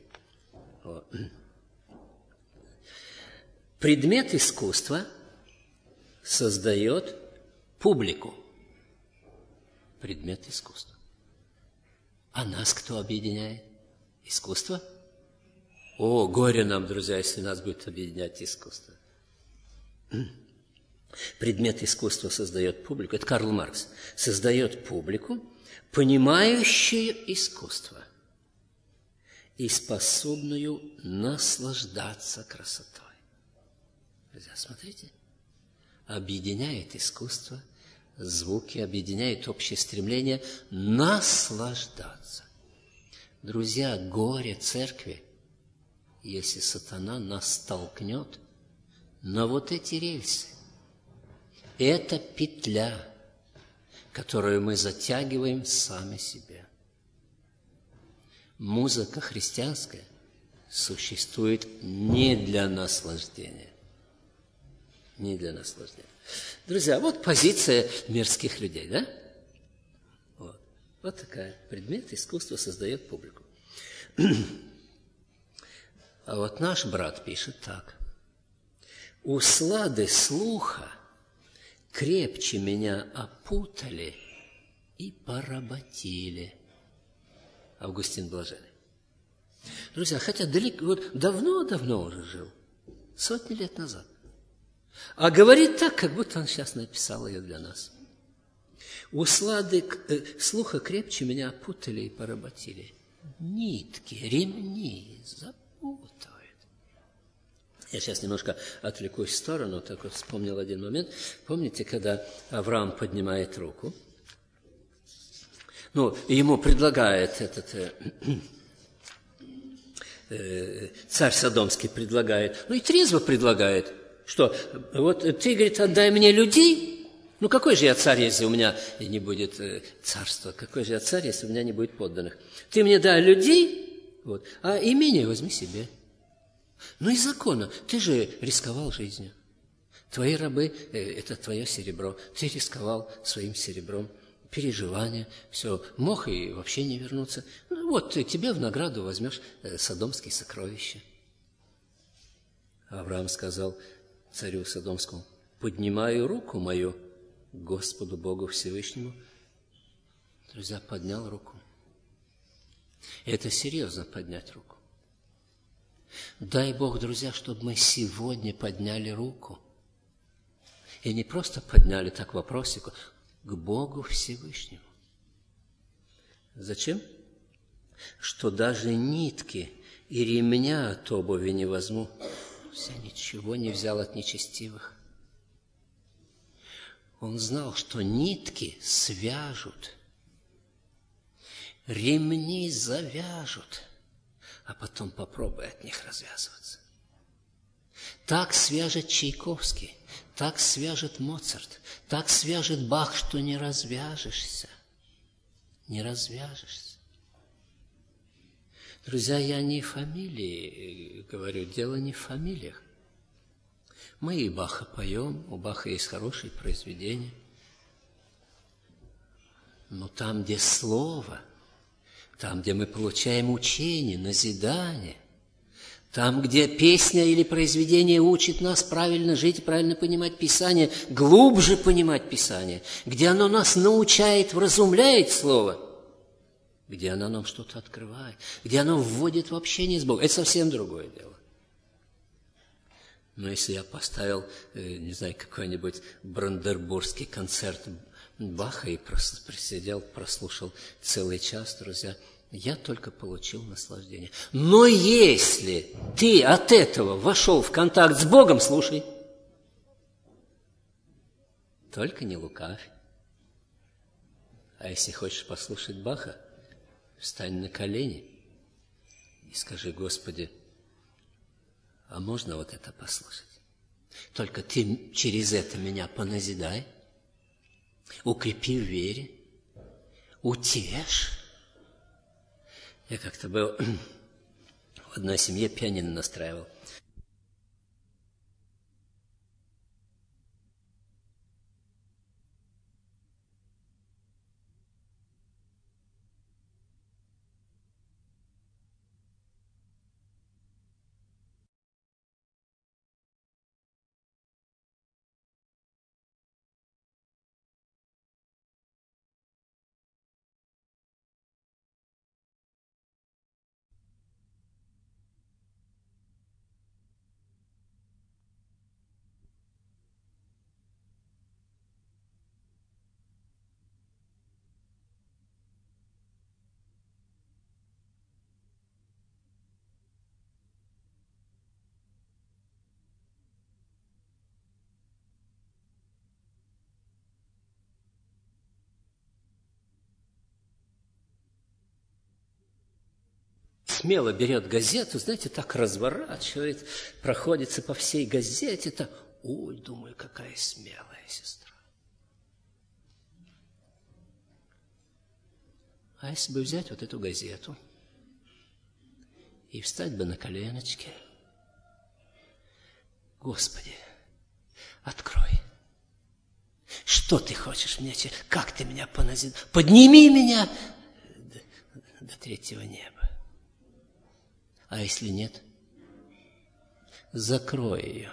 Speaker 1: Предмет искусства создает публику. Предмет искусства. А нас кто объединяет? Искусство? О, горе нам, друзья, если нас будет объединять искусство. Предмет искусства создает публику. Это Карл Маркс. Создает публику, понимающую искусство и способную наслаждаться красотой. Друзья, смотрите. объединяет искусство, звуки, объединяет общее стремление наслаждаться. Друзья, горе церкви, если сатана нас толкнет на вот эти рельсы. Это петля, которую мы затягиваем сами себе. Музыка христианская существует не для наслаждения. Не для наслаждения. Друзья, вот позиция мирских людей, да? Вот, вот такая. Предмет искусства создает публику. А вот наш брат пишет так. «Услады слуха крепче меня опутали и поработили». Августин Блаженный. Друзья, хотя далеко, вот давно-давно уже жил, сотни лет назад, а говорит так, как будто он сейчас написал ее для нас. «Услады э, слуха крепче меня опутали и поработили». Нитки, ремни запутывают. Я сейчас немножко отвлекусь в сторону, так вот вспомнил один момент. Помните, когда Авраам поднимает руку, ну, ему предлагает этот э, э, царь Содомский предлагает, ну и трезво предлагает, что вот ты, говорит, отдай мне людей. Ну, какой же я царь, если у меня не будет э, царства? Какой же я царь, если у меня не будет подданных? Ты мне дай людей, вот, а имение возьми себе. Ну и законно. Ты же рисковал жизнью. Твои рабы э, – это твое серебро. Ты рисковал своим серебром. Переживания, все. Мог и вообще не вернуться. Ну, вот ты, тебе в награду возьмешь э, содомские сокровища. Авраам сказал царю Содомскому: «Поднимаю руку мою Господу Богу Всевышнему». Друзья, поднял руку. Это серьезно поднять руку. Дай Бог, друзья, чтобы мы сегодня подняли руку. И не просто подняли так вопросику, к Богу Всевышнему. Зачем? Что даже нитки и ремня от обуви не возьму. Я ничего не взял от нечестивых. Он знал, что нитки свяжут, ремни завяжут, а потом попробуй от них развязываться. Так свяжет Чайковский, так свяжет Моцарт, так свяжет Бах, что не развяжешься. Не развяжешься. Друзья, я не фамилии говорю, дело не в фамилиях. Мы и Баха поем, у Баха есть хорошие произведения. Но там, где слово, там, где мы получаем учение, назидание, там, где песня или произведение учит нас правильно жить, правильно понимать Писание, глубже понимать Писание, где оно нас научает, вразумляет слово, где оно нам что-то открывает, где оно вводит в общение с Богом, это совсем другое дело. Но если я поставил, не знаю, какой-нибудь брандербургский концерт Баха и просидел, прослушал целый час, друзья, я только получил наслаждение. Но если ты от этого вошел в контакт с Богом, слушай, только не лукавь. А если хочешь послушать Баха, встань на колени и скажи: Господи, а можно вот это послушать? Только ты через это меня поназидай, укрепи в вере, утешь. Я как-то был в одной семье, пианино настраивал. смело берет газету, знаете, так разворачивает, проходится по всей газете. -то. Ой, думаю, какая смелая сестра. А если бы взять вот эту газету и встать бы на коленочки, Господи, открой. Что ты хочешь мне? Как ты меня поназидал? Подними меня до, до третьего неба. А если нет, закрой ее.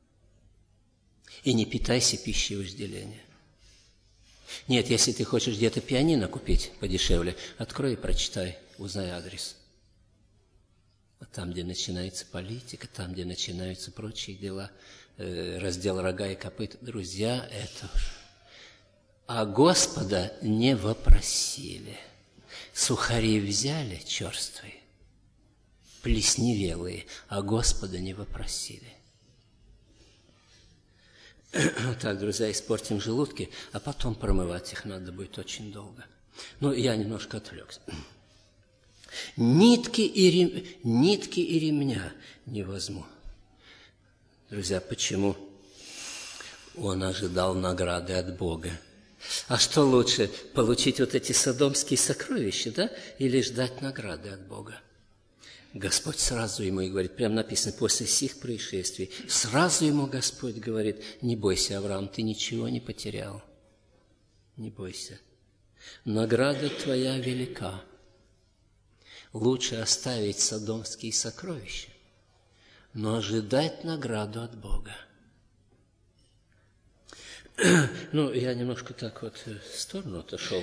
Speaker 1: И не питайся пищей вожделения. Нет, если ты хочешь где-то пианино купить подешевле, открой и прочитай, узнай адрес. А там, где начинается политика, там, где начинаются прочие дела, э, раздел рога и копыт, друзья, это... А Господа не вопросили. Сухари взяли черствые, плесневелые, а Господа не вопросили. Вот так, друзья, испортим желудки, а потом промывать их надо будет очень долго. Ну, я немножко отвлекся. Нитки и, рем... Нитки и ремня не возьму. Друзья, почему? Он ожидал награды от Бога. А что лучше, получить вот эти содомские сокровища, да, или ждать награды от Бога? Господь сразу ему и говорит, прямо написано, после сих происшествий, сразу ему Господь говорит, не бойся, Авраам, ты ничего не потерял. Не бойся. Награда твоя велика. Лучше оставить содомские сокровища, но ожидать награду от Бога. Ну, я немножко так вот в сторону отошел.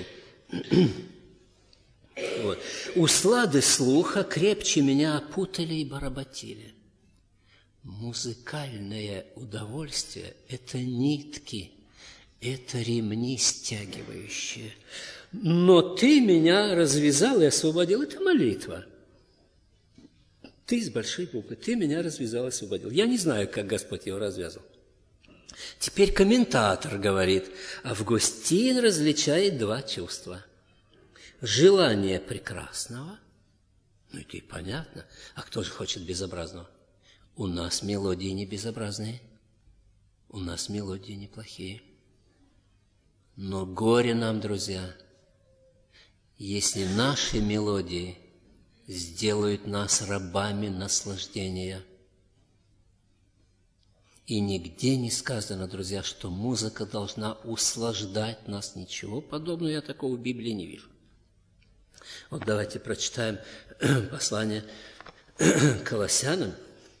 Speaker 1: Вот. Услады слуха крепче меня опутали и баработили. Музыкальное удовольствие – это нитки, это ремни стягивающие. Но ты меня развязал и освободил. Это молитва. Ты с большой буквы. Ты меня развязал и освободил. Я не знаю, как Господь его развязал. Теперь комментатор говорит, Августин различает два чувства. Желание прекрасного, ну это и понятно, а кто же хочет безобразного? У нас мелодии не безобразные, у нас мелодии неплохие. Но горе нам, друзья, если наши мелодии сделают нас рабами наслаждения. И нигде не сказано, друзья, что музыка должна услаждать нас. Ничего подобного я такого в Библии не вижу. Вот давайте прочитаем послание к Колоссянам,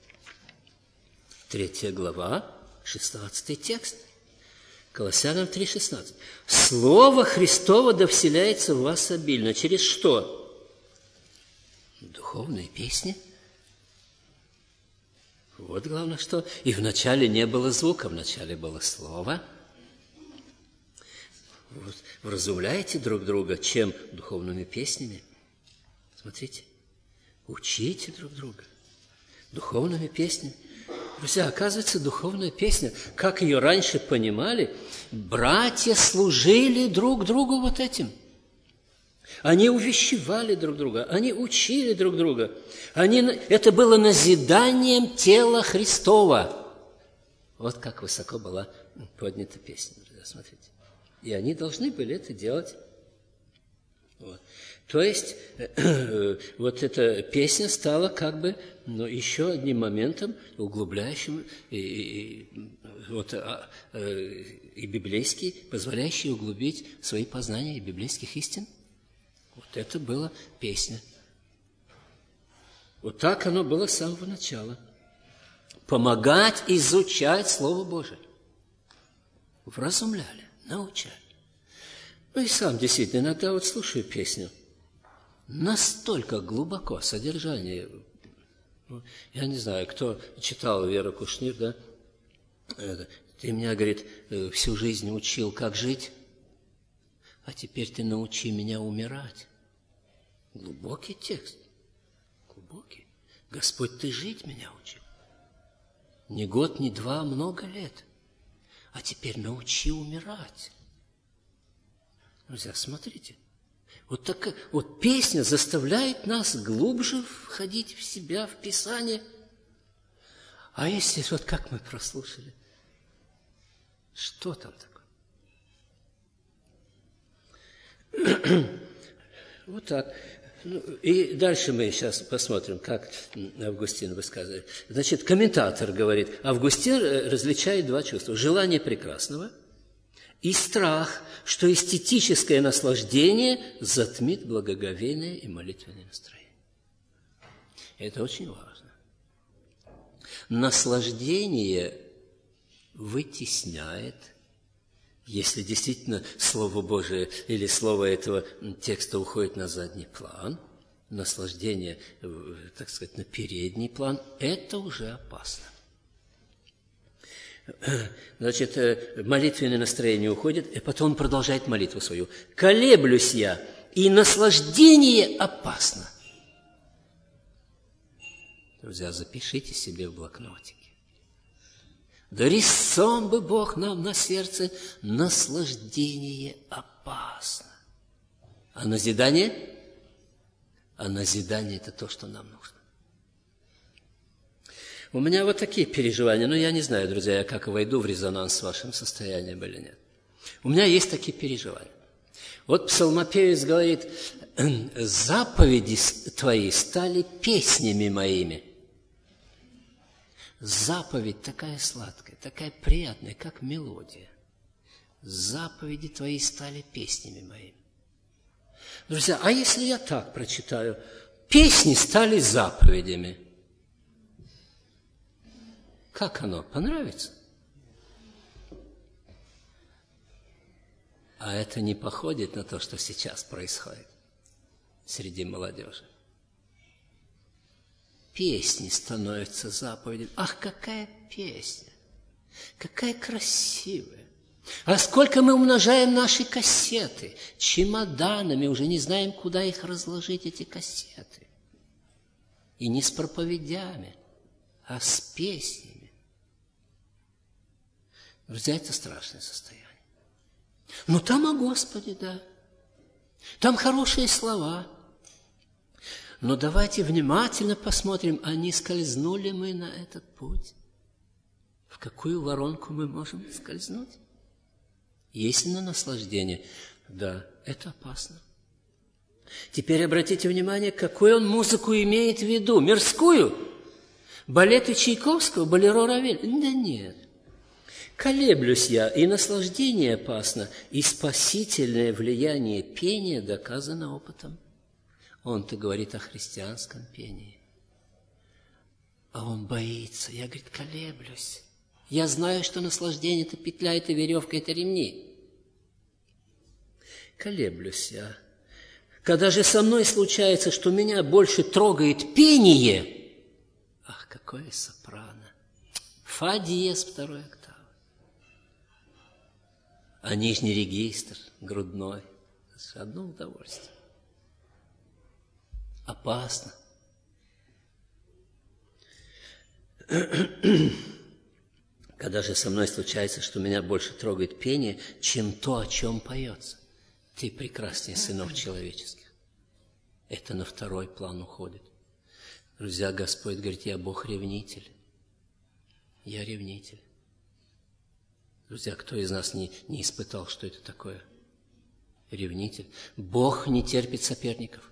Speaker 1: третья глава, шестнадцатый текст. Колоссянам три шестнадцать. Слово Христово да вселяется в вас обильно. Через что? Духовные песни. Вот главное, что и вначале не было звука, вначале было слово. Вот. Вразумляйте друг друга, чем? Духовными песнями. Смотрите, учите друг друга духовными песнями. Друзья, оказывается, духовная песня, как ее раньше понимали, братья служили друг другу вот этим. Они увещевали друг друга, они учили друг друга. Они, это было назиданием тела Христова. Вот как высоко была поднята песня, друзья, смотрите. И они должны были это делать. Вот. То есть, вот эта песня стала как бы ну, еще одним моментом, углубляющим и, и, вот, и библейский, позволяющий углубить свои познания библейских истин. Вот это была песня. Вот так оно было с самого начала. Помогать изучать Слово Божие. Вразумляли, научали. Ну и сам действительно иногда вот слушаю песню. Настолько глубоко содержание. Я не знаю, кто читал Веру Кушнир, да? Ты меня, говорит, всю жизнь учил, как жить. А теперь ты научи меня умирать. Глубокий текст. Глубокий. Господь, ты жить меня учил. Не год, не два, а много лет. А теперь научи умирать. Друзья, смотрите. Вот, так, вот песня заставляет нас глубже входить в себя, в Писание. А если вот как мы прослушали, что там такое? Вот так. Ну, и дальше мы сейчас посмотрим, как Августин высказывает. Значит, комментатор говорит, Августин различает два чувства. Желание прекрасного и страх, что эстетическое наслаждение затмит благоговейное и молитвенное настроение. Это очень важно. Наслаждение вытесняет, если действительно Слово Божие или слово этого текста уходит на задний план, наслаждение, так сказать, на передний план, это уже опасно. Значит, молитвенное настроение уходит, и потом он продолжает молитву свою. «Колеблюсь я, и наслаждение опасно». Друзья, запишите себе в блокнотике. Да рисом бы Бог нам на сердце, наслаждение опасно. А назидание? А назидание – это то, что нам нужно. У меня вот такие переживания, но я не знаю, друзья, я как войду в резонанс с вашим состоянием или нет. У меня есть такие переживания. Вот псалмопевец говорит, заповеди твои стали песнями моими. Заповедь такая сладкая, такая приятная, как мелодия. Заповеди твои стали песнями моими. Друзья, а если я так прочитаю? Песни стали заповедями. Как оно? Понравится? А это не походит на то, что сейчас происходит среди молодежи. Песни становятся заповедями. Ах, какая песня! Какая красивая! А сколько мы умножаем наши кассеты! Чемоданами уже не знаем, куда их разложить, эти кассеты. И не с проповедями, а с песнями. Друзья, это страшное состояние. Ну, там о Господе, да. Там хорошие слова. Но давайте внимательно посмотрим, а не скользнули мы на этот путь? В какую воронку мы можем скользнуть? Если на наслаждение, да, это опасно. Теперь обратите внимание, какую он музыку имеет в виду. Мирскую? Балеты Чайковского, болеро Равель? Да нет. Колеблюсь я, и наслаждение опасно, и спасительное влияние пения доказано опытом. Он-то говорит о христианском пении. А он боится. Я, говорит, колеблюсь. Я знаю, что наслаждение – это петля, это веревка, это ремни. Колеблюсь я. Когда же со мной случается, что меня больше трогает пение, ах, какое сопрано! Фа диез второй октавы. А нижний регистр, грудной, одно удовольствие. Опасно. Когда же со мной случается, что меня больше трогает пение, чем то, о чем поется. Ты прекраснее сынов человеческих. Это на второй план уходит. Друзья, Господь говорит, я Бог-ревнитель. Я ревнитель. Друзья, кто из нас не, не испытал, что это такое? Ревнитель. Бог не терпит соперников.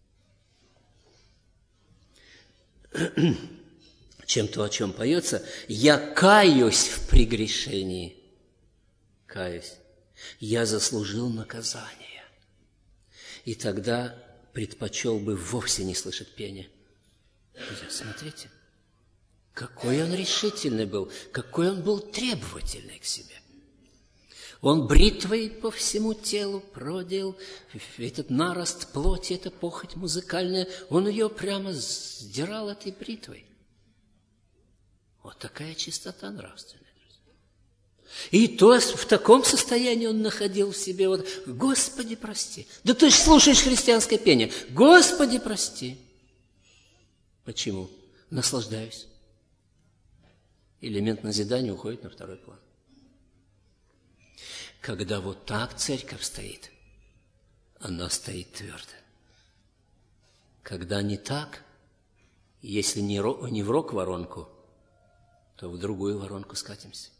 Speaker 1: Чем то, о чем поется, я каюсь в прегрешении. Каюсь. Я заслужил наказание. И тогда предпочел бы вовсе не слышать пения. Друзья, смотрите, какой он решительный был, какой он был требовательный к себе. Он бритвой по всему телу продел этот нарост плоти, эта похоть музыкальная. Он ее прямо сдирал этой бритвой. Вот такая чистота нравственная. И то в таком состоянии он находил в себе. Вот, Господи, прости. Да ты же слушаешь христианское пение. Господи, прости. Почему? Наслаждаюсь. Элемент назидания уходит на второй план. Когда вот так церковь стоит, она стоит твердо. Когда не так, если не в рок-воронку, то в другую воронку скатимся.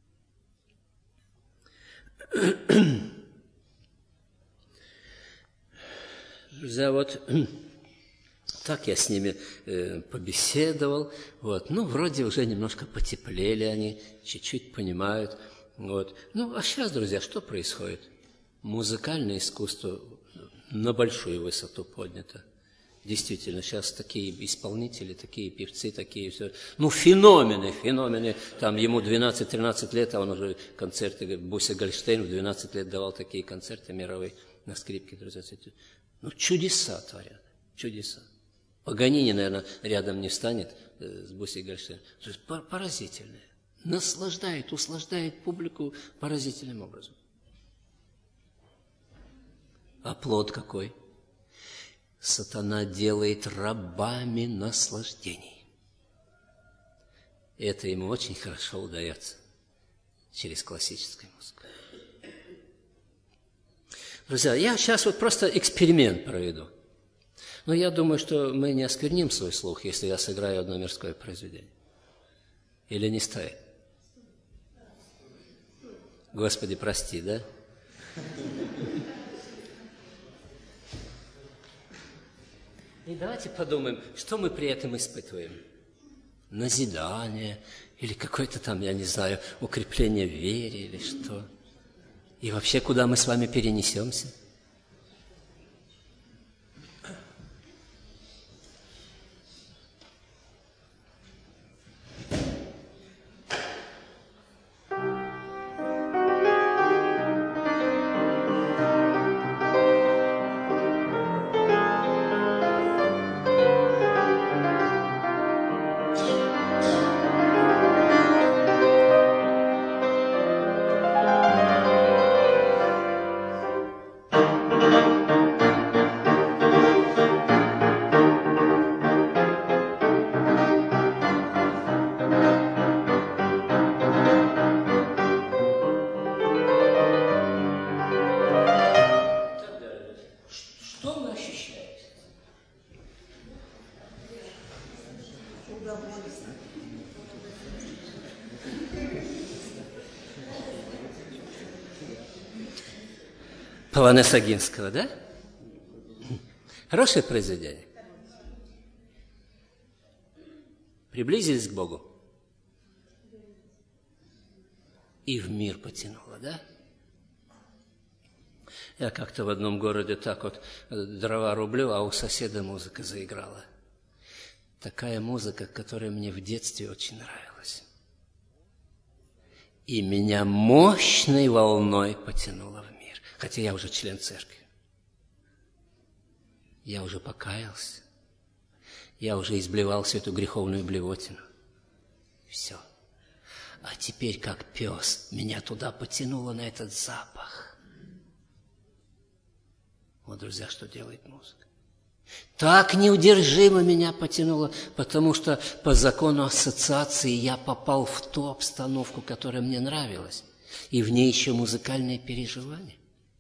Speaker 1: Друзья, вот так я с ними э, побеседовал. Вот. Ну, вроде уже немножко потеплели они, чуть-чуть понимают. Вот. Ну, а сейчас, друзья, что происходит? Музыкальное искусство на большую высоту поднято. Действительно, сейчас такие исполнители, такие певцы, такие все. Ну, феномены, феномены. Там ему двенадцать-тринадцать лет, а он уже концерты, Буся Гольштейн в двенадцать лет давал такие концерты мировые на скрипке, друзья. Ну, чудеса творят, чудеса. Паганини, наверное, рядом не встанет с Бусей Гольштейн. То есть поразительное. Наслаждает, услаждает публику поразительным образом. А плод какой? Сатана делает рабами наслаждений. И это ему очень хорошо удается через классическую музыку. Друзья, я сейчас вот просто эксперимент проведу. Но я думаю, что мы не оскверним свой слух, если я сыграю одно мирское произведение. Или не стоит? Господи, прости, да? И давайте подумаем, что мы при этом испытываем. Назидание или какое-то там, я не знаю, укрепление в вере или что. И вообще, куда мы с вами перенесемся? Полонез Огинского, да? Хорошее произведение. Приблизились к Богу. И в мир потянуло, да? Я как-то в одном городе так вот дрова рублю, а у соседа музыка заиграла. Такая музыка, которая мне в детстве очень нравилась. И меня мощной волной потянуло в мир. Хотя я уже член церкви. Я уже покаялся. Я уже изблевал всю эту греховную блевотину. Все. А теперь, как пес, меня туда потянуло на этот запах. Вот, друзья, что делает музыка. Так неудержимо меня потянуло, потому что по закону ассоциации я попал в ту обстановку, которая мне нравилась. И в ней еще музыкальные переживания.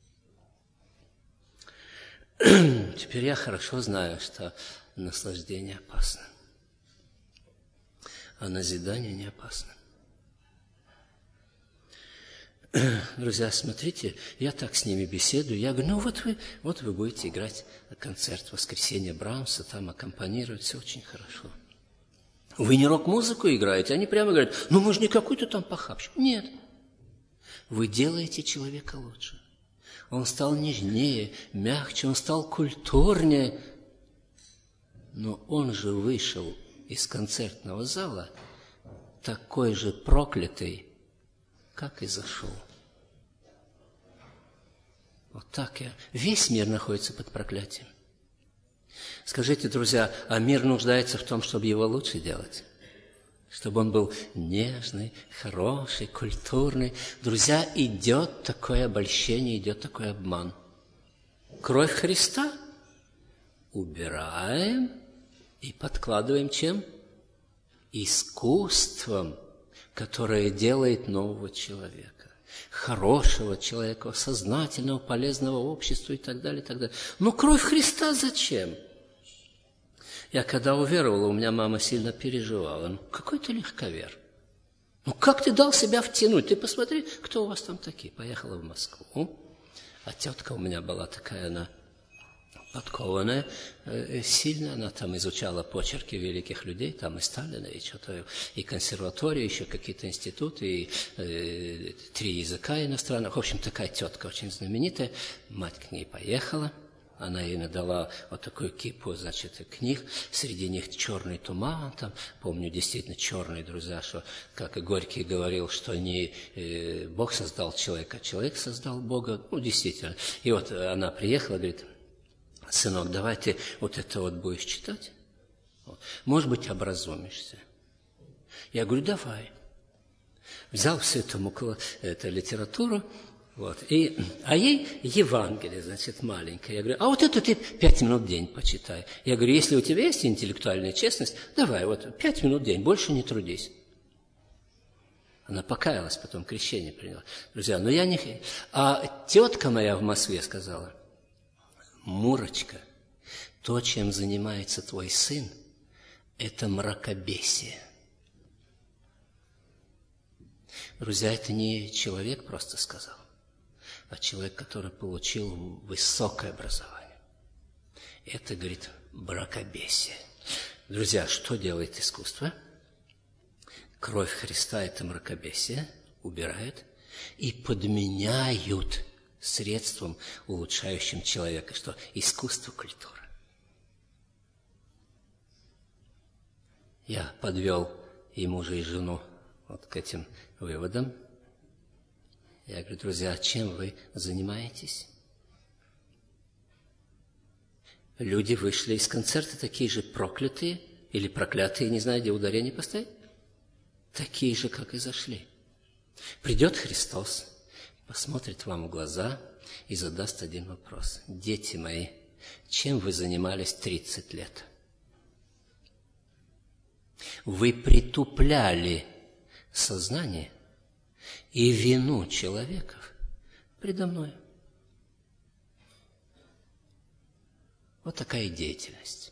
Speaker 1: Теперь я хорошо знаю, что наслаждение опасно, а назидание не опасно. Друзья, смотрите, я так с ними беседую. Я говорю, ну вот вы, вот вы будете играть концерт в воскресенье Брамса, там аккомпанировать, все очень хорошо. Вы не рок-музыку играете? Они прямо говорят, ну мы же не какой-то там похабщик. Нет, вы делаете человека лучше. Он стал нежнее, мягче, он стал культурнее. Но он же вышел из концертного зала такой же проклятый, как и зашел. Вот так я. Весь мир находится под проклятием. Скажите, друзья, а мир нуждается в том, чтобы его лучше делать? Чтобы он был нежный, хороший, культурный. Друзья, идет такое обольщение, идет такой обман. Кровь Христа убираем и подкладываем чем? Искусством, которое делает нового человека. хорошего человека, сознательного, полезного обществу и так далее, и так далее. Но кровь Христа зачем? Я когда уверовала, у меня мама сильно переживала. Ну, какой ты легковер. Ну, как ты дал себя втянуть? Ты посмотри, кто у вас там такие. Поехала в Москву. А тетка у меня была такая, она подкованная, э, сильно. Она там изучала почерки великих людей, там и Сталина, и что-то, и консерваторию, еще какие-то институты, и э, три языка иностранных. В общем, такая тетка очень знаменитая. Мать к ней поехала. Она ей надала вот такую кипу, значит, книг. Среди них черный туман. Там, помню, действительно черные, друзья, что, как и Горький говорил, что не э, Бог создал человека, а человек создал Бога. Ну, действительно. И вот она приехала, говорит: сынок, давай ты вот это вот будешь читать. Вот. Может быть, образумишься. Я говорю: давай. Взял всю эту, эту литературу. Вот. И, а ей Евангелие, значит, маленькое. Я говорю: а вот это ты пять минут в день почитай. Я говорю: если у тебя есть интеллектуальная честность, давай, вот пять минут в день, больше не трудись. Она покаялась, потом крещение приняла. Друзья, ну я не... А тетка моя в Москве сказала: Мурочка, то, чем занимается твой сын, это мракобесие. Друзья, это не человек просто сказал, а человек, который получил высокое образование. Это, говорит, мракобесие. Друзья, что делает искусство? Кровь Христа – это мракобесие, убирает и подменяют средством, улучшающим человека, что искусство, культура. Я подвел и мужа, и жену вот к этим выводам. Я говорю: друзья, чем вы занимаетесь? Люди вышли из концерта такие же проклятые или проклятые, не знаю, где ударение поставить, такие же, как и зашли. Придет Христос, посмотрит вам в глаза и задаст один вопрос: дети мои, чем вы занимались тридцать лет? Вы притупляли сознание и вину человеков предо мной. Вот такая деятельность.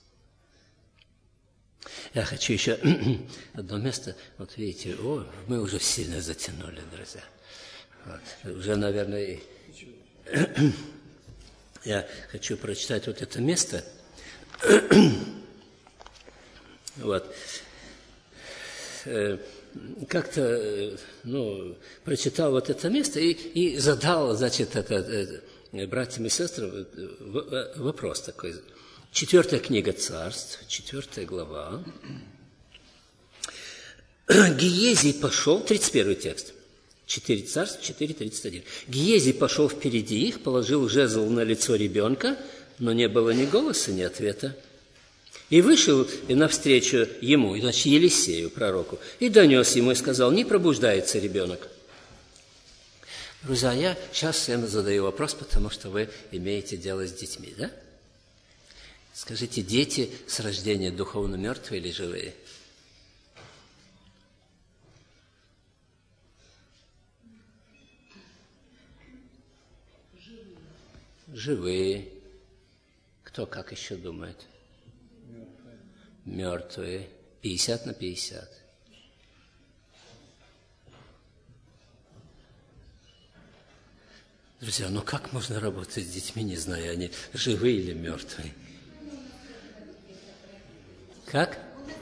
Speaker 1: Я хочу еще одно место. Вот видите, о, мы уже сильно затянули, друзья. Вот. Уже, наверное, я хочу прочитать вот это место. Вот. Как-то, ну, прочитал вот это место и, и задал, значит, это, это, братьям и сестрам вопрос такой. Четвертая книга Царств, четвертая глава. Гиезий пошел, тридцать первый текст. Четыре царств, четыре тридцать один. Гиезий пошел впереди их, положил жезл на лицо ребенка, но не было ни голоса, ни ответа. И вышел и навстречу ему, значит, Елисею, пророку, и донес ему и сказал: не пробуждается ребенок. Друзья, я сейчас всем задаю вопрос, потому что вы имеете дело с детьми, да? Скажите, дети с рождения духовно мертвые или живые? Живые. Живые. Кто как еще думает? Мертвые. Пятьдесят на пятьдесят. Друзья, ну как можно работать с детьми, не зная, они живые или мертвые? Как?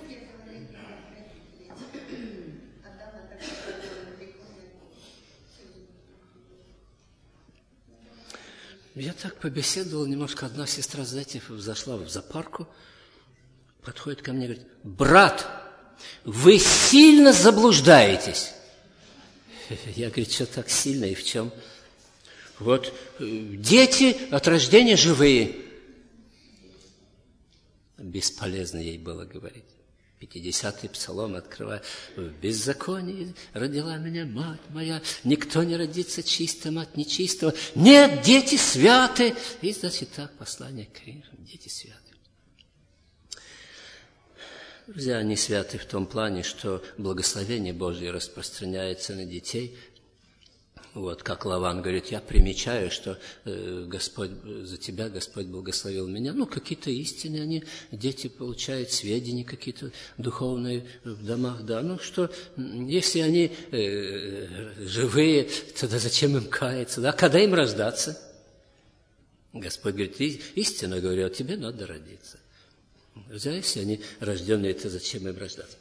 Speaker 1: Я так побеседовал немножко. Одна сестра, знаете, зашла в зоопарку, подходит ко мне и говорит: брат, вы сильно заблуждаетесь. Я говорю: что так сильно и в чем? Вот дети от рождения живые. Бесполезно ей было говорить. пятидесятый псалом открывая: в беззаконии родила меня мать моя, никто не родится чистым от нечистого. Нет, дети святы. И, значит, так, послание к Римлянам, дети святы. Друзья, они святы в том плане, что благословение Божье распространяется на детей Вот, как Лаван говорит, я примечаю, что э, Господь, за тебя Господь благословил меня. Ну, какие-то истины, они, дети получают сведения какие-то духовные в домах, да. Ну, что, если они э, живые, тогда зачем им каяться, да? Когда им рождаться? Господь говорит, истинно говорю, а тебе надо родиться. Друзья, если они рожденные, то зачем им рождаться?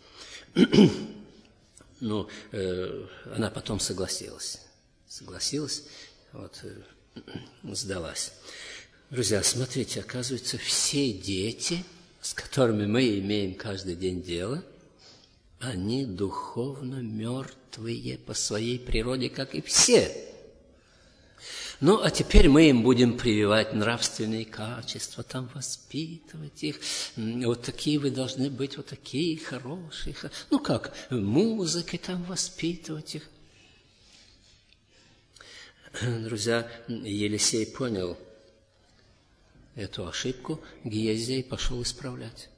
Speaker 1: Ну, э, она потом согласилась. Согласилась, вот, сдалась. Друзья, смотрите, оказывается, все дети, с которыми мы имеем каждый день дело, они духовно мертвые по своей природе, как и все. Ну, а теперь мы им будем прививать нравственные качества, там воспитывать их. Вот такие вы должны быть, вот такие хорошие. Ну, как, музыкой там воспитывать их. Друзья, Елисей понял эту ошибку, Гиезей пошел исправлять.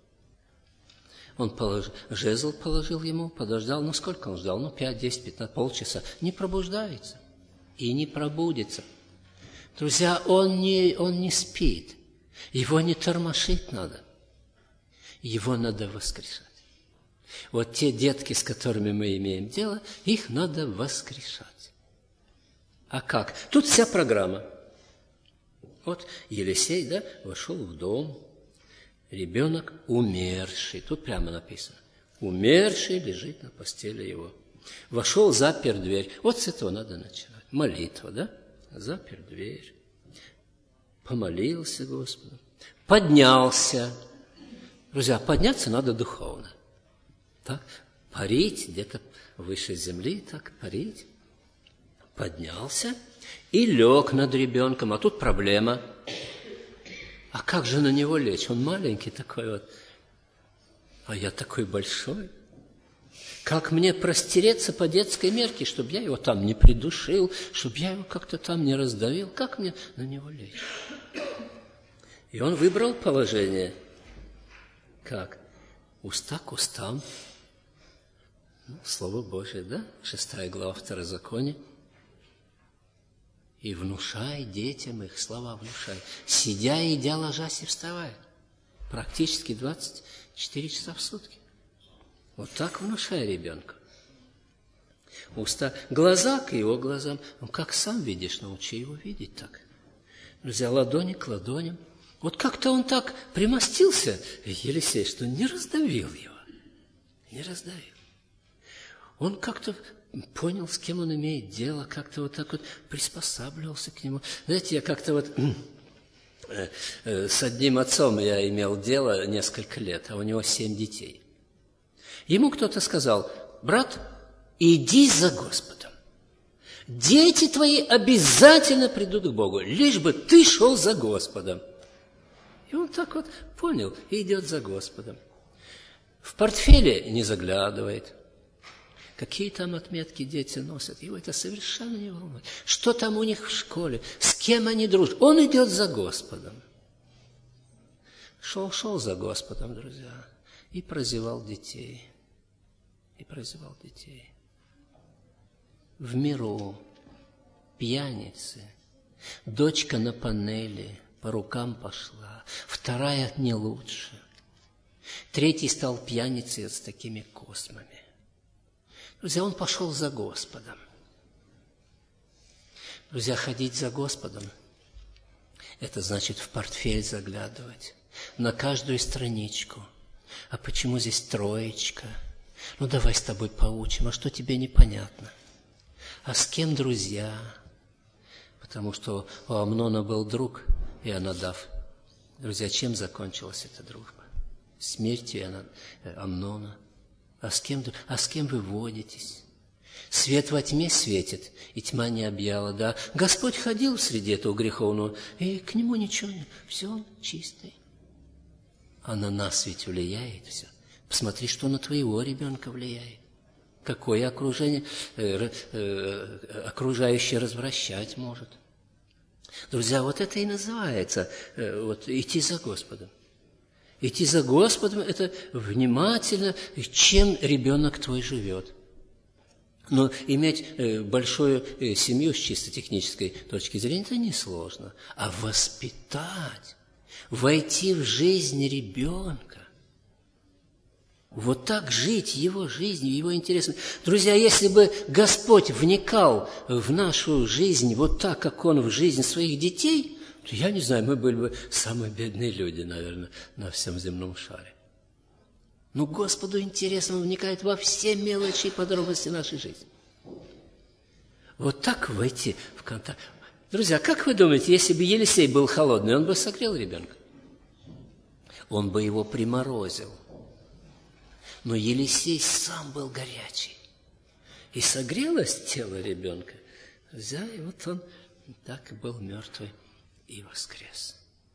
Speaker 1: Он положил, жезл положил ему, подождал, ну сколько он ждал? Ну, пять, десять, пятнадцать, полчаса. Не пробуждается и не пробудется. Друзья, он не, он не спит, его не тормошить надо, его надо воскрешать. Вот те детки, с которыми мы имеем дело, их надо воскрешать. А как? Тут вся программа. Вот Елисей, да, вошел в дом, ребенок умерший. Тут прямо написано. Умерший лежит на постели его. Вошел, запер дверь. Вот с этого надо начинать. Молитва, да? Запер дверь. Помолился Господу. Поднялся. Друзья, подняться надо духовно. Так? Парить где-то выше земли, так парить. Поднялся и лег над ребенком. А тут проблема. А как же на него лечь? Он маленький такой вот. А я такой большой. Как мне простереться по детской мерке, чтобы я его там не придушил, чтобы я его как-то там не раздавил? Как мне на него лечь? И он выбрал положение. Как? Уста к устам. Ну, Слово Божие, да? Шестая глава Второзакония. И внушай детям их, слова внушай, сидя, едя, ложась и вставая. Практически двадцать четыре часа в сутки. Вот так внушай ребенка. Уста, глаза к его глазам. Ну, как сам видишь, научи его видеть так. Друзья, ладони к ладоням. Вот как-то он так примостился, Елисей, что не раздавил его. Не раздавил. Он как-то понял, с кем он имеет дело, как-то вот так вот приспосабливался к нему. Знаете, я как-то вот с одним отцом я имел дело несколько лет, а у него семь детей. Ему кто-то сказал: брат, иди за Господом. Дети твои обязательно придут к Богу, лишь бы ты шел за Господом. И он так вот понял и идет за Господом. В портфеле не заглядывает. Какие там отметки дети носят, его это совершенно не волнует. Что там у них в школе, с кем они дружат. Он идет за Господом. Шел-шел за Господом, друзья, и прозевал детей. И прозевал детей. В миру пьяницы, дочка на панели, по рукам пошла, вторая не лучше. Третий стал пьяницей с такими космами. Друзья, он пошел за Господом. Друзья, ходить за Господом – это значит в портфель заглядывать, на каждую страничку. А почему здесь троечка? Ну, давай с тобой поучим. А что тебе непонятно? А с кем друзья? Потому что у Амнона был друг Ионадав. Друзья, чем закончилась эта дружба? Смертью Амнона. А с кем, а с кем вы водитесь? Свет во тьме светит, и тьма не объяла, да? Господь ходил среди этого греховного, и к нему ничего не... Все он чистый. А на нас ведь влияет все. Посмотри, что на твоего ребенка влияет. Какое окружение э, э, окружающее развращать может. Друзья, вот это и называется э, вот, идти за Господом. Идти за Господом – это внимательно, чем ребенок твой живет. Но иметь большую семью с чисто технической точки зрения – это несложно. А воспитать, войти в жизнь ребенка, вот так жить его жизнью, его интересами. Друзья, если бы Господь вникал в нашу жизнь вот так, как Он в жизнь своих детей, то, я не знаю, мы были бы самые бедные люди, наверное, на всем земном шаре. Но Господу интересно, Он вникает во все мелочи и подробности нашей жизни. Вот так войти в контакт. Друзья, как вы думаете, если бы Елисей был холодный, он бы согрел ребенка? Он бы его приморозил. Но Елисей сам был горячий. И согрелось тело ребенка. Друзья, и вот он так и был мертвый и воскрес.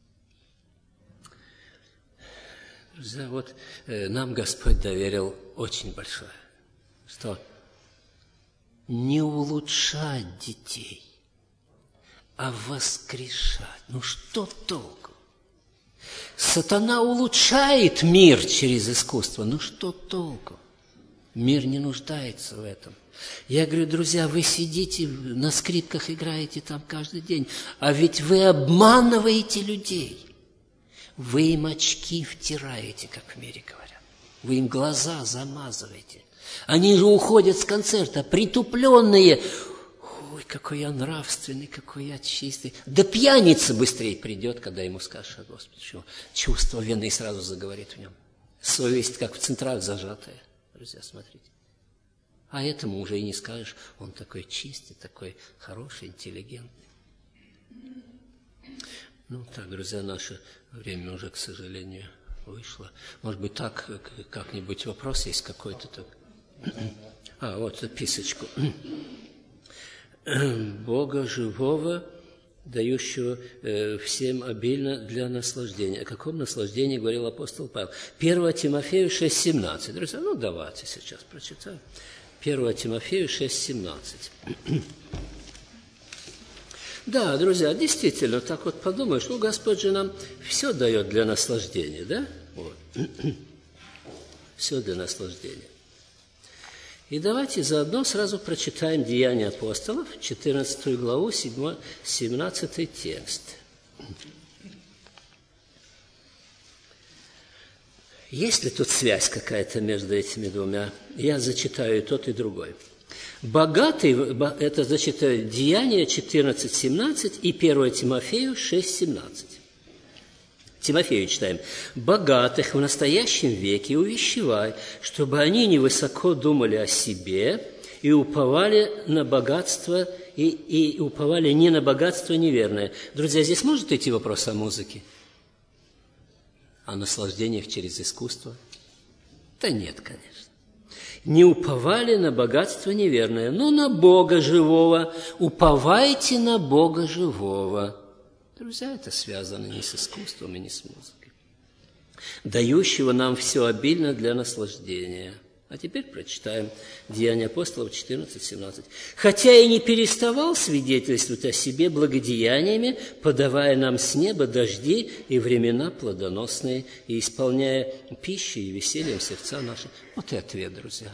Speaker 1: Друзья, вот э, нам Господь доверил очень большое. Что? Не улучшать детей, а воскрешать. Ну что толку? Сатана улучшает мир через искусство. Ну что толку? Мир не нуждается в этом. Я говорю, друзья, вы сидите на скрипках, играете там каждый день, а ведь вы обманываете людей. Вы им очки втираете, как в мире говорят. Вы им глаза замазываете. Они же уходят с концерта, притупленные. Ой, какой я нравственный, какой я чистый. Да пьяница быстрее придет, когда ему скажешь о Господе. Чего? Чувство вины сразу заговорит в нем. Совесть, как в центрах зажатая. Друзья, смотрите. А этому уже и не скажешь. Он такой чистый, такой хороший, интеллигентный. Ну, так, друзья, наше время уже, к сожалению, вышло. Может быть, так, как-нибудь вопрос есть какой-то? Так? А, вот записочку. Бога живого, дающего э, всем обильно для наслаждения. О каком наслаждении говорил апостол Павел? первое Тимофею шесть семнадцать. Друзья, ну, давайте сейчас прочитаем. первое Тимофею шесть семнадцать. Да, друзья, действительно, так вот подумаешь, ну, Господь же нам все дает для наслаждения, да? Вот. Все для наслаждения. И давайте заодно сразу прочитаем Деяния апостолов, четырнадцатую главу, семнадцатый текст. Есть ли тут связь какая-то между этими двумя? Я зачитаю и тот, и другой. Богатый, это зачитаю Деяния четырнадцать семнадцать и первое Тимофею шесть семнадцать. Тимофею читаем. «Богатых в настоящем веке увещевай, чтобы они невысоко думали о себе и уповали на богатство, и, и уповали не на богатство неверное». Друзья, здесь может идти вопрос о музыке? О наслаждениях через искусство? Да нет, конечно. «Не уповали на богатство неверное, но на Бога живого. Уповайте на Бога живого». Друзья, это связано не с искусством и не с музыкой. «Дающего нам все обильно для наслаждения». А теперь прочитаем Деяния апостолов четырнадцать семнадцать. «Хотя и не переставал свидетельствовать о себе благодеяниями, подавая нам с неба дожди и времена плодоносные, и исполняя пищей и весельем сердца наши». Вот и ответ, друзья.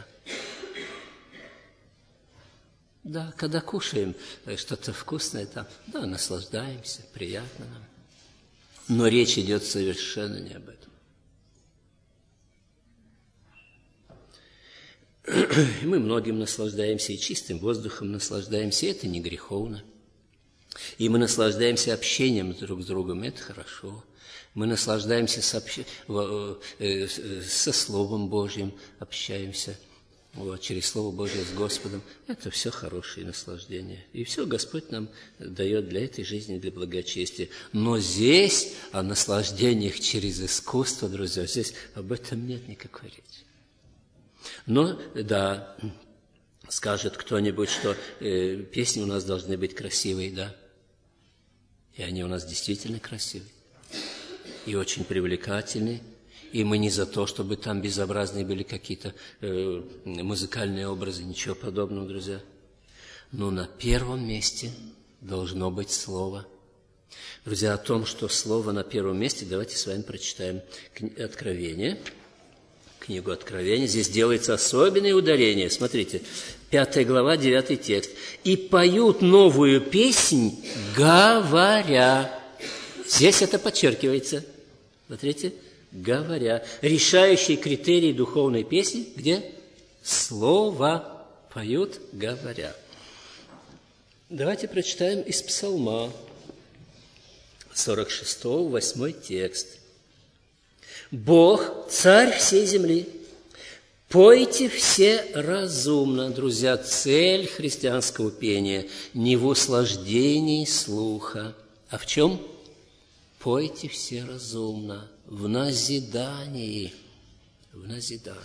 Speaker 1: Да, когда кушаем что-то вкусное, там, да, наслаждаемся, приятно нам. Но речь идет совершенно не об этом. Мы многим наслаждаемся, и чистым воздухом наслаждаемся, и это не греховно. И мы наслаждаемся общением друг с другом, это хорошо. Мы наслаждаемся сообщ... со Словом Божьим, общаемся. Вот, через Слово Божие с Господом. Это все хорошие наслаждения. И все Господь нам дает для этой жизни, для благочестия. Но здесь о наслаждениях через искусство, друзья, здесь об этом нет никакой речи. Но, да, скажет кто-нибудь, что э, песни у нас должны быть красивые, да. И они у нас действительно красивые. И очень привлекательные. И мы не за то, чтобы там безобразные были какие-то э, музыкальные образы, ничего подобного, друзья. Но на первом месте должно быть Слово. Друзья, о том, что Слово на первом месте, давайте с вами прочитаем Откровение, книгу Откровения. Здесь делается особенное ударение. Смотрите, пятая глава, девятый текст. «И поют новую песнь, говоря». Здесь это подчеркивается. Смотрите, говоря. Решающий критерий духовной песни, где слово поют, говоря. Давайте прочитаем из Псалма сорок шестого, восьмой текст. «Бог, царь всей земли, пойте все разумно». Друзья, цель христианского пения не в услаждении слуха, а в чем? Пойте все разумно, в назидании, в назидании.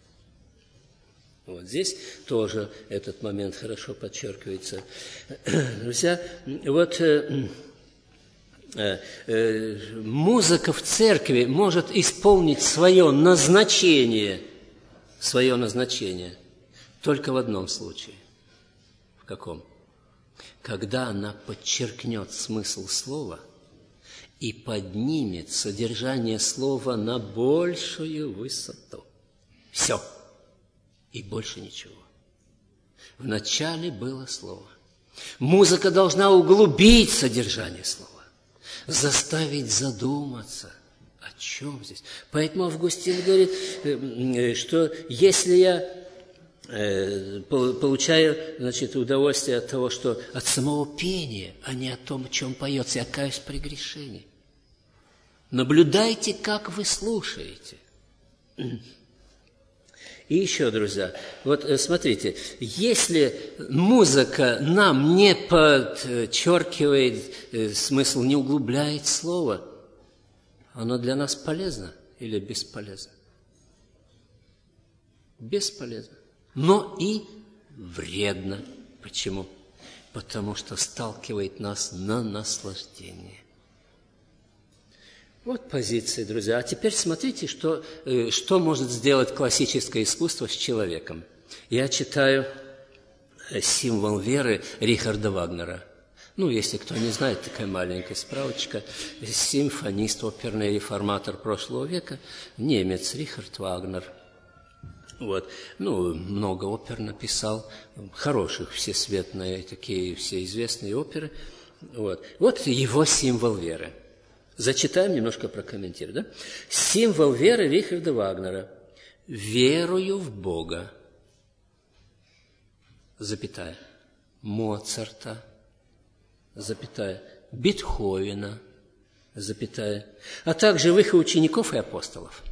Speaker 1: Вот здесь тоже этот момент хорошо подчеркивается. Друзья, вот э, э, э, музыка в церкви может исполнить свое назначение, свое назначение только в одном случае. В каком? Когда она подчеркнет смысл слова и поднимет содержание слова на большую высоту. Все. И больше ничего. Вначале было слово. Музыка должна углубить содержание слова, заставить задуматься, о чем здесь. Поэтому Августин говорит, что если я получаю, значит, удовольствие от того, что от самого пения, а не о том, о чем поется, я каюсь в прегрешении. Наблюдайте, как вы слушаете. И еще, друзья, вот смотрите, если музыка нам не подчеркивает смысл, не углубляет слово, оно для нас полезно или бесполезно? Бесполезно. Но и вредно. Почему? Потому что сталкивает нас на наслаждение. Вот позиции, друзья. А теперь смотрите, что, что может сделать классическое искусство с человеком. Я читаю «Символ веры» Рихарда Вагнера. Ну, если кто не знает, такая маленькая справочка. Симфонист, оперный реформатор прошлого века, немец Рихард Вагнер. Вот. Ну, много опер написал, хороших, всесветные, такие все известные оперы. Вот, вот его «Символ веры». Зачитаем, немножко прокомментируем. Да? Символ веры Рихарда Вагнера. «Верую в Бога», запятая, Моцарта, запятая, Бетховена, запятая, а также в их учеников и апостолов.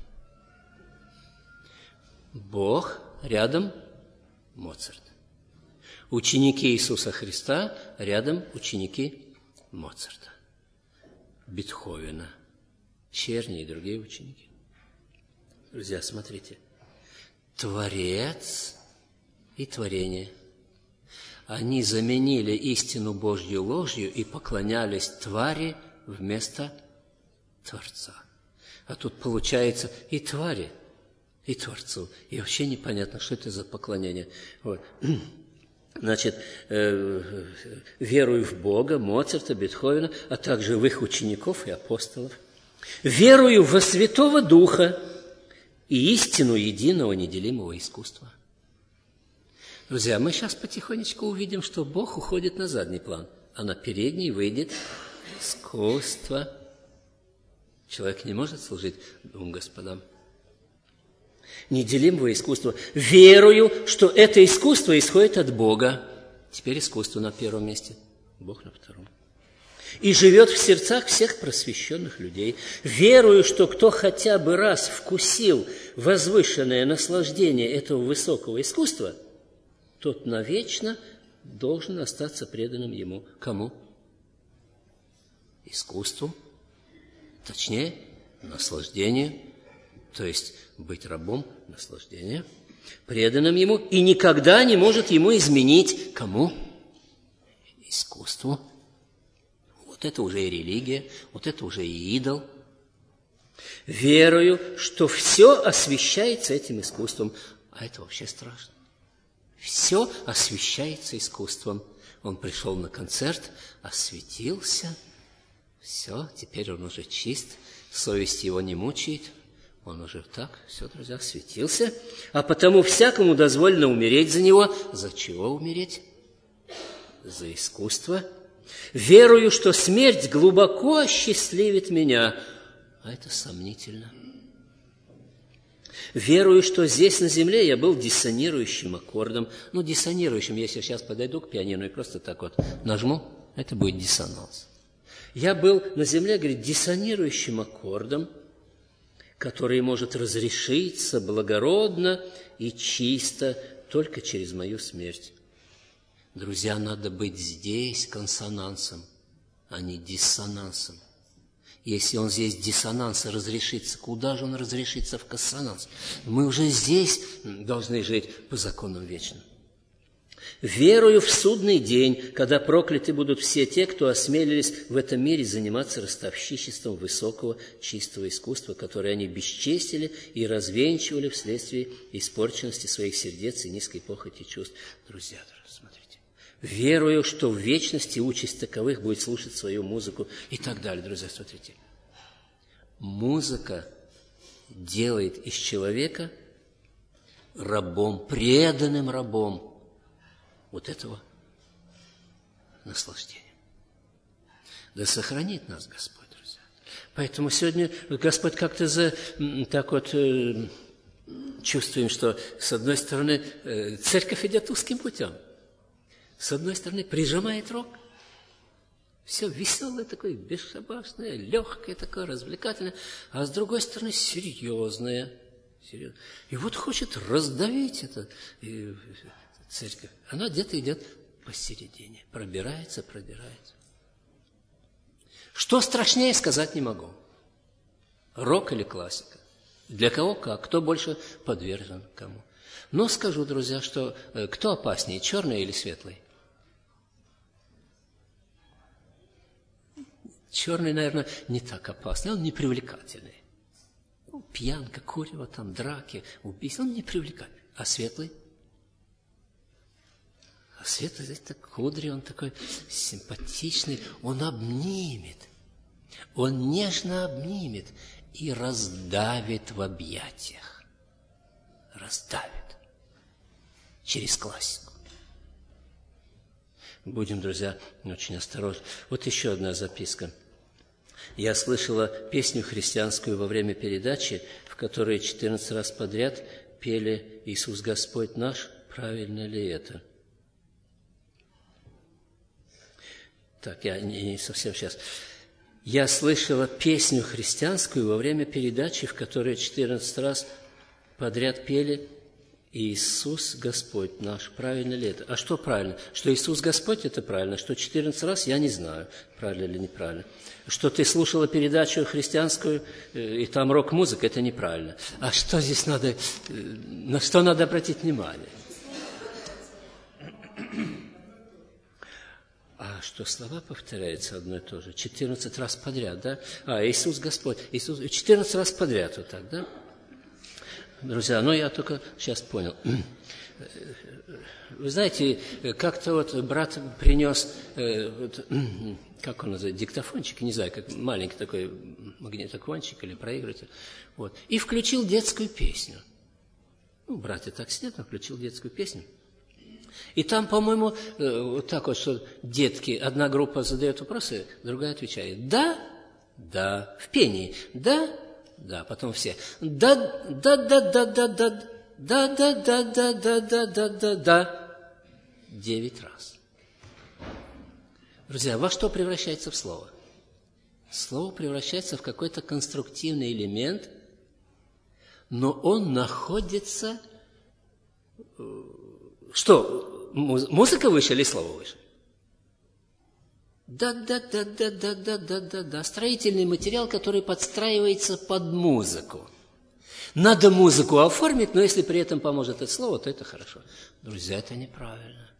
Speaker 1: Бог рядом Моцарт. Ученики Иисуса Христа рядом ученики Моцарта. Бетховена, Черни и другие ученики. Друзья, смотрите. Творец и творение. Они заменили истину Божью ложью и поклонялись твари вместо Творца. А тут получается и твари, и Творцу. И вообще непонятно, что это за поклонение. Вот. Значит, э, верую в Бога, Моцарта, Бетховена, а также в их учеников и апостолов. Верую во Святого Духа и истину единого неделимого искусства. Друзья, мы сейчас потихонечку увидим, что Бог уходит на задний план, а на передний выйдет искусство. Человек не может служить двум господам. Неделимого искусства. Верую, что это искусство исходит от Бога. Теперь искусство на первом месте, Бог на втором. И живет в сердцах всех просвещенных людей. Верую, что кто хотя бы раз вкусил возвышенное наслаждение этого высокого искусства, тот навечно должен остаться преданным ему. Кому? Искусству. Точнее, наслаждению. То есть быть рабом наслаждения, преданным ему, и никогда не может ему изменить. Кому? Искусству. Вот это уже и религия, вот это уже и идол. Верую, что все освящается этим искусством. А это вообще страшно. Все освящается искусством. Он пришел на концерт, осветился. Все, теперь он уже чист, совесть его не мучает. Он уже так, все, друзья, светился. А потому всякому дозволено умереть за него. За чего умереть? За искусство. Верую, что смерть глубоко осчастливит меня. А это сомнительно. Верую, что здесь, на земле, я был диссонирующим аккордом. Ну, диссонирующим, если я сейчас подойду к пианино и просто так вот нажму, это будет диссонанс. Я был на земле, говорит, диссонирующим аккордом, который может разрешиться благородно и чисто только через мою смерть. Друзья, надо быть здесь консонансом, а не диссонансом. Если он здесь диссонанс разрешится, куда же он разрешится в консонанс? Мы уже здесь должны жить по законам вечным. Верую в судный день, когда прокляты будут все те, кто осмелились в этом мире заниматься ростовщичеством высокого чистого искусства, которое они бесчестили и развенчивали вследствие испорченности своих сердец и низкой похоти чувств. Друзья, смотрите. Верую, что в вечности участь таковых будет слушать свою музыку и так далее. Друзья, смотрите. Музыка делает из человека рабом, преданным рабом вот этого наслаждения. Да сохранит нас Господь, друзья. Поэтому сегодня Господь как-то за, так вот э, чувствуем, что с одной стороны э, церковь идет узким путем, с одной стороны прижимает рог, все веселое такое, бесшабашное, легкое такое, развлекательное, а с другой стороны серьезное. серьезное. И вот хочет раздавить это и, церковь. Она где-то идет посередине, пробирается, пробирается. Что страшнее, сказать не могу. Рок или классика? Для кого как? Кто больше подвержен кому? Но скажу, друзья, что кто опаснее, черный или светлый? Черный, наверное, не так опасный, он непривлекательный. Ну, пьянка, курево, там, драки, убийства, он непривлекательный. А светлый? А светлый, это кудри, он такой симпатичный, он обнимет, он нежно обнимет и раздавит в объятиях. Раздавит. Через классику. Будем, друзья, очень осторожны. Вот еще одна записка. Я слышала песню христианскую во время передачи, в которой четырнадцать раз подряд пели «Иисус Господь наш». Правильно ли это? Так, я не, не совсем сейчас. Я слышала песню христианскую во время передачи, в которой четырнадцать раз подряд пели «Иисус Господь наш». Правильно ли это? А что правильно? Что Иисус Господь – это правильно, что четырнадцать раз – я не знаю, правильно или неправильно. Что ты слушала передачу христианскую, и там рок-музыка – это неправильно. А что здесь надо, на что надо обратить внимание? А что слова повторяются одно и то же? четырнадцать раз подряд, да? А, Иисус Господь. Иисус... четырнадцать раз подряд вот так, да? Друзья, ну я только сейчас понял. Вы знаете, как-то вот брат принес, вот, как он называется, диктофончик, не знаю, как маленький такой магнитофончик или проигрыватель, вот, и включил детскую песню. Ну, братья так сидят, он включил детскую песню. И там, по-моему, вот так вот, что детки, одна группа задает вопросы, другая отвечает «да», «да», в пении «да», «да», потом все «да», «да», «да», «да», «да», «да», «да», «да», «да», «да», «да», «да», «да», «да», «да», девять раз. Друзья, во что превращается в слово? Слово превращается в какой-то конструктивный элемент, но он находится... Что, музыка выше или слово выше? Да, да, да, да, да, да, да, да, да. Строительный материал, который подстраивается под музыку. Надо музыку оформить, но если при этом поможет это слово, то это хорошо. Друзья, это неправильно.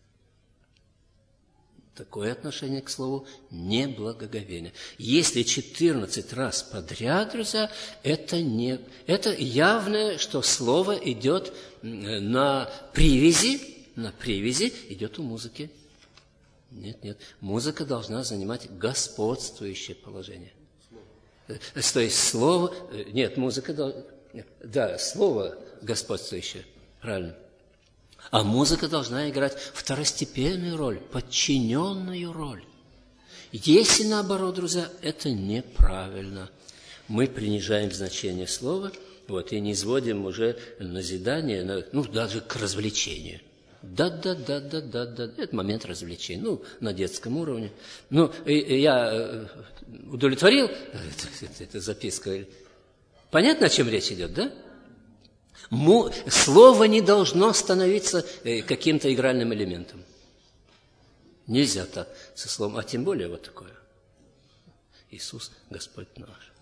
Speaker 1: Такое отношение к слову неблагоговейно. Если четырнадцать раз подряд, друзья, это, не, это явно, что слово идет на привязи, на привязи идет у музыки. Нет, нет. Музыка должна занимать господствующее положение. То есть слово... Нет, музыка должна... да, слово господствующее, правильно. А музыка должна играть второстепенную роль, подчиненную роль. Если наоборот, друзья, это неправильно. Мы принижаем значение слова, вот, и не изводим уже назидание, ну, даже к развлечению. Да-да-да-да-да-да, это момент развлечения, ну, на детском уровне. Ну, и, и я удовлетворил, это, это записка, понятно, о чем речь идет, да? Му, слово не должно становиться каким-то игральным элементом. Нельзя так со словом, а тем более вот такое. Иисус Господь наш.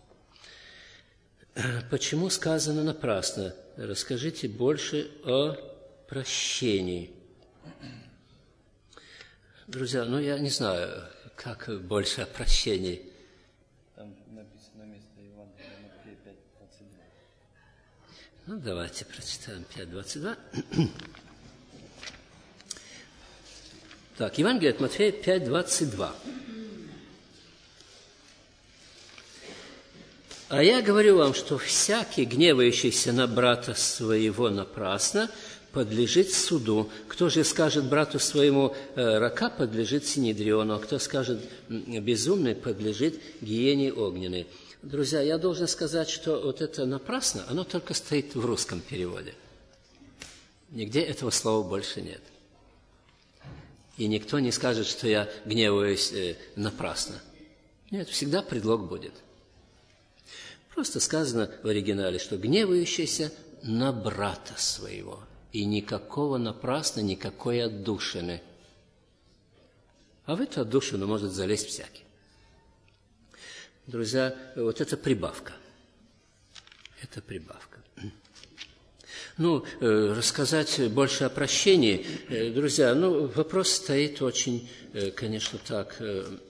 Speaker 1: Почему сказано напрасно? Расскажите больше о прощении. Друзья, ну я не знаю, как больше о прощении.
Speaker 3: Там написано место Евангелия Матфея пять двадцать два.
Speaker 1: Ну, давайте прочитаем пять двадцать два. Так, Евангелие от Матфея пять двадцать два. «А я говорю вам, что всякий, гневающийся на брата своего напрасно, подлежит суду. Кто же скажет брату своему рака, подлежит синедриону, а кто скажет безумный, подлежит гиене огненной». Друзья, я должен сказать, что вот это напрасно, оно только стоит в русском переводе. Нигде этого слова больше нет. И никто не скажет, что я гневаюсь напрасно. Нет, всегда предлог будет. Просто сказано в оригинале, что гневающийся на брата своего. И никакого напрасно, никакой отдушины. А в эту отдушину может залезть всякий. Друзья, вот это прибавка. Это прибавка. Ну, рассказать больше о прощении. Друзья, ну, вопрос стоит очень, конечно, так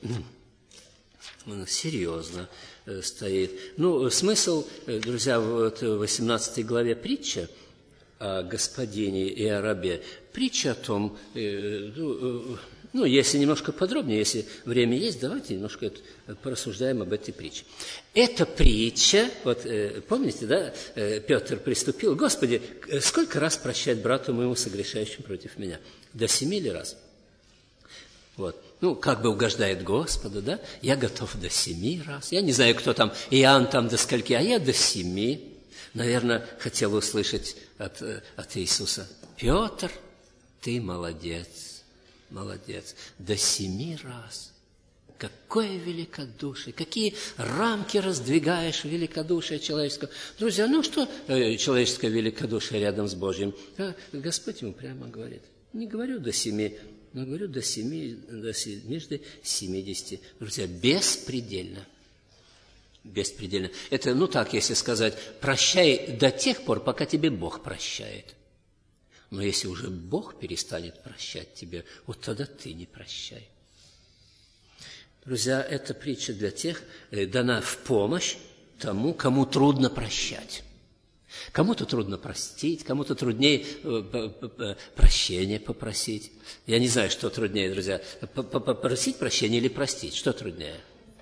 Speaker 1: серьезно стоит. Ну, смысл, друзья, вот в восемнадцатой главе притча о господине и о рабе. Притча о том, ну, если немножко подробнее, если время есть, давайте немножко порассуждаем об этой притче. Эта притча, вот помните, да, Петр приступил: «Господи, сколько раз прощать брату моему, согрешающему против меня? До семи ли раз?» Вот. Ну, как бы угождает Господу, да? Я готов до семи раз. Я не знаю, кто там, Иоанн там до скольки, а я до семи. Наверное, хотел услышать от, от Иисуса: «Петр, ты молодец, молодец, до семи раз». Какое великодушие, какие рамки раздвигаешь великодушие человеческого. Друзья, ну что человеческое великодушие рядом с Божьим? Господь ему прямо говорит: не говорю до семи, но говорю до семи, до между семидесяти. Друзья, беспредельно. Беспредельно. Это, ну так, если сказать, прощай до тех пор, пока тебе Бог прощает. Но если уже Бог перестанет прощать тебе, вот тогда ты не прощай. Друзья, эта притча для тех, дана в помощь тому, кому трудно прощать. Кому-то трудно простить, кому-то труднее прощения попросить. Я не знаю, что труднее, друзья, попросить прощения или простить. Что труднее?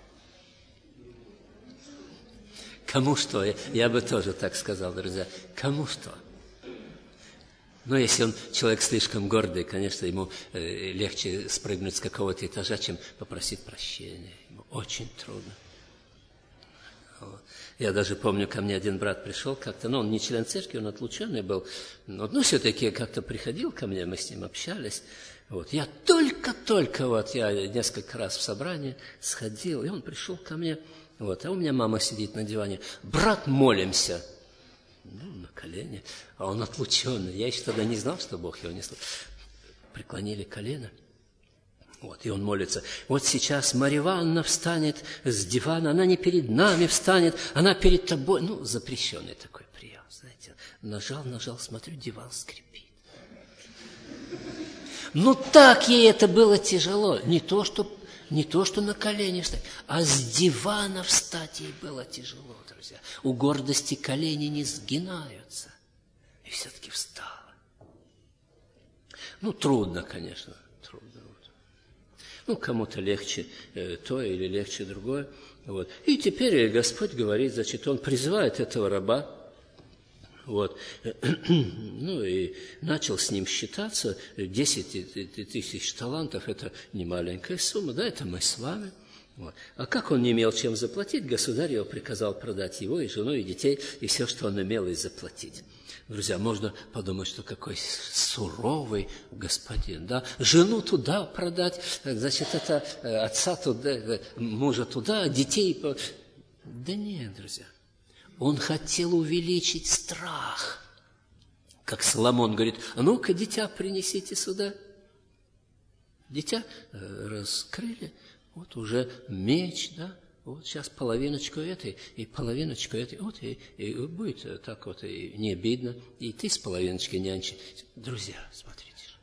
Speaker 1: Кому что? Я бы тоже так сказал, друзья. Кому что? Но если он человек слишком гордый, конечно, ему легче спрыгнуть с какого-то этажа, чем попросить прощения. Ему очень трудно. Я даже помню, ко мне один брат пришел как-то, ну, он не член церкви, он отлученный был, но, ну, все-таки как-то приходил ко мне, мы с ним общались. Вот. Я только-только, вот, я несколько раз в собрание сходил, и он пришел ко мне, вот, а у меня мама сидит на диване: «Брат, молимся». Ну, на колени, а он отлученный. Я еще тогда не знал, что Бог его не слышит. Преклонили колено. Вот, и он молится: «Вот сейчас Марья Ивановна встанет с дивана, она не перед нами встанет, она перед тобой». Ну, запрещенный такой прием, знаете. Нажал, нажал, смотрю, диван скрипит. Ну, так ей это было тяжело. Не то, что, не то, что на колени встать, а с дивана встать ей было тяжело, друзья. У гордости колени не сгинаются. И все-таки встала. Ну, трудно, конечно. Ну, кому-то легче э, то или легче другое. Вот. И теперь Господь говорит, значит, Он призывает этого раба, Вот. Ну и начал с ним считаться. десять тысяч талантов – это не маленькая сумма, да, это мы с вами. Вот. А как он не имел чем заплатить, государь его приказал продать его и жену, и детей, и все, что он имел, и заплатить. Друзья, можно подумать, что какой суровый господин, да? Жену туда продать, значит, это отца туда, мужа туда, детей. Да нет, друзья. Он хотел увеличить страх. Как Соломон говорит, а ну-ка, дитя принесите сюда. Дитя раскрыли, вот уже меч, да, вот сейчас половиночку этой и половиночку этой, вот и, и будет так вот, и не обидно, и ты с половиночкой нянчи. Друзья, смотрите.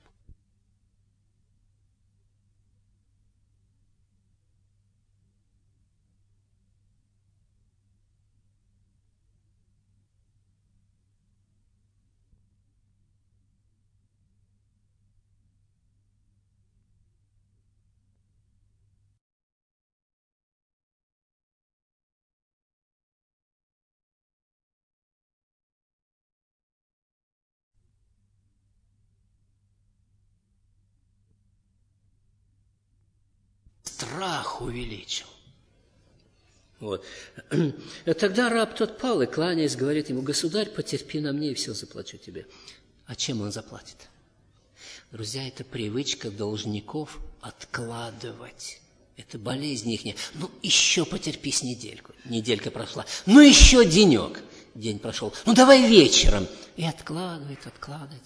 Speaker 1: Страх увеличил. Вот. Тогда раб тот пал и, кланяясь, говорит ему, государь, потерпи на мне, и все заплачу тебе. А чем он заплатит? Друзья, это привычка должников откладывать. Это болезнь ихняя. Ну, еще потерпи с недельку. Неделька прошла. Ну, еще денек. День прошел. Ну, давай вечером. И откладывает, откладывает.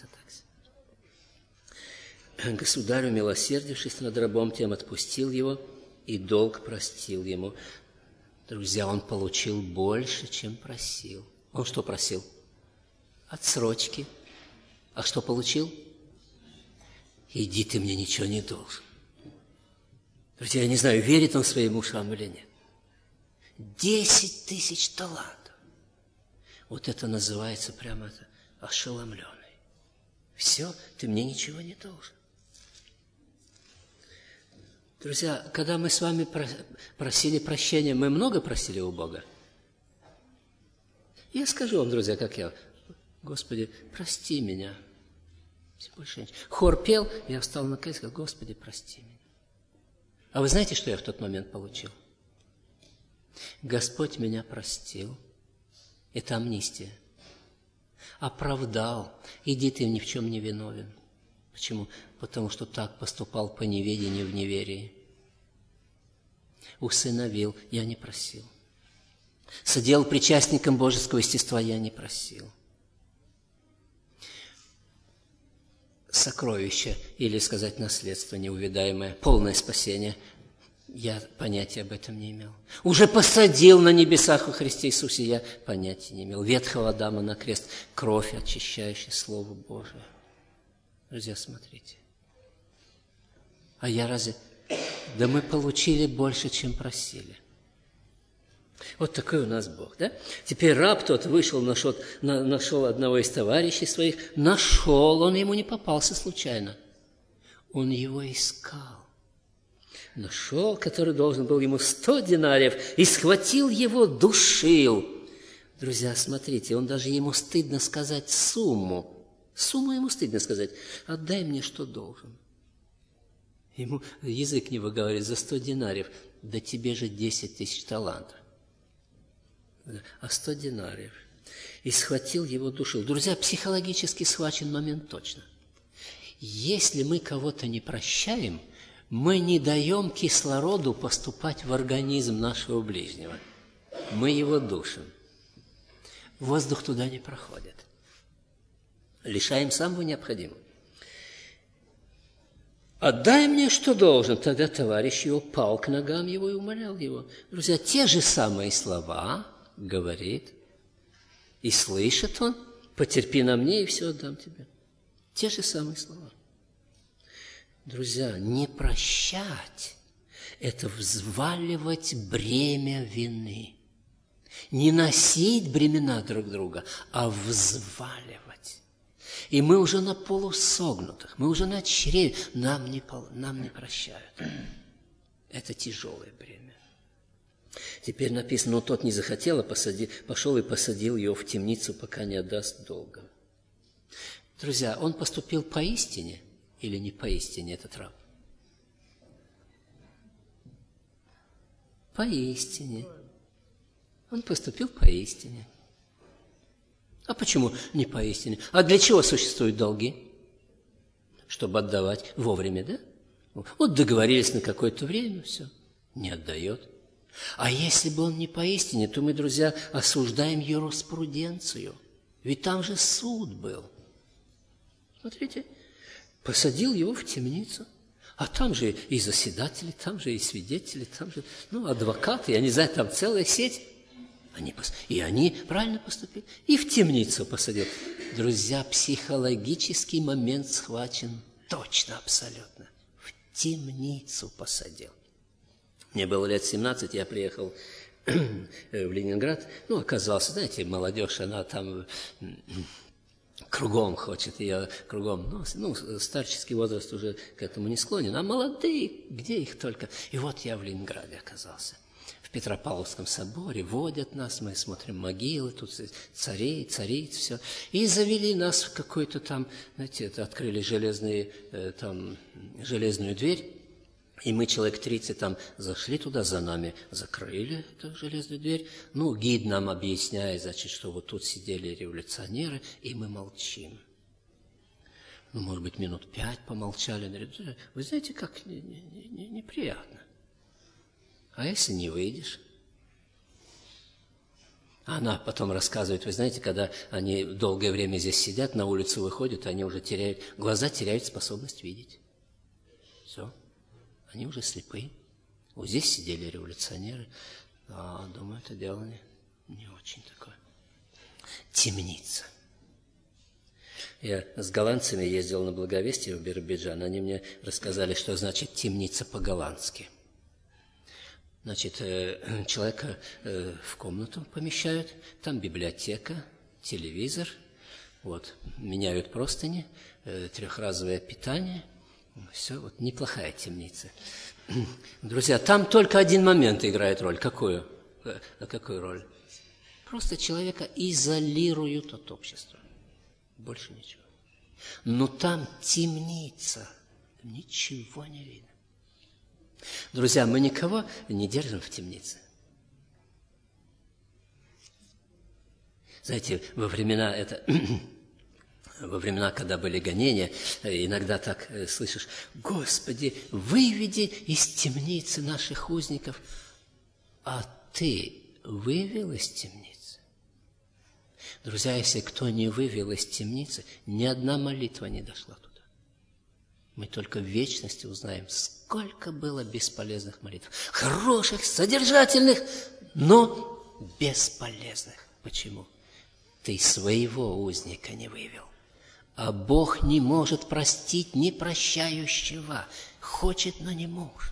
Speaker 1: Государь, умилосердившись над рабом тем, отпустил его, и долг простил ему. Друзья, он получил больше, чем просил. Он что просил? Отсрочки. А что получил? Иди, ты мне ничего не должен. Друзья, я не знаю, верит он своим ушам или нет. Десять тысяч талантов. Вот это называется прямо это ошеломленный. Все, ты мне ничего не должен. Друзья, когда мы с вами просили прощения, мы много просили у Бога? Я скажу вам, друзья, как я. Господи, прости меня. Все больше ничего. Хор пел, я встал на колени и сказал, Господи, прости меня. А вы знаете, что я в тот момент получил? Господь меня простил. Это амнистия. Оправдал. Иди, ты ни в чем не виновен. Почему? Потому что так поступал по неведению в неверии. Усыновил, я не просил. Соделал причастником божеского естества, я не просил. Сокровище, или сказать наследство неувидаемое, полное спасение, я понятия об этом не имел. Уже посадил на небесах во Христе Иисусе, я понятия не имел. Ветхого Адама на крест, кровь, очищающая Слово Божие. Друзья, смотрите. А я разве... Да мы получили больше, чем просили. Вот такой у нас Бог, да? Теперь раб тот вышел, нашел, нашел одного из товарищей своих. Нашел, он ему не попался случайно. Он его искал. Нашел, который должен был ему сто динариев, и схватил его, душил. Друзья, смотрите, он даже ему стыдно сказать сумму. Сумму ему стыдно сказать. Отдай мне, что должен. Ему язык не выговорит за сто динариев. Да тебе же десять тысяч талантов. А сто динариев. И схватил его, душил. Друзья, психологически схвачен момент точно. Если мы кого-то не прощаем, мы не даем кислороду поступать в организм нашего ближнего. Мы его душим. Воздух туда не проходит. Лишаем самого необходимого. «Отдай мне, что должен». Тогда товарищ его пал к ногам его и умолял его. Друзья, те же самые слова говорит. И слышит он: «Потерпи на мне, и все отдам тебе». Те же самые слова. Друзья, не прощать – это взваливать бремя вины. Не носить бремена друг друга, а взваливать. И мы уже на полусогнутых, мы уже на чреве, нам не, нам не прощают. Это тяжелое бремя. Теперь написано, но тот не захотел, а посади, пошел и посадил его в темницу, пока не отдаст долга. Друзья, он поступил поистине или не поистине, этот раб? Поистине. Он поступил поистине. А почему не поистине? А для чего существуют долги? Чтобы отдавать вовремя, да? Вот договорились на какое-то время, все, не отдает. А если бы он не поистине, то мы, друзья, осуждаем юриспруденцию. Ведь там же суд был. Смотрите, посадил его в темницу. А там же и заседатели, там же и свидетели, там же, ну, адвокаты, я не знаю, там целая сеть. Они пос... И они правильно поступили. И в темницу посадил. Друзья, психологический момент схвачен точно, абсолютно. В темницу посадил. Мне было лет семнадцать, я приехал в Ленинград. Ну, оказался, знаете, молодежь, она там кругом хочет, ее кругом. Ну, ну, старческий возраст уже к этому не склонен. А молодые, где их только. И вот я в Ленинграде оказался. В Петропавловском соборе водят нас, мы смотрим могилы, тут царей, цариц, все. И завели нас в какой-то там, знаете, это открыли железные, там, железную дверь. И мы, человек тридцать, там зашли туда, за нами закрыли эту железную дверь. Ну, гид нам объясняет, значит, что вот тут сидели революционеры, и мы молчим. Ну, может быть, минут пять помолчали. Вы знаете, как неприятно. А если не выйдешь? Она потом рассказывает, вы знаете, когда они долгое время здесь сидят, на улицу выходят, они уже теряют, глаза теряют способность видеть. Все. Они уже слепы. Вот здесь сидели революционеры. А, думаю, это дело не, не очень такое. Темница. Я с голландцами ездил на Благовестие в Биробиджан. Они мне рассказали, что значит темница по-голландски. Значит, человека в комнату помещают, там библиотека, телевизор, вот, меняют простыни, трехразовое питание. Все, вот неплохая темница. Друзья, там только один момент играет роль. Какую? А какую роль? Просто человека изолируют от общества. Больше ничего. Но там темница. Ничего не видно. Друзья, мы никого не держим в темнице. Знаете, во времена это... Во времена, когда были гонения, иногда так слышишь: «Господи, выведи из темницы наших узников». А ты вывел из темницы? Друзья, если кто не вывел из темницы, ни одна молитва не дошла туда. Мы только в вечности узнаем, сколько было бесполезных молитв. Хороших, содержательных, но бесполезных. Почему? Ты своего узника не вывел. А Бог не может простить непрощающего. Хочет, но не может.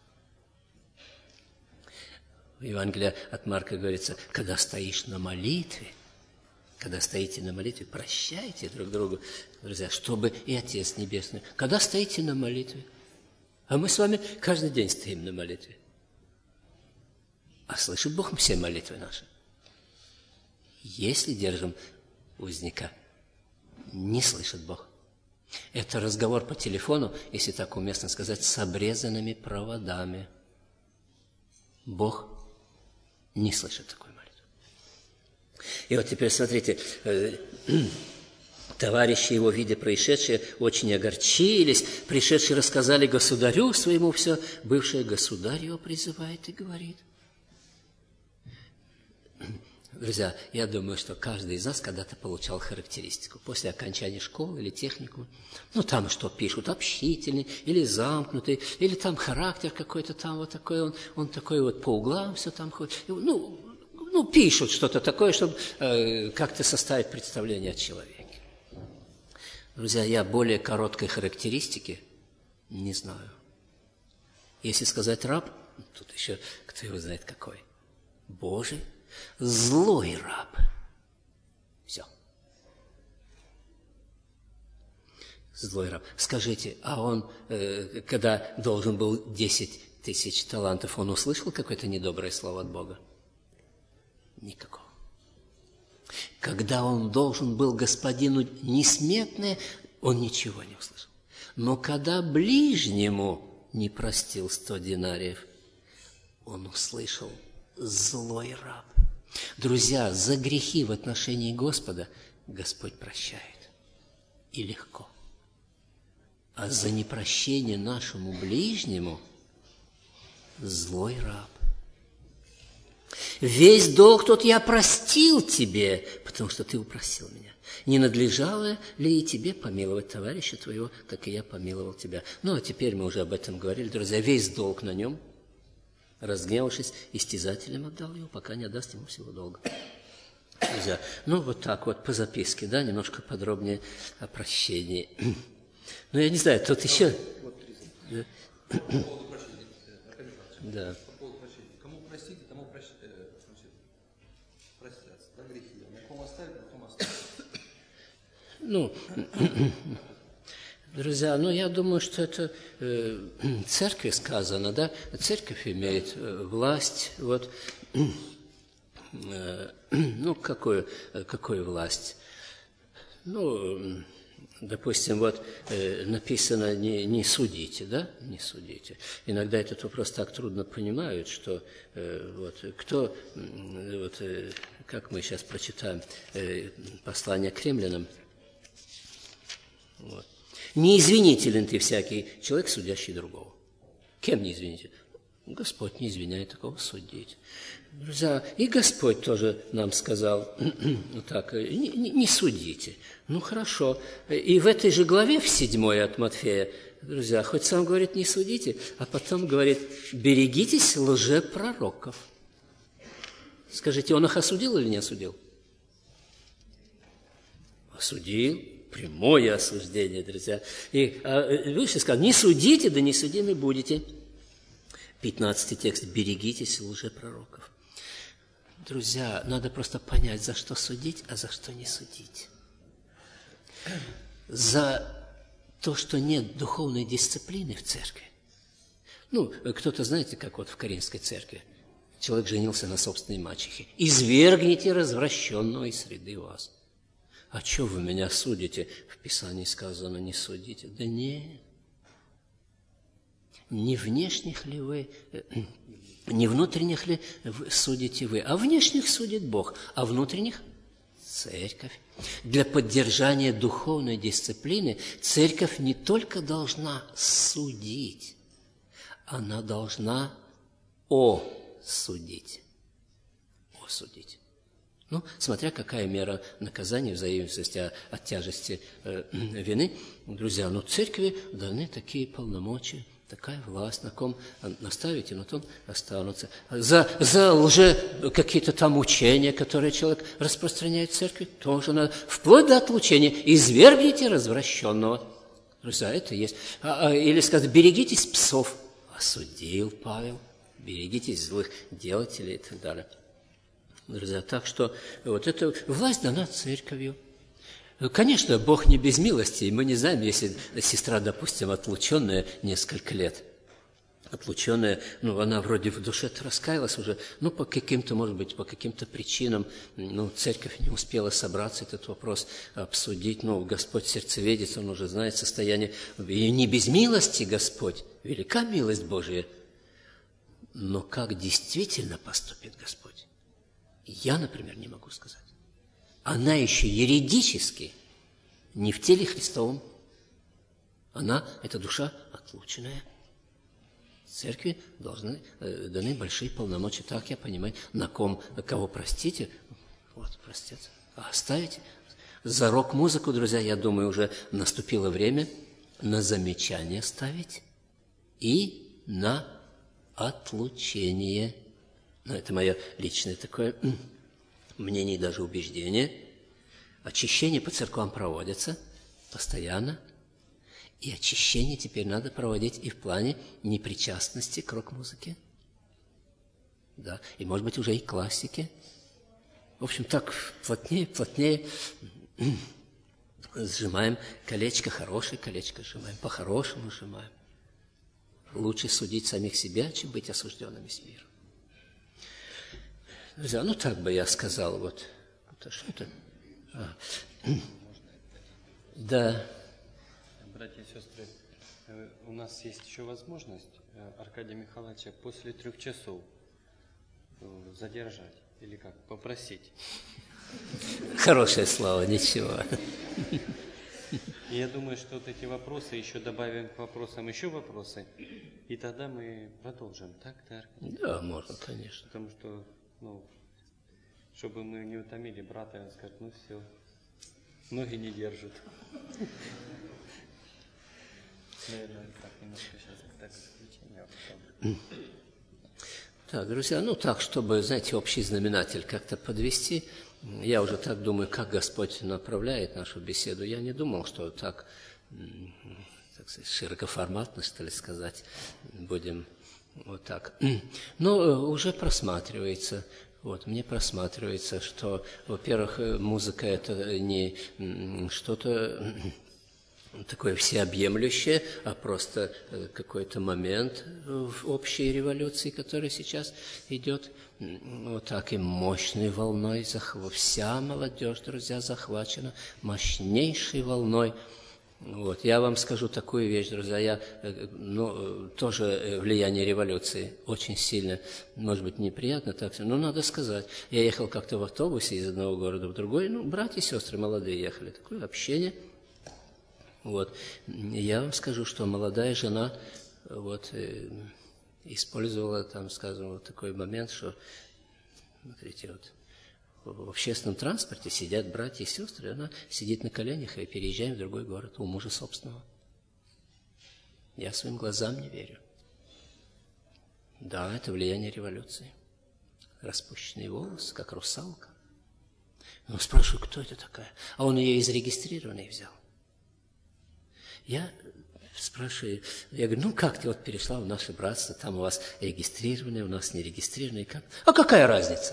Speaker 1: В Евангелии от Марка говорится, когда стоишь на молитве, когда стоите на молитве, прощайте друг другу, друзья, чтобы и Отец Небесный. Когда стоите на молитве, а мы с вами каждый день стоим на молитве. А слышит Бог все молитвы наши. Если держим узника, не слышит Бог. Это разговор по телефону, если так уместно сказать, с обрезанными проводами. Бог не слышит такой молитвы. И вот теперь смотрите, товарищи его, видя происшедшее, очень огорчились. Пришедшие рассказали государю своему все. Бывший государь его призывает и говорит. Друзья, я думаю, что каждый из нас когда-то получал характеристику после окончания школы или техникума. Ну, там что пишут, общительный или замкнутый, или там характер какой-то там вот такой, он, он такой вот по углам все там ходит. Ну, ну пишут что-то такое, чтобы э, как-то составить представление о человеке. Друзья, я более короткой характеристики не знаю. Если сказать раб, тут еще кто его знает какой. Божий. Злой раб. Все. Злой раб. Скажите, а он, э, когда должен был десять тысяч талантов, он услышал какое-то недоброе слово от Бога? Никакого. Когда он должен был господину несметное, он ничего не услышал. Но когда ближнему не простил сто динариев, он услышал: злой раб. Друзья, за грехи в отношении Господа Господь прощает. И легко. А за непрощение нашему ближнему злой раб. Весь долг тот я простил тебе, потому что ты упросил меня. Не надлежало ли и тебе помиловать товарища твоего, как и я помиловал тебя? Ну, а теперь мы уже об этом говорили, друзья. Весь долг на нем, разгневавшись, истязателем отдал его, пока не отдаст ему всего долга. Друзья, ну, вот так вот по записке, да, немножко подробнее о прощении. Ну, я не знаю, тут еще... Да.
Speaker 4: По поводу прощения.
Speaker 1: Да.
Speaker 4: По поводу прощения. Кому простите, тому прощ... э, простятся. Да, грехи. На ком оставить, на ком оставить.
Speaker 1: Ну, друзья, ну, я думаю, что это э, церкви сказано, да? Церковь имеет э, власть, вот... Э, ну, какую, какую власть? Ну... Допустим, вот э, написано не, «не судите», да? Не судите. Иногда этот вопрос так трудно понимают, что э, вот, кто, вот, э, как мы сейчас прочитаем э, послание к римлянам, вот. «Не извинителен ты всякий человек, судящий другого». Кем не извинителен? Господь не извиняет такого судить. Друзья, и Господь тоже нам сказал, ну так, не, не, не судите. Ну, хорошо. И в этой же главе, в седьмой от Матфея, друзья, хоть сам говорит, не судите, а потом говорит, берегитесь лжепророков. Скажите, он их осудил или не осудил? Осудил. Прямое осуждение, друзья. И а, выше сказал, не судите, да не судимы будете. пятнадцатый текст. Берегитесь лжепророков. Друзья, надо просто понять, за что судить, а за что не судить. За то, что нет духовной дисциплины в церкви. Ну, кто-то, знаете, как вот в Коринфской церкви. Человек женился на собственной мачехе. «Извергните развращенного из среды вас». А что вы меня судите? В Писании сказано, не судите. Да нет. Не внешних ли вы, не внутренних ли вы судите вы, а внешних судит Бог, а внутренних – церковь. Для поддержания духовной дисциплины церковь не только должна судить, она должна осудить. Осудить. Ну, смотря какая мера наказания в зависимости от тяжести э, вины. Друзья, ну, церкви даны такие полномочия, такая власть, на ком наставите, на том останутся. За, за лже какие-то там учения, которые человек распространяет в церкви, тоже надо, вплоть до отлучения, извергните развращенного. Друзья, это есть. А, а, или сказать, берегитесь псов. Осудил Павел. Берегитесь злых делателей и так далее. Друзья, так что вот эта власть дана церковью. Конечно, Бог не без милости, и мы не знаем, если сестра, допустим, отлученная несколько лет, отлученная, ну, она вроде в душе-то раскаялась уже, ну, по каким-то, может быть, по каким-то причинам, ну, церковь не успела собраться, этот вопрос обсудить, ну, Господь сердцеведец, Он уже знает состояние, и не без милости Господь, велика милость Божия, но как действительно поступит Господь, я, например, не могу сказать. Она еще юридически не в теле Христовом. Она, эта душа отлученная. Церкви должны, э, даны большие полномочия. Так я понимаю, на ком, кого простите, вот, простят. А оставите. За рок-музыку, друзья, я думаю, уже наступило время на замечание ставить и на отлучение. Ну, это мое личное такое мнение и даже убеждение. Очищение по церквам проводится постоянно. И очищение теперь надо проводить и в плане непричастности к рок-музыке. Да, и, может быть, уже и классике. В общем, так плотнее, плотнее сжимаем колечко, хорошее колечко сжимаем, по-хорошему сжимаем. Лучше судить самих себя, чем быть осужденными с миром. Друзья, ну так бы я сказал, вот. Это что-то. А. Да.
Speaker 3: Братья и сестры, у нас есть еще возможность Аркадия Михайловича после трех часов задержать или как, попросить.
Speaker 1: Хорошее слово, ничего.
Speaker 3: И я думаю, что вот эти вопросы, еще добавим к вопросам еще вопросы, и тогда мы продолжим, так, так?
Speaker 1: Да, можно, конечно.
Speaker 3: Потому что, ну, чтобы мы не утомили брата, он скажет, ну все, ноги не держат. Наверное, так, немножко сейчас так исключение, а потом...
Speaker 1: Так, друзья, ну так, чтобы, знаете, общий знаменатель как-то подвести, я уже так думаю, как Господь направляет нашу беседу. Я не думал, что так, так сказать, широкоформатно, что ли, сказать, будем вот так. Но уже просматривается, вот, мне просматривается, что, во-первых, музыка – это не что-то такое всеобъемлющее, а просто какой-то момент в общей революции, которая сейчас идет. Вот так и мощной волной, вся молодежь, друзья, захвачена мощнейшей волной. Вот. Я вам скажу такую вещь, друзья, я, ну, тоже влияние революции очень сильно, может быть, неприятно так, но надо сказать. Я ехал как-то в автобусе из одного города в другой, ну, братья и сестры молодые ехали, такое общение. Вот. Я вам скажу, что молодая жена вот, э, использовала, там, скажем, вот такой момент, что, смотрите, вот, в общественном транспорте сидят братья и сестры, она сидит на коленях и переезжаем в другой город у мужа собственного. Я своим глазам не верю. Да, это влияние революции. Распущенные волосы, как русалка. Но спрашиваю, кто это такая? А он ее из зарегистрированной взял. Я спрашиваю, я говорю, ну как ты вот перешла в наше братство, там у вас регистрированные, у нас не регистрированные, как? А какая разница?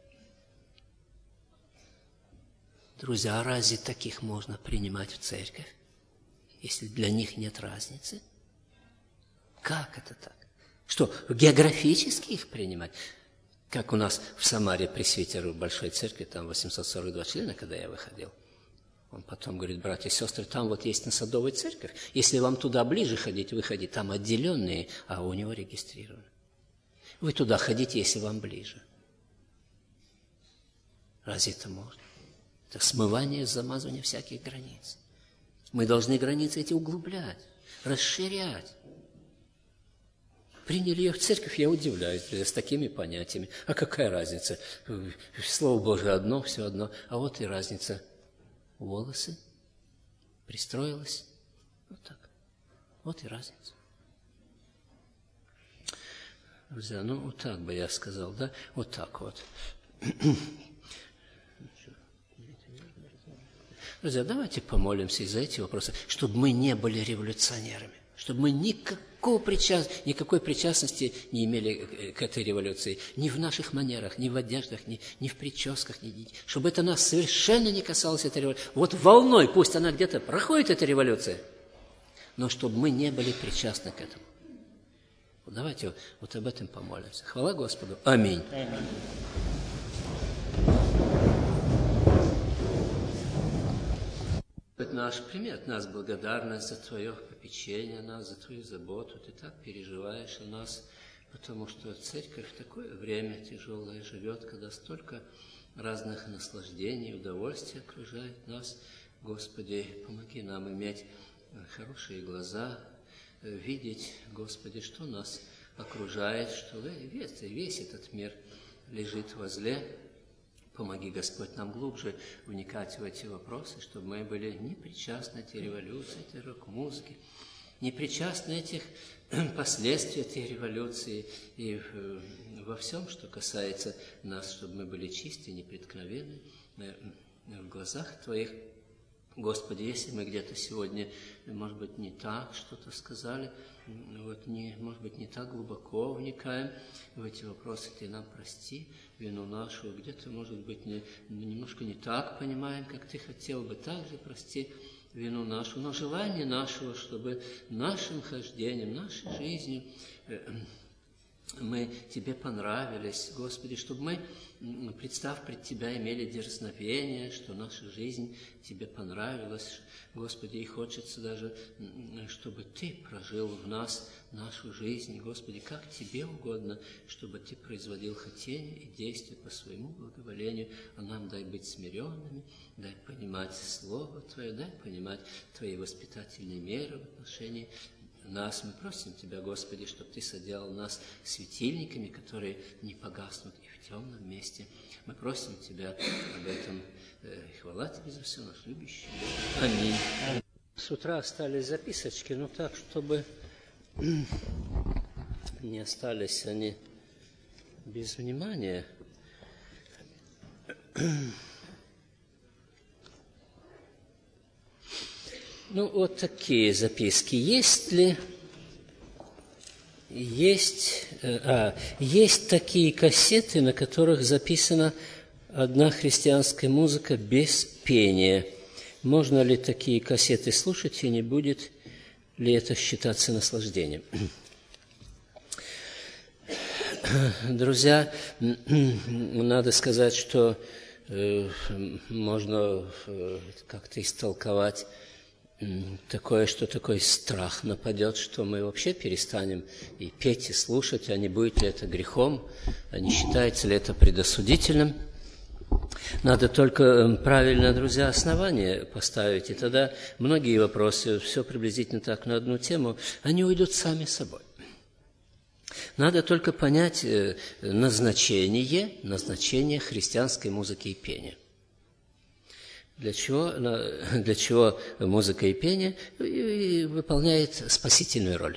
Speaker 1: Друзья, а разве таких можно принимать в церковь, если для них нет разницы? Как это так? Что, географически их принимать? Как у нас в Самаре пресвитер в Большой Церкви, там восемьсот сорок два члена, когда я выходил. Он потом говорит, братья и сестры, там вот есть на Садовой церковь. Если вам туда ближе ходить, вы ходите. Там отделенные, а у него регистрированы. Вы туда ходите, если вам ближе. Разве это можно? Это смывание, замазывание всяких границ. Мы должны границы эти углублять, расширять. Приняли ее в церковь, я удивляюсь, с такими понятиями. А какая разница? Слово Божие одно, все одно. А вот и разница. Волосы, пристроилась, вот так. Вот и разница. Друзья, ну вот так бы я сказал, да? Вот так вот. Друзья, давайте помолимся из-за этих вопросов, чтобы мы не были революционерами, чтобы мы никакого причаст... никакой причастности не имели к этой революции, ни в наших манерах, ни в одеждах, ни, ни в прическах, ни... чтобы это нас совершенно не касалось, этой революции. Вот волной, пусть она где-то проходит, эта революция, но чтобы мы не были причастны к этому. Вот давайте вот, вот об этом помолимся. Хвала Господу. Аминь. Аминь. Наш пример от нас благодарность за Твое попечение, нас, за Твою заботу. Ты так переживаешь о нас, потому что церковь в такое время тяжелое живет, когда столько разных наслаждений, удовольствий окружает нас. Господи, помоги нам иметь хорошие глаза, видеть, Господи, что нас окружает, что весь, весь этот мир лежит возле. Помоги, Господь, нам глубже вникать в эти вопросы, чтобы мы были не причастны этой революции, этой рок-музыки, не причастны этих последствий этой революции и во всем, что касается нас, чтобы мы были чисты, непреткновенны в глазах Твоих. Господи, если мы где-то сегодня, может быть, не так что-то сказали, вот не, может быть, не так глубоко вникаем в эти вопросы, Ты нам прости вину нашу, где-то, может быть, не, немножко не так понимаем, как Ты хотел бы, также прости, вину нашу, но желание нашего, чтобы нашим хождением, нашей жизнью мы Тебе понравились, Господи, чтобы мы, представ пред Тебя, имели дерзновение, что наша жизнь Тебе понравилась, Господи, и хочется даже, чтобы Ты прожил в нас нашу жизнь, Господи, как Тебе угодно, чтобы Ты производил хотение и действия по своему благоволению, а нам дай быть смиренными, дай понимать Слово Твое, дай понимать Твои воспитательные меры в отношении нас. Мы просим Тебя, Господи, чтобы Ты соделал нас светильниками, которые не погаснут и в темном месте. Мы просим Тебя об этом. Хвала Тебе за все, наш любящий Бог. Аминь. С утра остались записочки, но так, чтобы не остались они без внимания. Ну, вот такие записки. Есть ли, есть, а, есть такие кассеты, на которых записана одна христианская музыка без пения. Можно ли такие кассеты слушать, и не будет ли это считаться наслаждением? Друзья, надо сказать, что э, можно э, как-то истолковать такое, что такой страх нападет, что мы вообще перестанем и петь, и слушать, а не будет ли это грехом, а не считается ли это предосудительным. Надо только правильно, друзья, основания поставить, и тогда многие вопросы, все приблизительно так на одну тему, они уйдут сами собой. Надо только понять назначение, назначение христианской музыки и пения. Для чего, для чего музыка и пение выполняет спасительную роль.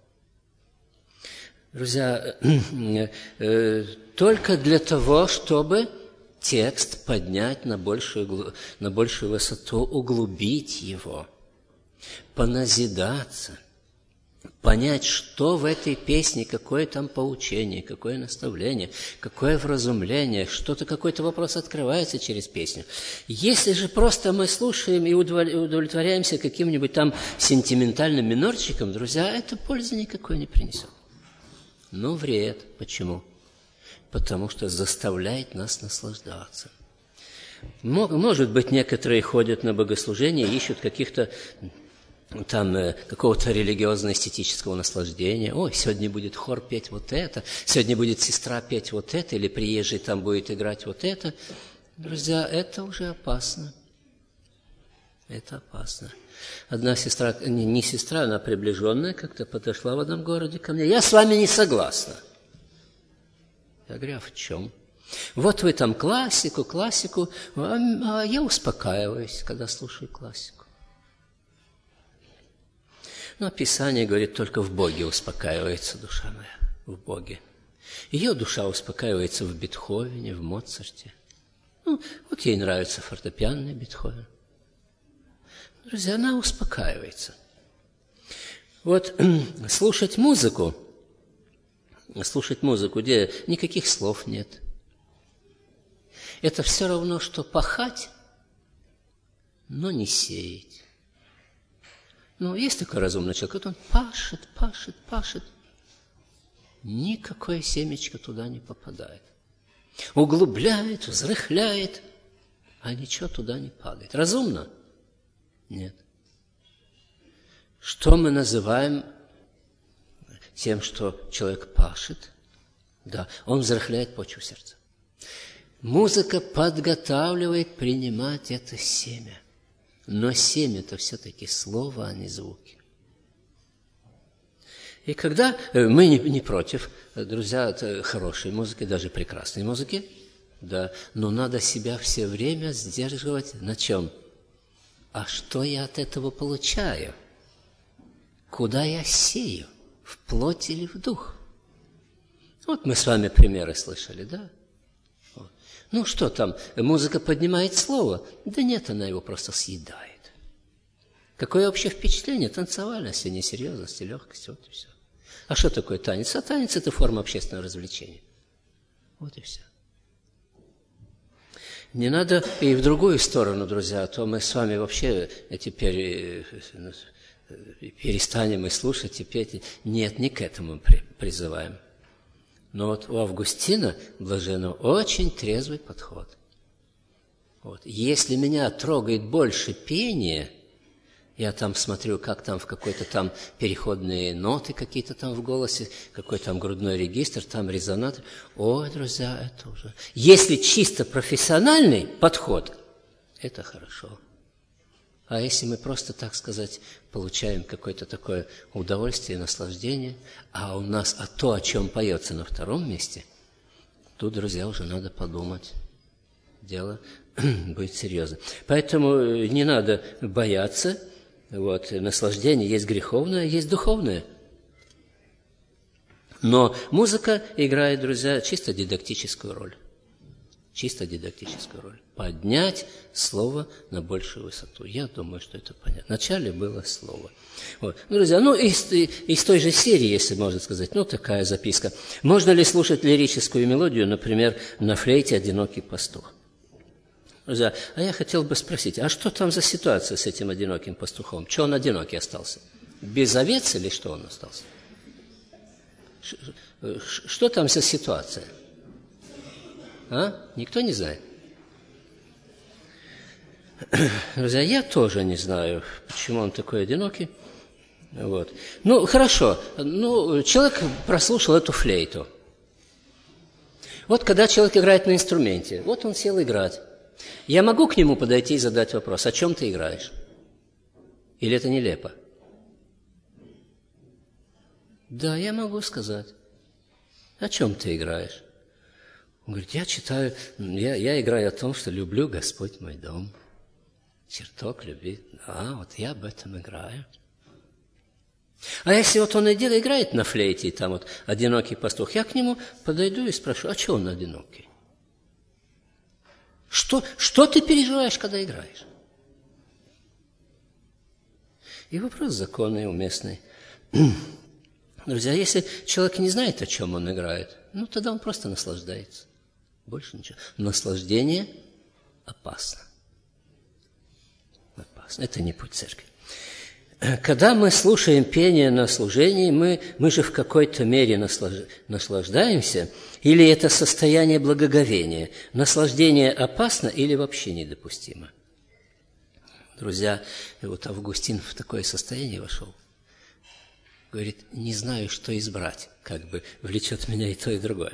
Speaker 1: Друзья, только для того, чтобы текст поднять на большую, на большую высоту, углубить его, поназидаться, понять, что в этой песне, какое там поучение, какое наставление, какое вразумление, что-то, какой-то вопрос открывается через песню. Если же просто мы слушаем и удовлетворяемся каким-нибудь там сентиментальным минорчиком, друзья, это пользы никакой не принесет. Но вред. Почему? Потому что заставляет нас наслаждаться. Может быть, некоторые ходят на богослужение, ищут каких-то там какого-то религиозно-эстетического наслаждения. Ой, сегодня будет хор петь вот это, сегодня будет сестра петь вот это, или приезжий там будет играть вот это. Друзья, это уже опасно. Это опасно. Одна сестра, не, не сестра, она приближенная, как-то подошла в одном городе ко мне. Я с вами не согласна. Я говорю, а в чем? Вот вы там классику, классику, а, а я успокаиваюсь, когда слушаю классику. Но Писание говорит, только в Боге успокаивается душа моя, в Боге. Ее душа успокаивается в Бетховене, в Моцарте. Ну, вот ей нравится фортепианный Бетховен. Друзья, она успокаивается. Вот слушать музыку, слушать музыку, где никаких слов нет, это все равно, что пахать, но не сеять. Ну, есть такой разумный человек, вот он пашет, пашет, пашет. Никакое семечко туда не попадает. Углубляет, взрыхляет, а ничего туда не падает. Разумно? Нет. Что мы называем тем, что человек пашет? Да, он взрыхляет почву сердца. Музыка подготавливает принимать это семя. Но семя – это все-таки слово, а не звуки. И когда мы не, не против, друзья, это хорошей музыки, даже прекрасной музыки, да, но надо себя все время сдерживать на чем? А что я от этого получаю? Куда я сею? В плоть или в дух? Вот мы с вами примеры слышали, да? Ну, что там, музыка поднимает слово? Да нет, она его просто съедает. Какое вообще впечатление? Танцевальности, несерьезности, легкости, вот и все. А что такое танец? А танец – это форма общественного развлечения. Вот и все. Не надо и в другую сторону, друзья, а то мы с вами вообще теперь перестанем и слушать, и петь. Нет, не к этому призываем. Но вот у Августина Блаженного очень трезвый подход. Вот. Если меня трогает больше пение, я там смотрю, как там в какой-то там переходные ноты какие-то там в голосе, какой там грудной регистр, там резонатор. Ой, друзья, это уже... Если чисто профессиональный подход, это хорошо. А если мы просто, так сказать, получаем какое-то такое удовольствие, наслаждение, а у нас а то, о чем поется на втором месте, тут, друзья, уже надо подумать. Дело будет серьезно. Поэтому не надо бояться. Вот, наслаждение есть греховное, есть духовное. Но музыка играет, друзья, чисто дидактическую роль. Чисто дидактическую роль. Поднять слово на большую высоту. Я думаю, что это понятно. Вначале было слово. Вот. Ну, друзья, ну, из, из той же серии, если можно сказать, ну, такая записка. Можно ли слушать лирическую мелодию, например, на флейте «Одинокий пастух»? Друзья, а я хотел бы спросить, а что там за ситуация с этим одиноким пастухом? Что он одинокий остался? Без овец или что он остался? Что там за ситуация? А? Никто не знает? Друзья, я тоже не знаю, почему он такой одинокий. Вот. Ну, хорошо. Ну, человек прослушал эту флейту. Вот когда человек играет на инструменте, вот он сел играть. Я могу к нему подойти и задать вопрос, о чем ты играешь? Или это нелепо? Да, я могу сказать. О чем ты играешь? Он говорит, я читаю, я, я играю о том, что люблю Господь мой дом. Чертог любви. Да, вот я об этом играю. А если вот он играет на флейте, и там вот одинокий пастух, я к нему подойду и спрошу, а чего он одинокий? Что, что ты переживаешь, когда играешь? И вопрос законный, уместный. Друзья, если человек не знает, о чем он играет, ну, тогда он просто наслаждается. Больше ничего. Наслаждение опасно. Опасно. Это не путь церкви. Когда мы слушаем пение на служении, мы, мы же в какой-то мере наслаждаемся, или это состояние благоговения? Наслаждение опасно или вообще недопустимо? Друзья, вот Августин в такое состояние вошел. Говорит, не знаю, что избрать, как бы влечет меня и то, и другое.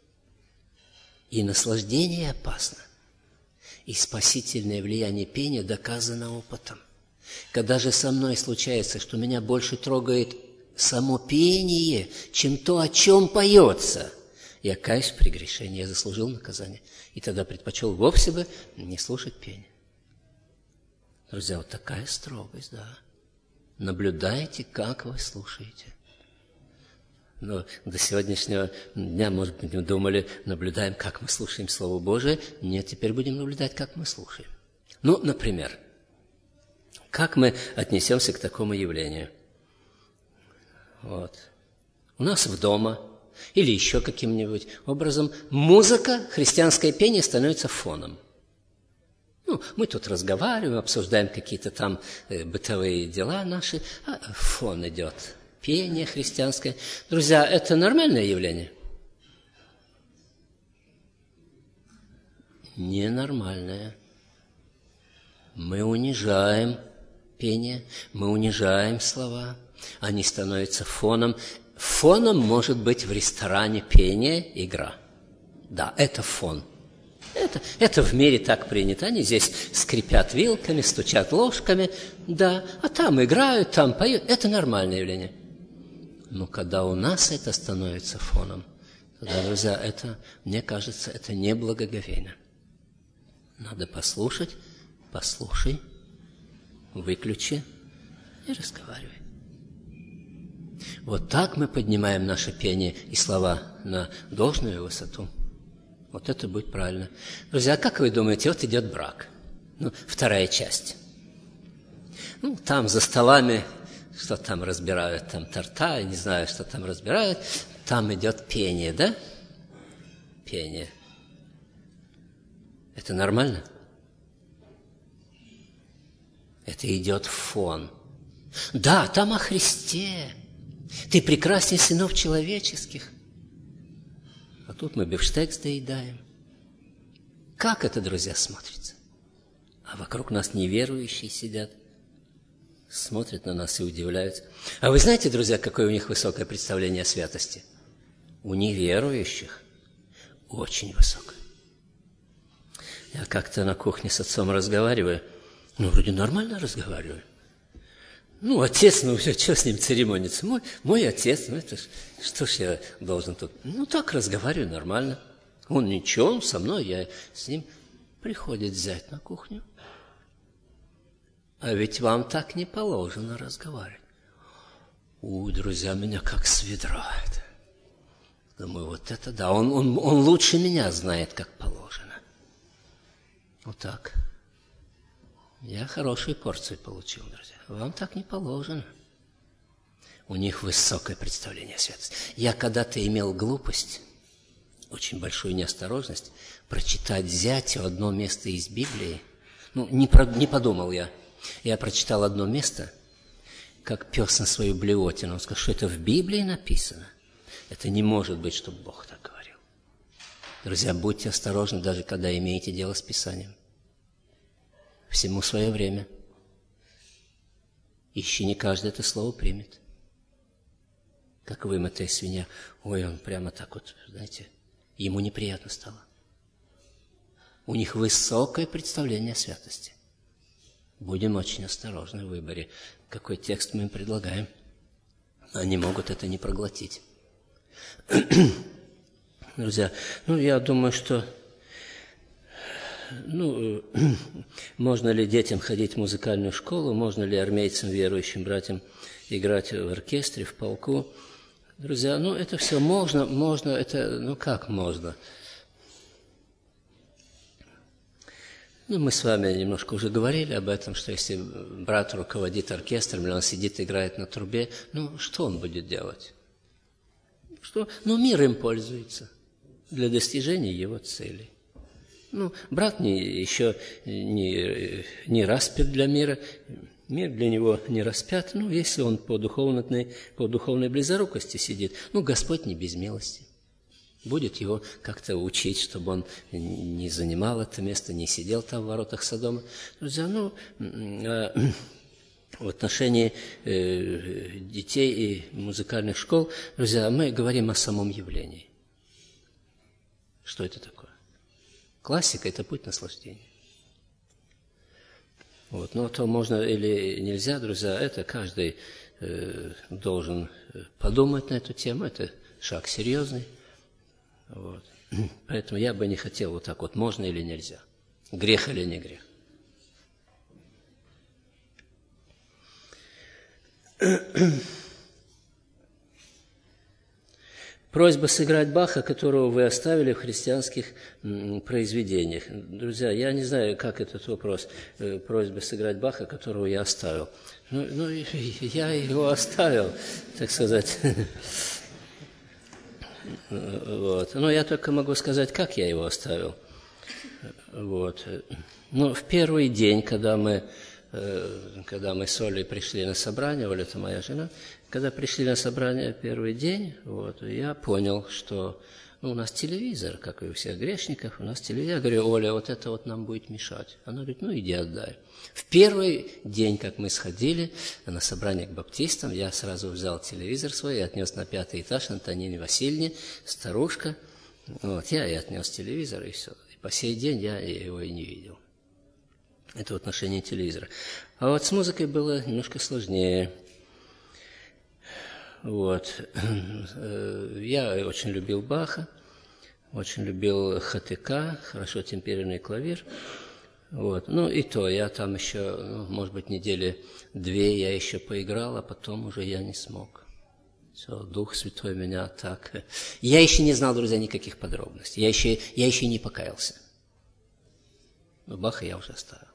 Speaker 1: И наслаждение опасно, и спасительное влияние пения доказано опытом. Когда же со мной случается, что меня больше трогает само пение, чем то, о чем поется, я каюсь в прегрешении, я заслужил наказание. И тогда предпочел вовсе бы не слушать пение. Друзья, вот такая строгость, да. Наблюдайте, как вы слушаете. Но до сегодняшнего дня, может быть, мы думали, наблюдаем, как мы слушаем Слово Божие. Нет, теперь будем наблюдать, как мы слушаем. Ну, например, как мы отнесемся к такому явлению? Вот. У нас в дома или еще каким-нибудь образом музыка, христианское пение становится фоном. Ну, мы тут разговариваем, обсуждаем какие-то там э, бытовые дела наши, а фон идет. Пение христианское. Друзья, это нормальное явление? Ненормальное. Мы унижаем пение, мы унижаем слова, они становятся фоном. Фоном может быть в ресторане пение, игра. Да, это фон. Это, это в мире так принято. Они здесь скрипят вилками, стучат ложками, да, а там играют, там поют. Это нормальное явление. Но когда у нас это становится фоном, тогда, друзья, это, мне кажется, это не благоговейно. Надо послушать, послушай, выключи и разговаривай. Вот так мы поднимаем наше пение и слова на должную высоту. Вот это будет правильно. Друзья, как вы думаете, вот идет брак. Ну, вторая часть. Ну, там за столами, что там разбирают, там торта, я не знаю, что там разбирают. Там идет пение, да? Пение. Это нормально? Это идет в фон. Да, там о Христе. Ты прекрасней сынов человеческих. А тут мы бифштекс доедаем. Как это, друзья, смотрится? А вокруг нас неверующие сидят, смотрят на нас и удивляются. А вы знаете, друзья, какое у них высокое представление о святости? У неверующих очень высокое. Я как-то на кухне с отцом разговариваю. Ну, вроде нормально разговариваю. Ну, отец, ну, что с ним церемониться? Мой, мой отец, ну, это ж, что ж я должен тут? Ну, так разговариваю нормально. Он ничего, он со мной, я с ним. Приходит зять на кухню. А ведь вам так не положено разговаривать. У, друзья, меня как с ведра это. Думаю, вот это да, он, он, он лучше меня знает, как положено. Вот так. Я хорошую порцию получил, друзья. Вам так не положено. У них высокое представление о святости. Я когда-то имел глупость, очень большую неосторожность, прочитать зятю одно место из Библии. Ну, не, про, не подумал я. Я прочитал одно место, как пес на свою блевотину. Он сказал, что это в Библии написано. Это не может быть, чтобы Бог так говорил. Друзья, будьте осторожны, даже когда имеете дело с Писанием. Всему свое время. Ищи, не каждый это слово примет. Как вымытая свинья. Ой, он прямо так вот, знаете, ему неприятно стало. У них высокое представление о святости. Будем очень осторожны в выборе, какой текст мы им предлагаем. Они могут это не проглотить. Друзья, ну, я думаю, что ну, можно ли детям ходить в музыкальную школу, можно ли армейцам, верующим братьям играть в оркестре, в полку. Друзья, ну, это все можно, можно, это, ну, как можно? Ну, мы с вами немножко уже говорили об этом, что если брат руководит оркестром, или он сидит и играет на трубе, ну, что он будет делать? Что? Ну, мир им пользуется для достижения его целей. Ну, брат не, еще не, не распят для мира, мир для него не распят. Ну, если он по духовной, по духовной близорукости сидит, ну, Господь не без милости. Будет его как-то учить, чтобы он не занимал это место, не сидел там в воротах Содома. Друзья, ну, в отношении детей и музыкальных школ, друзья, мы говорим о самом явлении. Что это такое? Классика – это путь наслаждения. Вот. Но то можно или нельзя, друзья, это каждый э, должен подумать на эту тему. Это шаг серьезный. Вот. Поэтому я бы не хотел вот так вот, можно или нельзя. Грех или не грех. Просьба сыграть Баха, которого вы оставили в христианских произведениях. Друзья, я не знаю, как этот вопрос. Просьба сыграть Баха, которого я оставил. Ну, ну я его оставил, так сказать. Вот. Но я только могу сказать, как я его оставил. Вот. Ну, в первый день, когда мы, когда мы с Олей пришли на собрание, Оля – это моя жена, когда пришли на собрание первый день, вот, я понял, что ну, у нас телевизор, как и у всех грешников, у нас телевизор. Я говорю, Оля, вот это вот нам будет мешать. Она говорит, ну, иди отдай. В первый день, как мы сходили на собрание к баптистам, я сразу взял телевизор свой и отнес на пятый этаж Антонине Васильевне, старушка. Вот, я и отнес телевизор, и все. И по сей день я его и не видел. Это в отношении телевизора. А вот с музыкой было немножко сложнее. Вот. Я очень любил Баха, очень любил ХТК, хорошо темперированный клавир. Вот. Ну и то, я там еще, ну, может быть, недели две я еще поиграл, а потом уже я не смог. Все, Дух Святой меня так... Я еще не знал, друзья, никаких подробностей. Я еще, я еще не покаялся. Но Баха я уже оставил.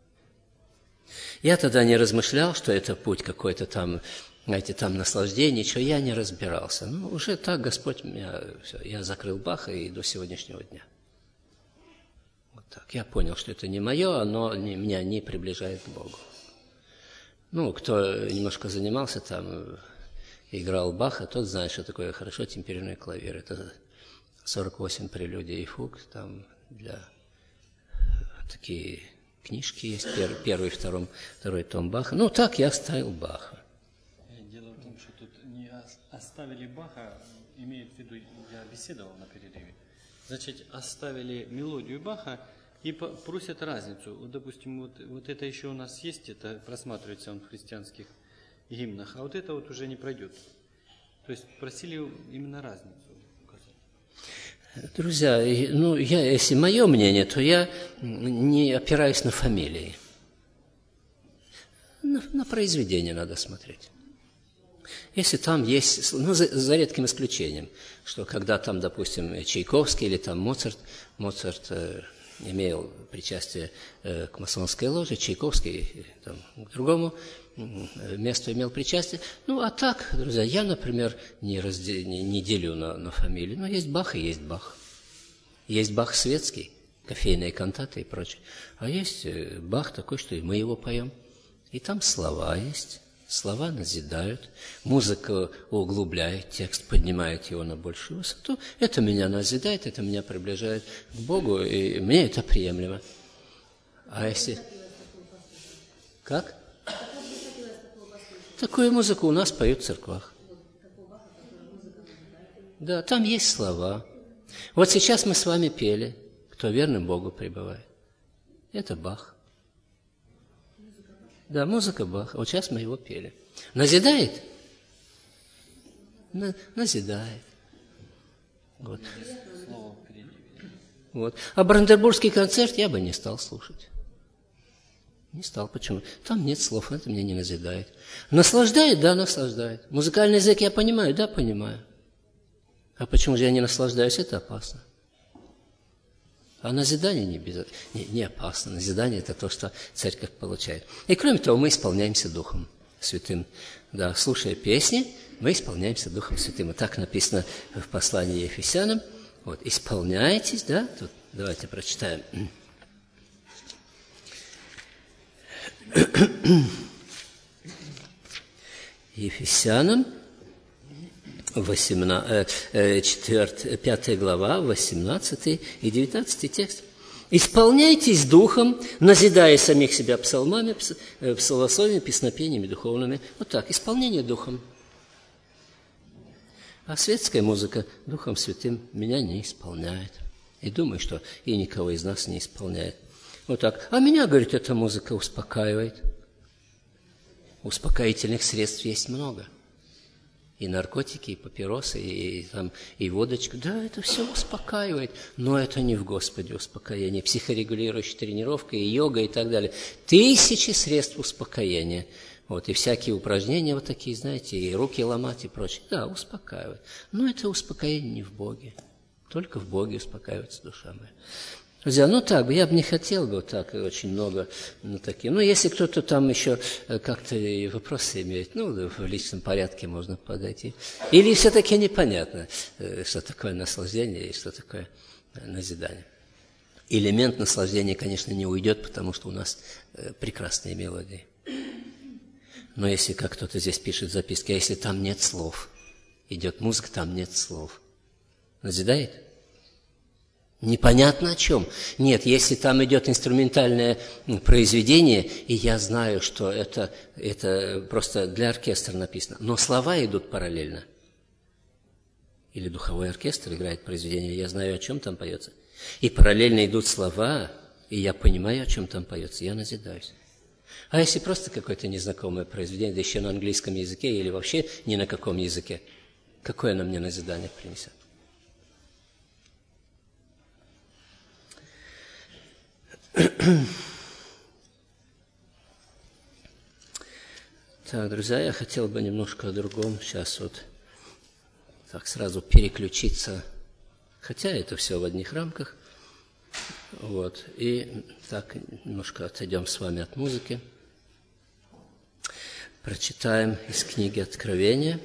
Speaker 1: Я тогда не размышлял, что это путь какой-то там... Знаете, там наслаждение, ничего, я не разбирался. Ну, уже так Господь меня, все, я закрыл Баха и до сегодняшнего дня. Вот. Так, я понял, что это не мое, оно не, меня не приближает к Богу. Ну, кто немножко занимался там, играл Баха, тот знает, что такое хорошо темперированный клавир. Это сорок восемь прелюдий и фуг, там для такие книжки есть, пер, первый, второй, второй том Баха. Ну, так я оставил Баха.
Speaker 3: Дело в том, что тут не оставили Баха, имеет в виду, я беседовал на перерыве, значит, оставили мелодию Баха и просят разницу. Вот, допустим, вот, вот это еще у нас есть, это просматривается он в христианских гимнах, а вот это вот уже не пройдет. То есть просили именно разницу указать.
Speaker 1: Друзья, ну, я, если мое мнение, то я не опираюсь на фамилии. На, на произведение надо смотреть. Если там есть, ну, за, за редким исключением, что когда там, допустим, Чайковский или там Моцарт, Моцарт э, имел причастие э, к масонской ложе, Чайковский там, к другому э, месту имел причастие. Ну, а так, друзья, я, например, не, разде, не, не делю на, на фамилии, но есть Бах и есть Бах. Есть Бах светский, кофейные кантаты и прочее, а есть э, Бах такой, что и мы его поем. И там слова есть. Слова назидают, музыка углубляет текст, поднимает его на большую высоту. Это меня назидает, это меня приближает к Богу, и мне это приемлемо. А если... Как? Такую музыку у нас поют в церквах. Да, там есть слова. Вот сейчас мы с вами пели, кто верным Богу пребывает. Это Бах. Да, музыка Баха. Вот сейчас мы его пели. Назидает? На, назидает. Вот. Вот. А Бранденбургский концерт я бы не стал слушать. Не стал. Почему? Там нет слов, это меня не назидает. Наслаждает? Да, наслаждает. Музыкальный язык я понимаю? Да, понимаю. А почему же я не наслаждаюсь? Это опасно. А назидание не, без... не, не опасно. Назидание – это то, что церковь получает. И кроме того, мы исполняемся Духом Святым. Да, слушая песни, мы исполняемся Духом Святым. И так написано в послании Ефесянам. Вот, исполняйтесь, да? Тут давайте прочитаем. Ефесянам, пятая глава, восемнадцатый и девятнадцатый текст. «Исполняйтесь духом, назидая самих себя псалмами, псалословиями, песнопениями духовными». Вот так, исполнение духом. А светская музыка Духом Святым меня не исполняет. И думаю, что и никого из нас не исполняет. Вот так. А меня, говорит, эта музыка успокаивает. Успокоительных средств есть много. И наркотики, и папиросы, и, и, там, и водочка. Да, это все успокаивает. Но это не в Господе успокоение. Психорегулирующая тренировка, и йога, и так далее. Тысячи средств успокоения. Вот, и всякие упражнения вот такие, знаете, и руки ломать, и прочее. Да, успокаивает. Но это успокоение не в Боге. Только в Боге успокаивается душа моя. Друзья, ну так, я бы не хотел бы вот так очень много, ну, такие. Ну, если кто-то там еще как-то вопросы имеет, ну, в личном порядке можно подойти. Или все-таки непонятно, что такое наслаждение и что такое назидание. Элемент наслаждения, конечно, не уйдет, потому что у нас прекрасные мелодии. Но если, как кто-то здесь пишет записки, а если там нет слов, идет музыка, там нет слов, назидает? Непонятно о чем. Нет, если там идет инструментальное произведение, и я знаю, что это, это просто для оркестра написано, но слова идут параллельно. Или духовой оркестр играет произведение, я знаю, о чем там поется. И параллельно идут слова, и я понимаю, о чем там поется, я назидаюсь. А если просто какое-то незнакомое произведение, да еще на английском языке, или вообще ни на каком языке, какое оно мне назидание принесет? Так, друзья, я хотел бы немножко о другом. Сейчас вот так сразу переключиться, хотя это все в одних рамках. Вот, и так немножко отойдем с вами от музыки. Прочитаем из книги Откровения,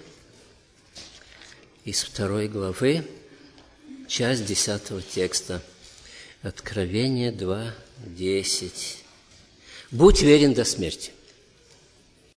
Speaker 1: из второй главы, часть десятого текста. Откровение два, десять. Будь верен до смерти.